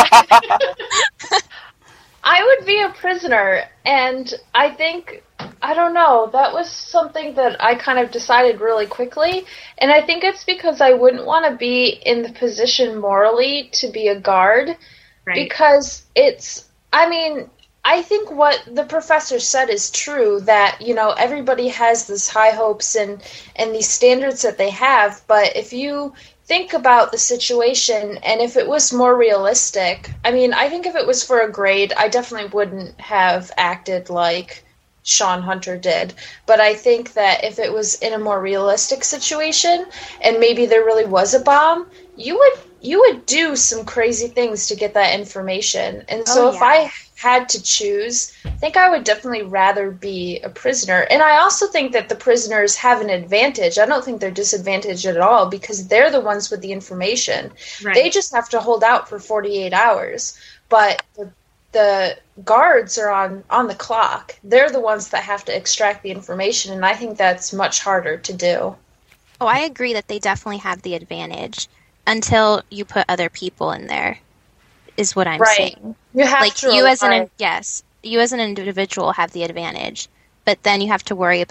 I would be a prisoner, and I think, I don't know, that was something that I kind of decided really quickly, and I think it's because I wouldn't want to be in the position morally to be a guard, Right. because it's, I mean, I think what the professor said is true, that, you know, everybody has these high hopes and, and these standards that they have, but if you think about the situation, and if it was more realistic, I mean, I think if it was for a grade, I definitely wouldn't have acted like Sean Hunter did. But I think that if it was in a more realistic situation, and maybe there really was a bomb, you would you would do some crazy things to get that information. And so Oh, if yeah. I had to choose, I think I would definitely rather be a prisoner. And I also think that the prisoners have an advantage. I don't think they're disadvantaged at all because they're the ones with the information. Right. They just have to hold out for forty-eight hours. But the, the guards are on, on the clock. They're the ones that have to extract the information, and I think that's much harder to do. Oh, I agree that they definitely have the advantage until you put other people in there. Is what I'm Right. saying. You have Like to you as an rely- yes, you as an individual have the advantage, but then you have to worry about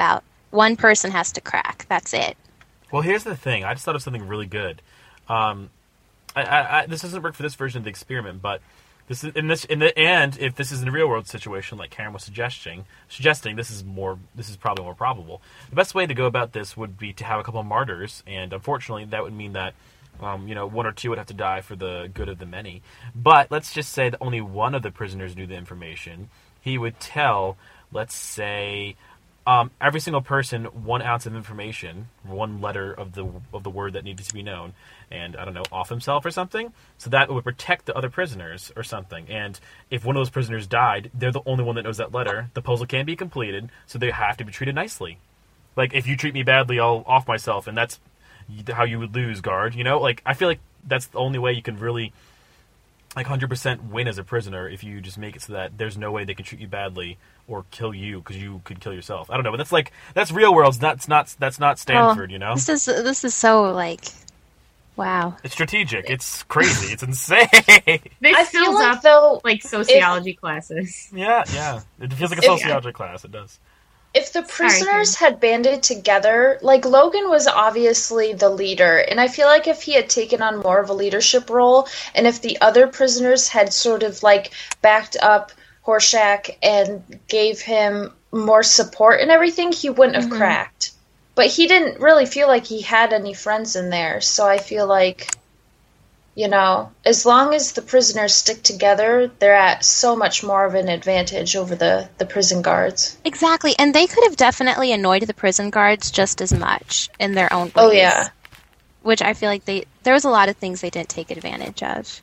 one person has to crack. That's it. Well, here's the thing. I just thought of something really good. Um, I, I, I, this doesn't work for this version of the experiment, but this is in this in the and if this is in a real world situation, like Karen was suggesting, suggesting this is more this is probably more probable. The best way to go about this would be to have a couple of martyrs, and unfortunately, that would mean that um, you know one or two would have to die for the good of the many. But let's just say that only one of the prisoners knew the information. He would tell, let's say, um, every single person one ounce of information, one letter of the of the word that needed to be known, and I don't know, off himself or something. So that would protect the other prisoners or something. And if one of those prisoners died, they're the only one that knows that letter. The puzzle can't be completed, so they have to be treated nicely. Like, if you treat me badly, I'll off myself, and that's how you would lose, guard. You know, like I feel like that's the only way you can really like one hundred percent win as a prisoner, if you just make it so that there's no way they can treat you badly or kill you because you could kill yourself. I don't know, but that's like that's real world. That's not that's not Stanford, Oh, you know. This is this is so like, wow. It's strategic. It's crazy. It's insane. This I fills feel like up though, like sociology classes. yeah, yeah. It feels like a If- sociology class. It does. if the Sorry, prisoners had banded together, like Logan was obviously the leader, and I feel like if he had taken on more of a leadership role, and if the other prisoners had sort of like backed up Horshack and gave him more support and everything, he wouldn't have Mhm. cracked. But he didn't really feel like he had any friends in there, so I feel like, you know, as long as the prisoners stick together, they're at so much more of an advantage over the, the prison guards. Exactly, and they could have definitely annoyed the prison guards just as much in their own ways. Oh, yeah. Which I feel like they there was a lot of things they didn't take advantage of.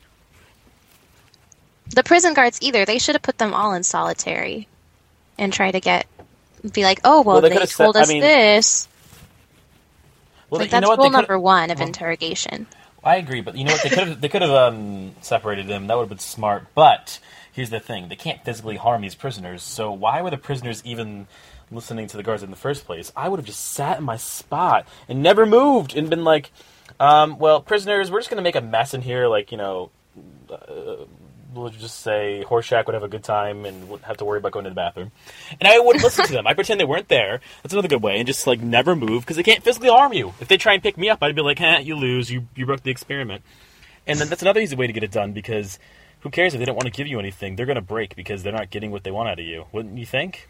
The prison guards either, they should have put them all in solitary and try to get be like, oh well, Well, they they, could have said- told I us mean- this. Well, Like you that's know what? rule They could. number one of interrogation. I agree, but you know what? They could have they could have um, separated them. That would have been smart. But here's the thing: they can't physically harm these prisoners. So why were the prisoners even listening to the guards in the first place? I would have just sat in my spot and never moved and been like, um, "Well, prisoners, we're just going to make a mess in here. Like, you know, uh, we'll just say Horshack would have a good time and wouldn't have to worry about going to the bathroom." And I wouldn't listen to them. I pretend they weren't there. That's another good way. And just, like, never move, because they can't physically harm you. If they try and pick me up, I'd be like, eh, you lose. You, you broke the experiment. And then that's another easy way to get it done, because who cares if they don't want to give you anything? They're going to break because they're not getting what they want out of you. Wouldn't you think?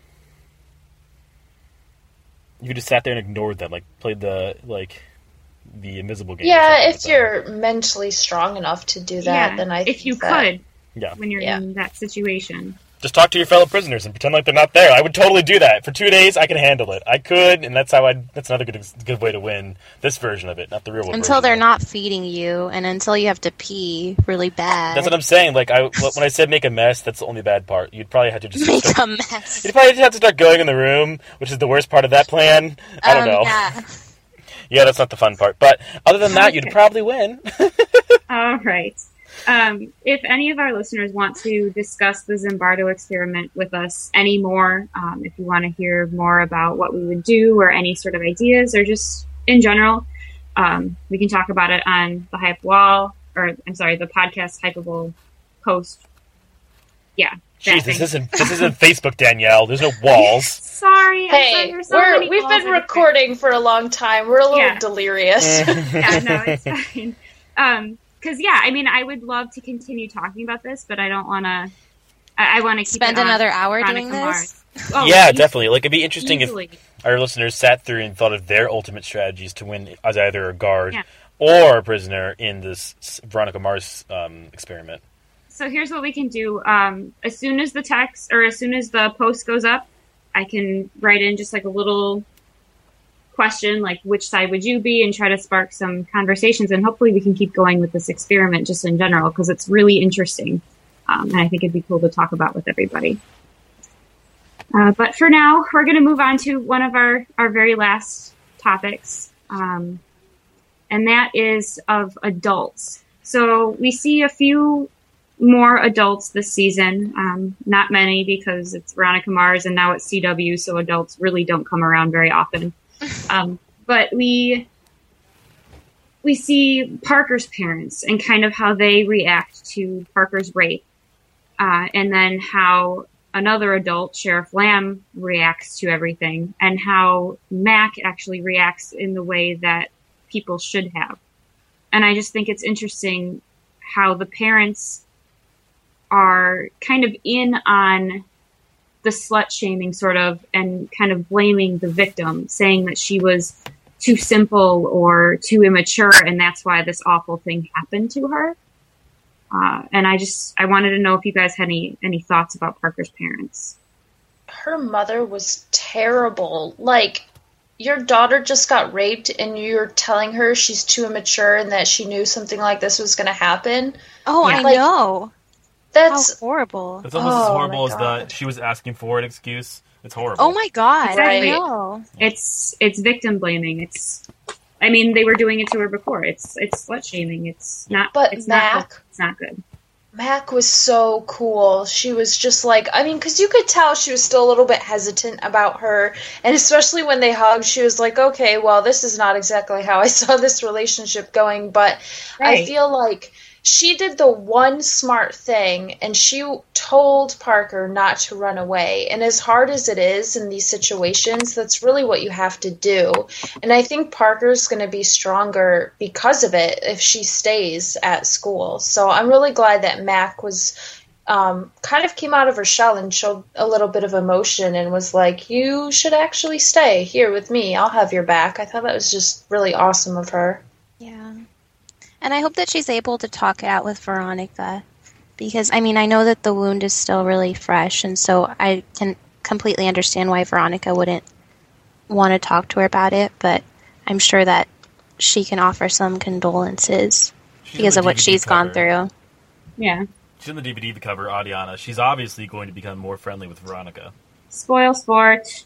You just sat there and ignored them, like, played the, like, the invisible game. or Yeah, something if with them. you're mentally strong enough to do that, yeah, then I think if you that, could, Yeah. when you're Yeah. in that situation. Just talk to your fellow prisoners and pretend like they're not there. I would totally do that. For two days, I can handle it. I could, and that's how I. That's another good good way to win this version of it, not the real one. Until they're not feeding you, and until you have to pee really bad. That's what I'm saying. Like I, when I said make a mess, that's the only bad part. You'd probably have to just Make start, a mess. you'd probably have to start going in the room, which is the worst part of that plan. I don't Um, know. Yeah. Yeah, that's not the fun part. But other than that, you'd Okay. probably win. All right. Um, if any of our listeners want to discuss the Zimbardo experiment with us anymore, um, if you want to hear more about what we would do or any sort of ideas or just in general, um, we can talk about it on the Hype Wall, or I'm sorry, the podcast Hypeable post. Yeah. that Jeez, this thing. isn't this isn't Facebook, Danielle. There's no walls. Sorry. I'm sorry, Hey, there's so we're, many we've walls been everywhere. recording for a long time. We're a little Yeah. delirious. Yeah, no, it's fine. Um, because yeah, I mean, I would love to continue talking about this, but I don't want to. I, I want to Spend another hour doing this? Oh, yeah, easy- definitely. Like it'd be interesting easily. if our listeners sat through and thought of their ultimate strategies to win as either a guard Yeah. or a prisoner in this Veronica Mars um, experiment. So here's what we can do. Um, as soon as the text or as soon as the post goes up, I can write in just like a little question, like which side would you be, and try to spark some conversations. And hopefully we can keep going with this experiment just in general because it's really interesting. Um, and I think it'd be cool to talk about with everybody. Uh, but for now, we're going to move on to one of our, our very last topics. Um, and that is of adults. So we see a few more adults this season. Um, not many because it's Veronica Mars and now it's C W, so adults really don't come around very often. Um, but we we see Parker's parents and kind of how they react to Parker's rape, uh, and then how another adult, Sheriff Lamb, reacts to everything, and how Mac actually reacts in the way that people should have. And I just think it's interesting how the parents are kind of in on the slut shaming sort of, and kind of blaming the victim, saying that she was too simple or too immature, and that's why this awful thing happened to her. Uh, and I just, I wanted to know if you guys had any, any thoughts about Parker's parents. Her mother was terrible. Like, your daughter just got raped and you're telling her she's too immature and that she knew something like this was going to happen. Oh, Yeah. I Like, know. That's How horrible. It's almost as Oh, horrible my as God. the she was asking for an excuse. It's horrible. Oh my god, Right. I know. It's, it's victim blaming. It's, I mean, they were doing it to her before. It's, it's slut shaming. It's not, But it's not, Mac- good. It's not good. Mac was so cool. She was just like, I mean, because you could tell she was still a little bit hesitant about her. And especially when they hugged, she was like, okay, well, this is not exactly how I saw this relationship going. But I Right. feel like she did the one smart thing, and she told Parker not to run away. And as hard as it is in these situations, that's really what you have to do. And I think Parker's going to be stronger because of it if she stays at school. So I'm really glad that Mac was um, kind of came out of her shell and showed a little bit of emotion and was like, you should actually stay here with me. I'll have your back. I thought that was just really awesome of her. Yeah. And I hope that she's able to talk it out with Veronica. Because, I mean, I know that the wound is still really fresh, and so I can completely understand why Veronica wouldn't want to talk to her about it, but I'm sure that she can offer some condolences She's because in of the what D V D she's gone cover. through. Yeah. She's in the D V D cover, Adiana. She's obviously going to become more friendly with Veronica. Spoil sport.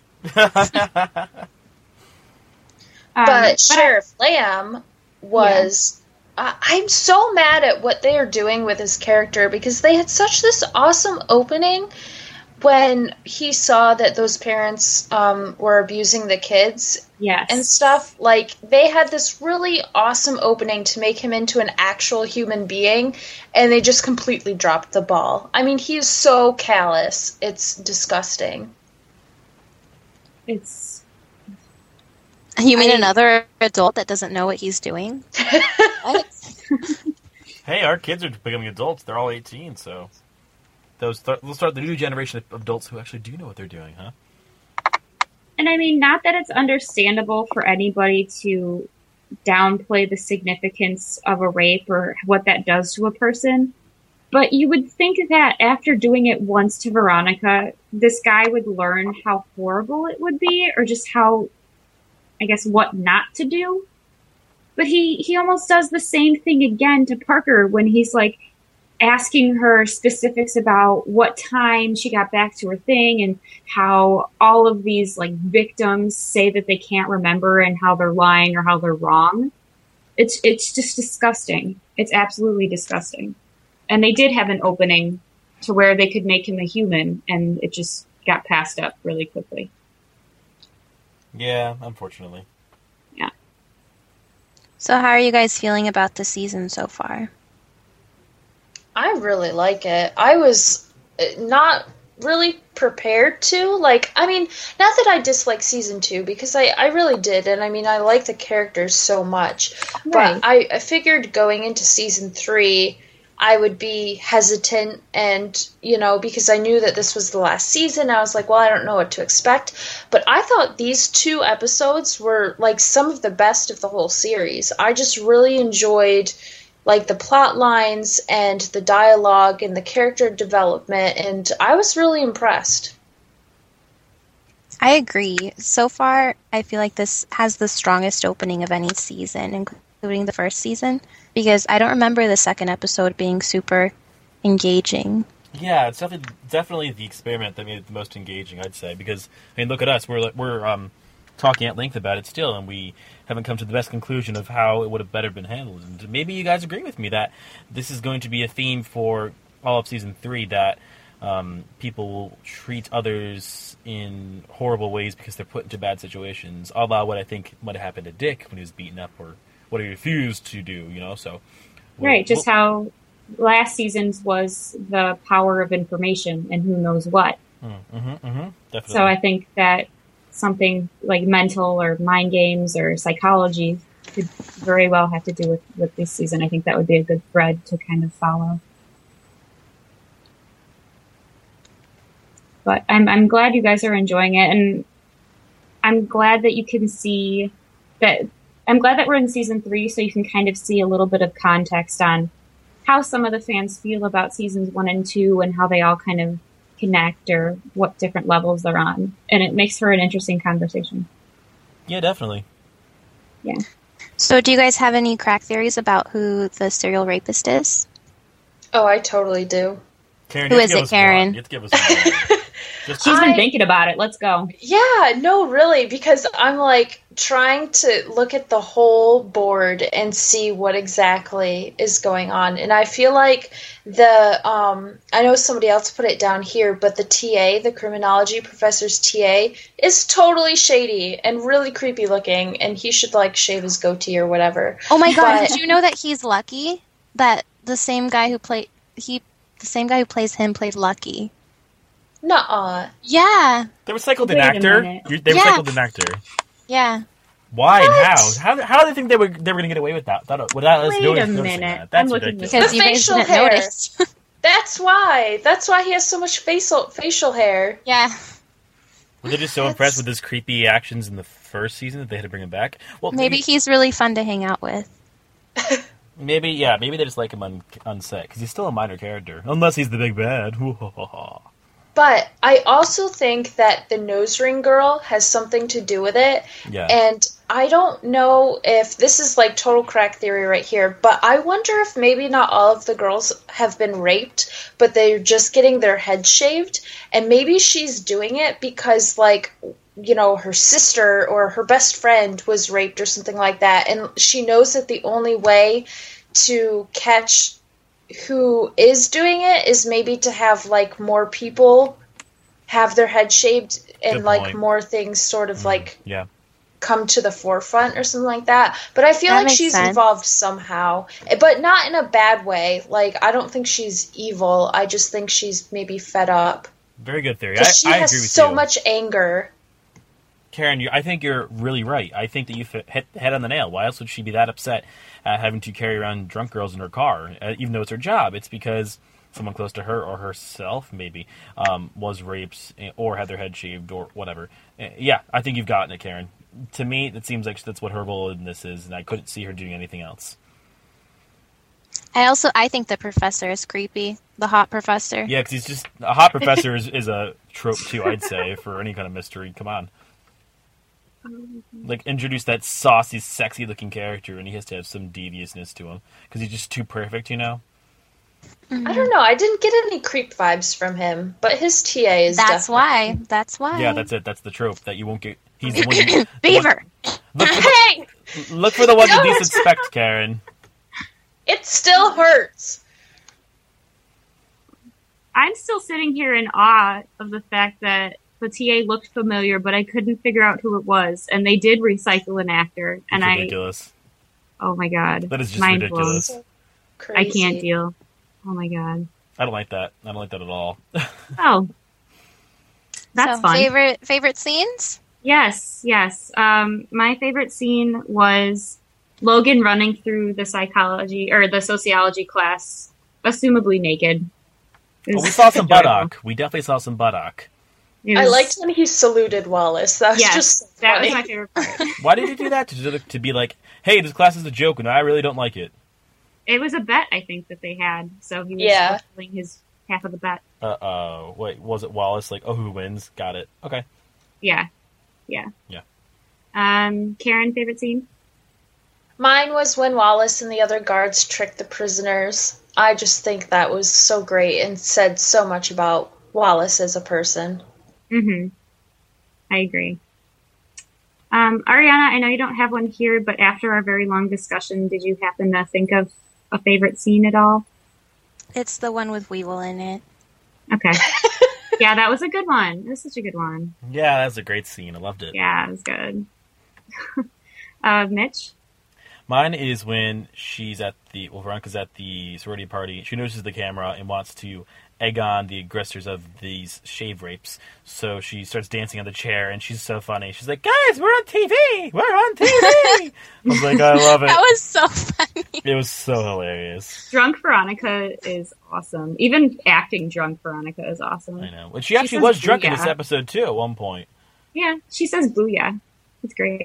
Um, But I- Sheriff Lamb was. Uh, I'm so mad at what they are doing with his character because they had such this awesome opening when he saw that those parents um, were abusing the kids yes. and stuff. Like, they had this really awesome opening to make him into an actual human being, and they just completely dropped the ball. I mean, he is so callous. It's disgusting. It's, You mean I- another adult that doesn't know what he's doing? What? Hey, our kids are becoming adults. They're all eighteen, so those start, we'll start the new generation of adults who actually do know what they're doing, huh? and I mean, not that it's understandable for anybody to downplay the significance of a rape or what that does to a person, but you would think that after doing it once to Veronica, this guy would learn how horrible it would be, or just how, I guess, what not to do. But he, he almost does the same thing again to Parker when he's like asking her specifics about what time she got back to her thing and how all of these like victims say that they can't remember and how they're lying or how they're wrong. It's, it's just disgusting. It's absolutely disgusting. And they did have an opening to where they could make him a human, and it just got passed up really quickly. Yeah, unfortunately. So how are you guys feeling about the season so far? I really like it. I was uh, not really prepared to. Like, I mean, not that I dislike season two, because I, I really did. And I mean, I like the characters so much. Right. But I, I figured going into season three, I would be hesitant. And, you know, because I knew that this was the last season, I was like, well, I don't know what to expect. But I thought these two episodes were, like, some of the best of the whole series. I just really enjoyed, like, the plot lines and the dialogue and the character development, and I was really impressed. I agree. So far, I feel like this has the strongest opening of any season, including the first season, because I don't remember the second episode being super engaging. Yeah, it's definitely definitely the experiment that made it the most engaging, I'd say. Because I mean, look at us; we're like, we're um, talking at length about it still, and we haven't come to the best conclusion of how it would have better been handled. And maybe you guys agree with me that this is going to be a theme for all of season three, that um, people will treat others in horrible ways because they're put into bad situations, a la what I think might have happened to Dick when he was beaten up, or what he refused to do. You know, so we'll- Right, just we'll- how last season's was the power of information and who knows what. Mm-hmm, mm-hmm, definitely. So I think that something like mental or mind games or psychology could very well have to do with, with this season. I think that would be a good thread to kind of follow. But I'm I'm glad you guys are enjoying it, and I'm glad that you can see that. I'm glad that we're in season three, so you can kind of see a little bit of context on how some of the fans feel about seasons one and two, and how they all kind of connect, or what different levels they're on, and it makes for an interesting conversation. Yeah, definitely. Yeah. So, do you guys have any crack theories about who the serial rapist is? Oh, I totally do. Karen, Who you have is to give it, us Karen? one. You have to give us one. Just She's been I- thinking about it. Let's go. Yeah, no, really, because I'm like trying to look at the whole board and see what exactly is going on. And I feel like the, um, I know somebody else put it down here, but the T A, the criminology professor's T A, is totally shady and really creepy looking, and he should like shave his goatee or whatever. Oh my god, But- did you know that he's Lucky? That the same guy who played he the same guy who plays him played Lucky. Nuh-uh. Yeah. they recycled Wait an a actor. minute. You- They Yeah. recycled an actor. Yeah. Why What? and how? How? How do they think they were they were going to get away with that? Without, without us Wait noticing- a noticing minute. that? That's I'm looking ridiculous. Because The you guys facial didn't hair. notice. That's why. That's why he has so much facial facial hair. Yeah. Were they just so That's- impressed with his creepy actions in the first season that they had to bring him back? Well, Maybe he's really fun to hang out with. maybe yeah, maybe they just like him on on set because he's still a minor character, unless he's the big bad. But I also think that the nose ring girl has something to do with it. Yeah. And I don't know if this is like total crack theory right here, but I wonder if maybe not all of the girls have been raped, but they're just getting their heads shaved. And maybe she's doing it because, like, you know, her sister or her best friend was raped or something like that. And she knows that the only way to catch who is doing it is maybe to have like more people have their head shaved and Good like point. more things sort of like Yeah. come to the forefront or something like that. But I feel That like makes she's sense. involved somehow, but not in a bad way. Like, I don't think she's evil. I just think she's maybe fed up Very good theory. I, because she I has agree with so you. much anger. Karen, you, I think you're really right. I think that you hit hit the head on the nail. Why else would she be that upset at having to carry around drunk girls in her car, uh, even though it's her job? It's because someone close to her or herself, maybe, um, was raped eh, or had their head shaved or whatever. Uh, yeah, I think you've gotten it, Karen. To me, it seems like that's what her role in this is, and I couldn't see her doing anything else. I also I think the professor is creepy. The hot professor. Yeah, because he's just a hot professor is, is a trope too. I'd say for any kind of mystery. Come on. Like, introduce that saucy, sexy-looking character, and he has to have some deviousness to him. Because he's just too perfect, you know? I don't know. I didn't get any creep vibes from him, but his T A is That's definitely- why. That's why. Yeah, that's it. That's the trope, that you won't get... He's the one you... Beaver. Look for Hey, the, look for the one you Don't! least expect, Karen. it still hurts. I'm still sitting here in awe of the fact that the T A looked familiar, but I couldn't figure out who it was. And they did recycle an actor, and It's I, ridiculous. oh my god, That is just mind ridiculous. blown. Crazy. I can't deal. Oh my god. I don't like that. I don't like that at all. Oh, that's so, fun. Favorite favorite scenes? Yes, yes. Um, my favorite scene was Logan running through the psychology or the sociology class, assumably naked. It Well, was we saw some adorable. buttock. We definitely saw some buttock. It I was- liked when he saluted Wallace. That was Yes, just so that funny. was my favorite part. Why did you do that? To, to be like, hey, this class is a joke, and I really don't like it. It was a bet, I think, that they had. So he was Yeah. fulfilling his half of the bet. Uh-oh. Wait, was it Wallace? Like, oh, who wins? Got it. Okay. Yeah, yeah, Yeah. Um, Karen, favorite scene? Mine was when Wallace and the other guards tricked the prisoners. I just think that was so great and said so much about Wallace as a person. Mm-hmm. I agree. Um, Ariana, I know you don't have one here, but after our very long discussion, did you happen to think of a favorite scene at all? It's the one with Weevil in it. Okay. Yeah, that was a good one. It was such a good one. Yeah, that was a great scene. I loved it. Yeah, it was good. uh, Mitch? Mine is when she's at the, well, Veronica's at the sorority party. She notices the camera and wants to egg on the aggressors of these shave rapes. So she starts dancing on the chair, and she's so funny. She's like, guys, we're on T V! We're on T V! I was like, I love it. That was so funny. It was so hilarious. Drunk Veronica is awesome. Even acting drunk Veronica is awesome. I know. And she actually says was drunk in booyah. this episode, too, at one point. Yeah, she says booyah. It's great.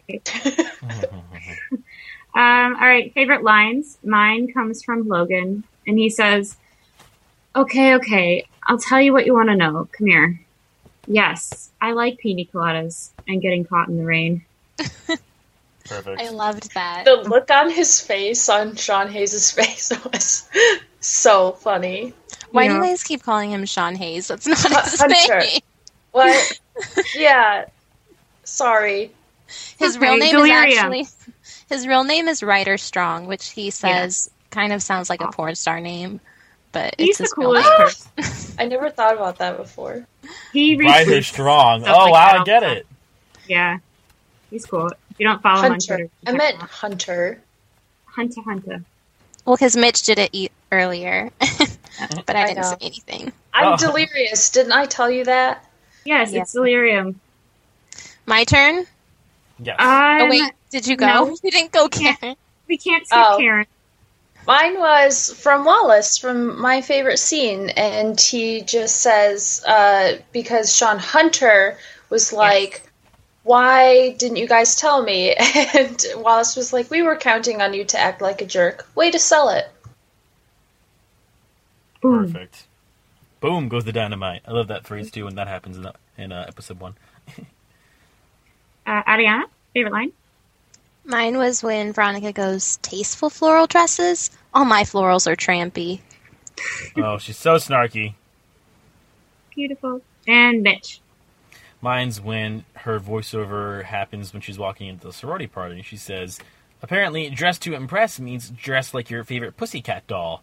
um, all right, favorite lines. Mine comes from Logan, and he says, okay, okay, I'll tell you what you want to know. Come here. Yes, I like pina coladas and getting caught in the rain. Perfect. I loved that. The look on his face, on Sean Hayes' face, was so funny. Why Yeah. do you guys keep calling him Sean Hayes? That's not Hu- his Hunter. name. What? Yeah. Sorry. His Okay, real name delirium. is actually his real name is Ryder Strong, which he says kind of sounds like a porn star name, but He's it's the his real coolest name. person. I never thought about that before. He Ryder retweets Strong. stuff Oh, like wow, that I all get the time. it. Yeah, he's cool. If you don't follow him on Hunter. Twitter, I meant Hunter. Hunter Hunter. Well, because Mitch did it e- earlier, but I I didn't know. say anything. I'm Oh. delirious. Didn't I tell you that? Yes, Yeah. it's delirium. My turn. Yes. Um, Oh wait, did you go? no. You didn't go, Karen. we can't skip Oh. Karen. Mine was from Wallace, from my favorite scene, and he just says, uh, because Sean Hunter was like, why didn't you guys tell me? And Wallace was like, we were counting on you to act like a jerk. Way to sell it. Boom. Perfect. Boom goes the dynamite. I love that phrase, too, when that happens in, in uh, episode one. Uh, Ariana, favorite line? Mine was when Veronica goes, tasteful floral dresses? All my florals are trampy. Oh, she's so snarky. Beautiful. And Mitch. Mine's when her voiceover happens when she's walking into the sorority party. She says, apparently, dress to impress means dress like your favorite pussycat doll.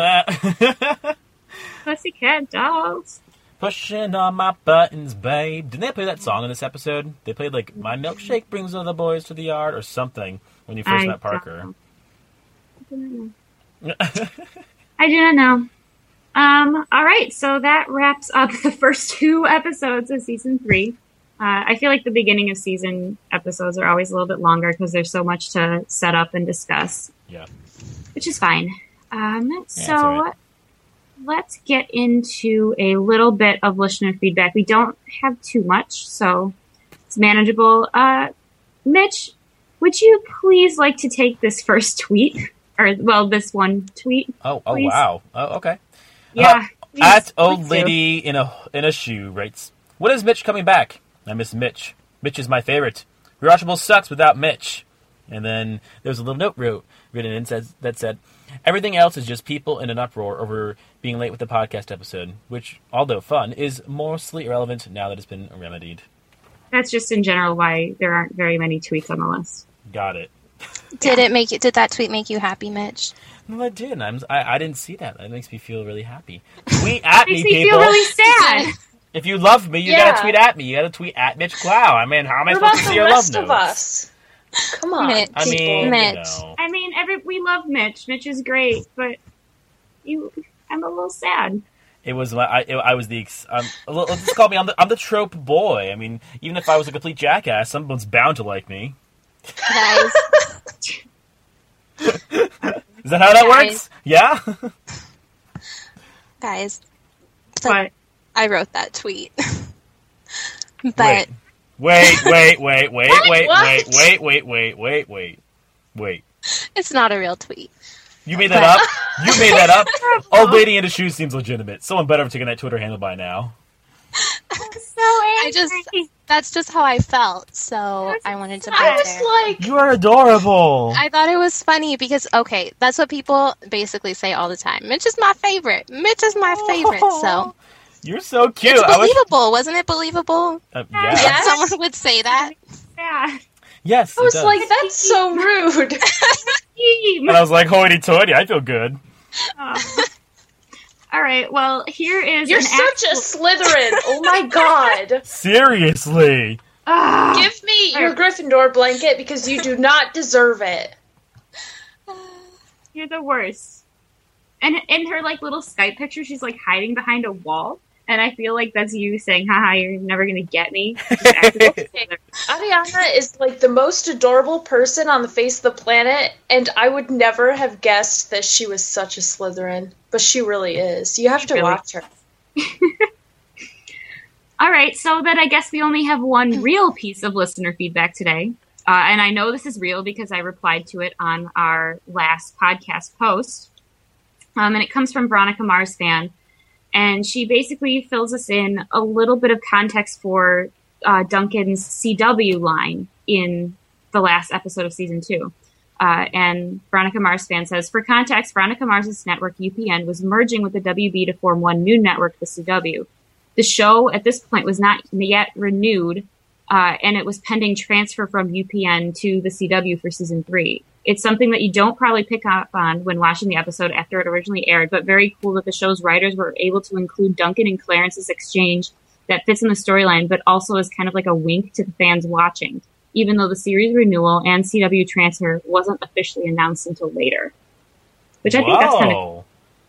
Pussycat Dolls. Pushing on my buttons, babe. Didn't they play that song in this episode? They played, like, My Milkshake Brings All the Boys to the Yard or something when you first I met don't Parker. know. I do not know. I do not know. Um, all right, so that wraps up the first two episodes of season three. Uh, I feel like the beginning of season episodes are always a little bit longer because there's so much to set up and discuss, Yeah. which is fine. Um, Yeah, so it's all right. let's get into a little bit of listener feedback. We don't have too much, so it's manageable. Uh, Mitch, would you please like to take this first tweet? Or, well, this one tweet. Oh, oh, Please. wow. Oh, okay. Yeah. please, At old please do. lady in a in a shoe writes, "When is Mitch coming back? I miss Mitch. Mitch is my favorite. Rewatchable sucks without Mitch." And then there's a little note wrote written in says that said, "Everything else is just people in an uproar over being late with the podcast episode, which, although fun, is mostly irrelevant now that it's been remedied." That's just in general why there aren't very many tweets on the list. Got it. Did it make you, did that tweet make you happy, Mitch? No, I didn't. I'm, I I didn't see that. That makes me feel really happy. Tweet at me, Makes me people. feel really sad. If you love me, you Yeah. gotta tweet at me. You gotta tweet at Mitch Clow. I mean, how am I What supposed about to see the your love rest of notes? us? Come on, Mitch. I people. mean, Mitch. you know. I mean, every we love Mitch. Mitch is great, but you, I'm a little sad. It was my. I, I was the. ex- Um, let's just call me. I'm the. I'm the trope boy. I mean, even if I was a complete jackass, someone's bound to like me. Guys, Is that how that Guys. works? Yeah. guys, But I wrote that tweet. but wait, wait, wait, wait, wait, wait, What? wait, wait, wait, wait, wait, wait, wait. it's not a real tweet. You made that up. You made that up. Old lady in a shoe seems legitimate. Someone better have taken that Twitter handle by now. I'm so I angry. just, that's just how I felt, so I wanted to put I it there. was like, You are adorable. I thought it was funny because, okay, that's what people basically say all the time. Mitch is my favorite. Mitch is my favorite, so. You're so cute. It's I wish. believable, wasn't it believable? Uh, Yeah. yeah. That someone would say that. sad. Yes. I it was does. like, that's so rude. And I was like, hoity-toity. I feel good. Oh. All right. Well, here is You're an such actual- a Slytherin. Oh my god. Seriously. Ah. Give me your Gryffindor blanket because you do not deserve it. You're the worst. And in her like little Skype picture, she's like hiding behind a wall. And I feel like that's you saying, haha, you're never going to get me. Just Ariana is like the most adorable person on the face of the planet, and I would never have guessed that she was such a Slytherin. But she really is. You have to really watch her. All right, so then I guess we only have one real piece of listener feedback today. Uh, and I know this is real because I replied to it on our last podcast post. Um, and it comes from Veronica Mars fan. And she basically fills us in a little bit of context for uh, Duncan's C W line in the last episode of season two. Uh, and Veronica Mars fan says, for context, Veronica Mars' network U P N was merging with the W B to form one new network, the C W. The show at this point was not yet renewed, uh, and it was pending transfer from U P N to the C W for season three. It's something that you don't probably pick up on when watching the episode after it originally aired, but very cool that the show's writers were able to include Duncan and Clarence's exchange that fits in the storyline, but also is kind of like a wink to the fans watching, even though the series renewal and C W transfer wasn't officially announced until later. Which I think Whoa. that's kind of cool.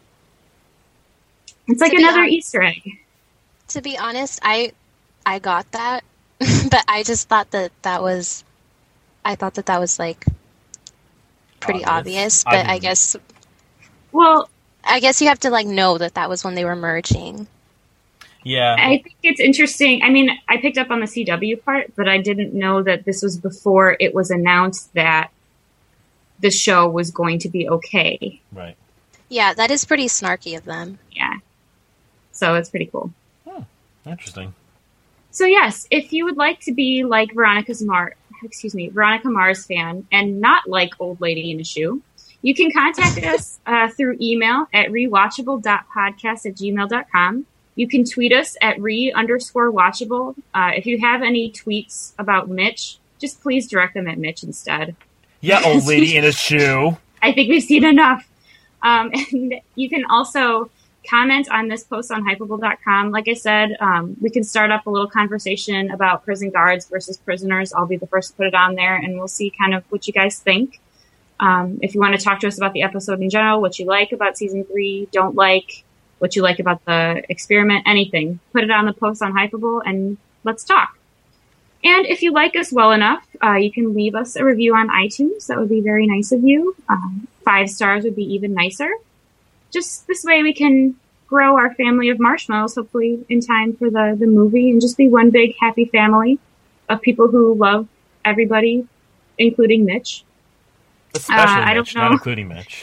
It's like To be another hon- Easter egg. To be honest, I I got that, but I just thought that that was, I thought that that was like pretty Obvious. obvious. But I I guess, Well, I guess you have to like know that that was when they were merging. Yeah. I think it's interesting. I mean, I picked up on the C W part, but I didn't know that this was before it was announced that the show was going to be okay. Right. Yeah, that is pretty snarky of them. Yeah. So it's pretty cool. Interesting. So yes, if you would like to be like Veronica's Mar, excuse me, Veronica Mars fan and not like Old Lady in a Shoe, you can contact us uh, through email at rewatchable dot podcast at gmail dot com. You can tweet us at re underscore watchable. Uh, if you have any tweets about Mitch, just please direct them at Mitch instead. Yeah, old lady in a shoe. I think we've seen enough. Um, and you can also comment on this post on hypeable dot com. Like I said, um, we can start up a little conversation about prison guards versus prisoners. I'll be the first to put it on there, and we'll see kind of what you guys think. Um, if you want to talk to us about the episode in general, what you like about season three, don't like, what you like about the experiment, anything, put it on the post on Hypeable, and let's talk. And if you like us well enough, uh, you can leave us a review on iTunes. That would be very nice of you. Um, five stars would be even nicer. Just this way we can grow our family of marshmallows, hopefully in time for the, the movie, and just be one big happy family of people who love everybody, including Mitch. Especially Uh, I Mitch, don't not know. including Mitch.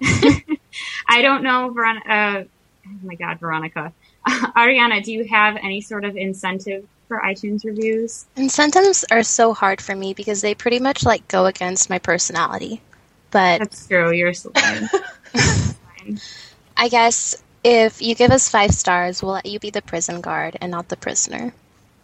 I don't know, Veronica. Uh, oh my God, Veronica. Ariana, do you have any sort of incentive for iTunes reviews? Incentives are so hard for me because they pretty much like go against my personality. But That's true. You're so fine. Fine. I guess if you give us five stars, we'll let you be the prison guard and not the prisoner.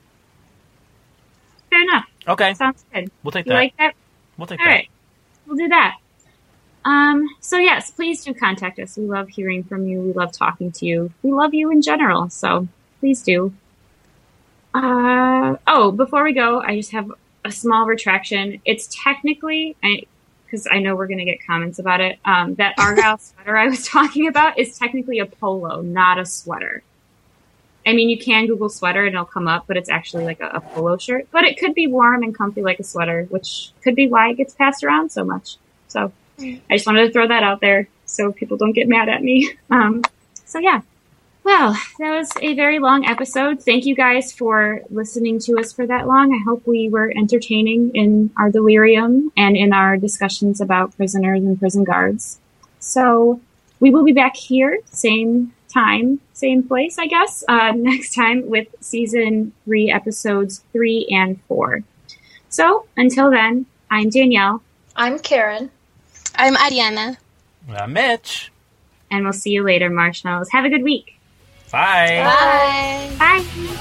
Fair enough. Okay, Sounds good. we'll take You that. like that? We'll take All that. right. We'll do that. Um, so yes, please do contact us. We love hearing from you. We love talking to you. We love you in general. So please do. Uh, oh, before we go, I just have a small retraction. It's technically, because I, I know we're going to get comments about it, um, that Argyle sweater I was talking about is technically a polo, not a sweater. I mean, you can Google sweater and it'll come up, but it's actually like a, a polo shirt. But it could be warm and comfy like a sweater, which could be why it gets passed around so much. So I just wanted to throw that out there so people don't get mad at me. Um, so yeah. Well, that was a very long episode. Thank you guys for listening to us for that long. I hope we were entertaining in our delirium and in our discussions about prisoners and prison guards. So we will be back here, same time, same place, I guess, uh, next time with season three, episodes three and four. So until then, I'm Danielle, I'm Karen. I'm Ariana. Uh, Mitch. and we'll see you later, marshmallows. Have a good week. Bye. Bye. Bye.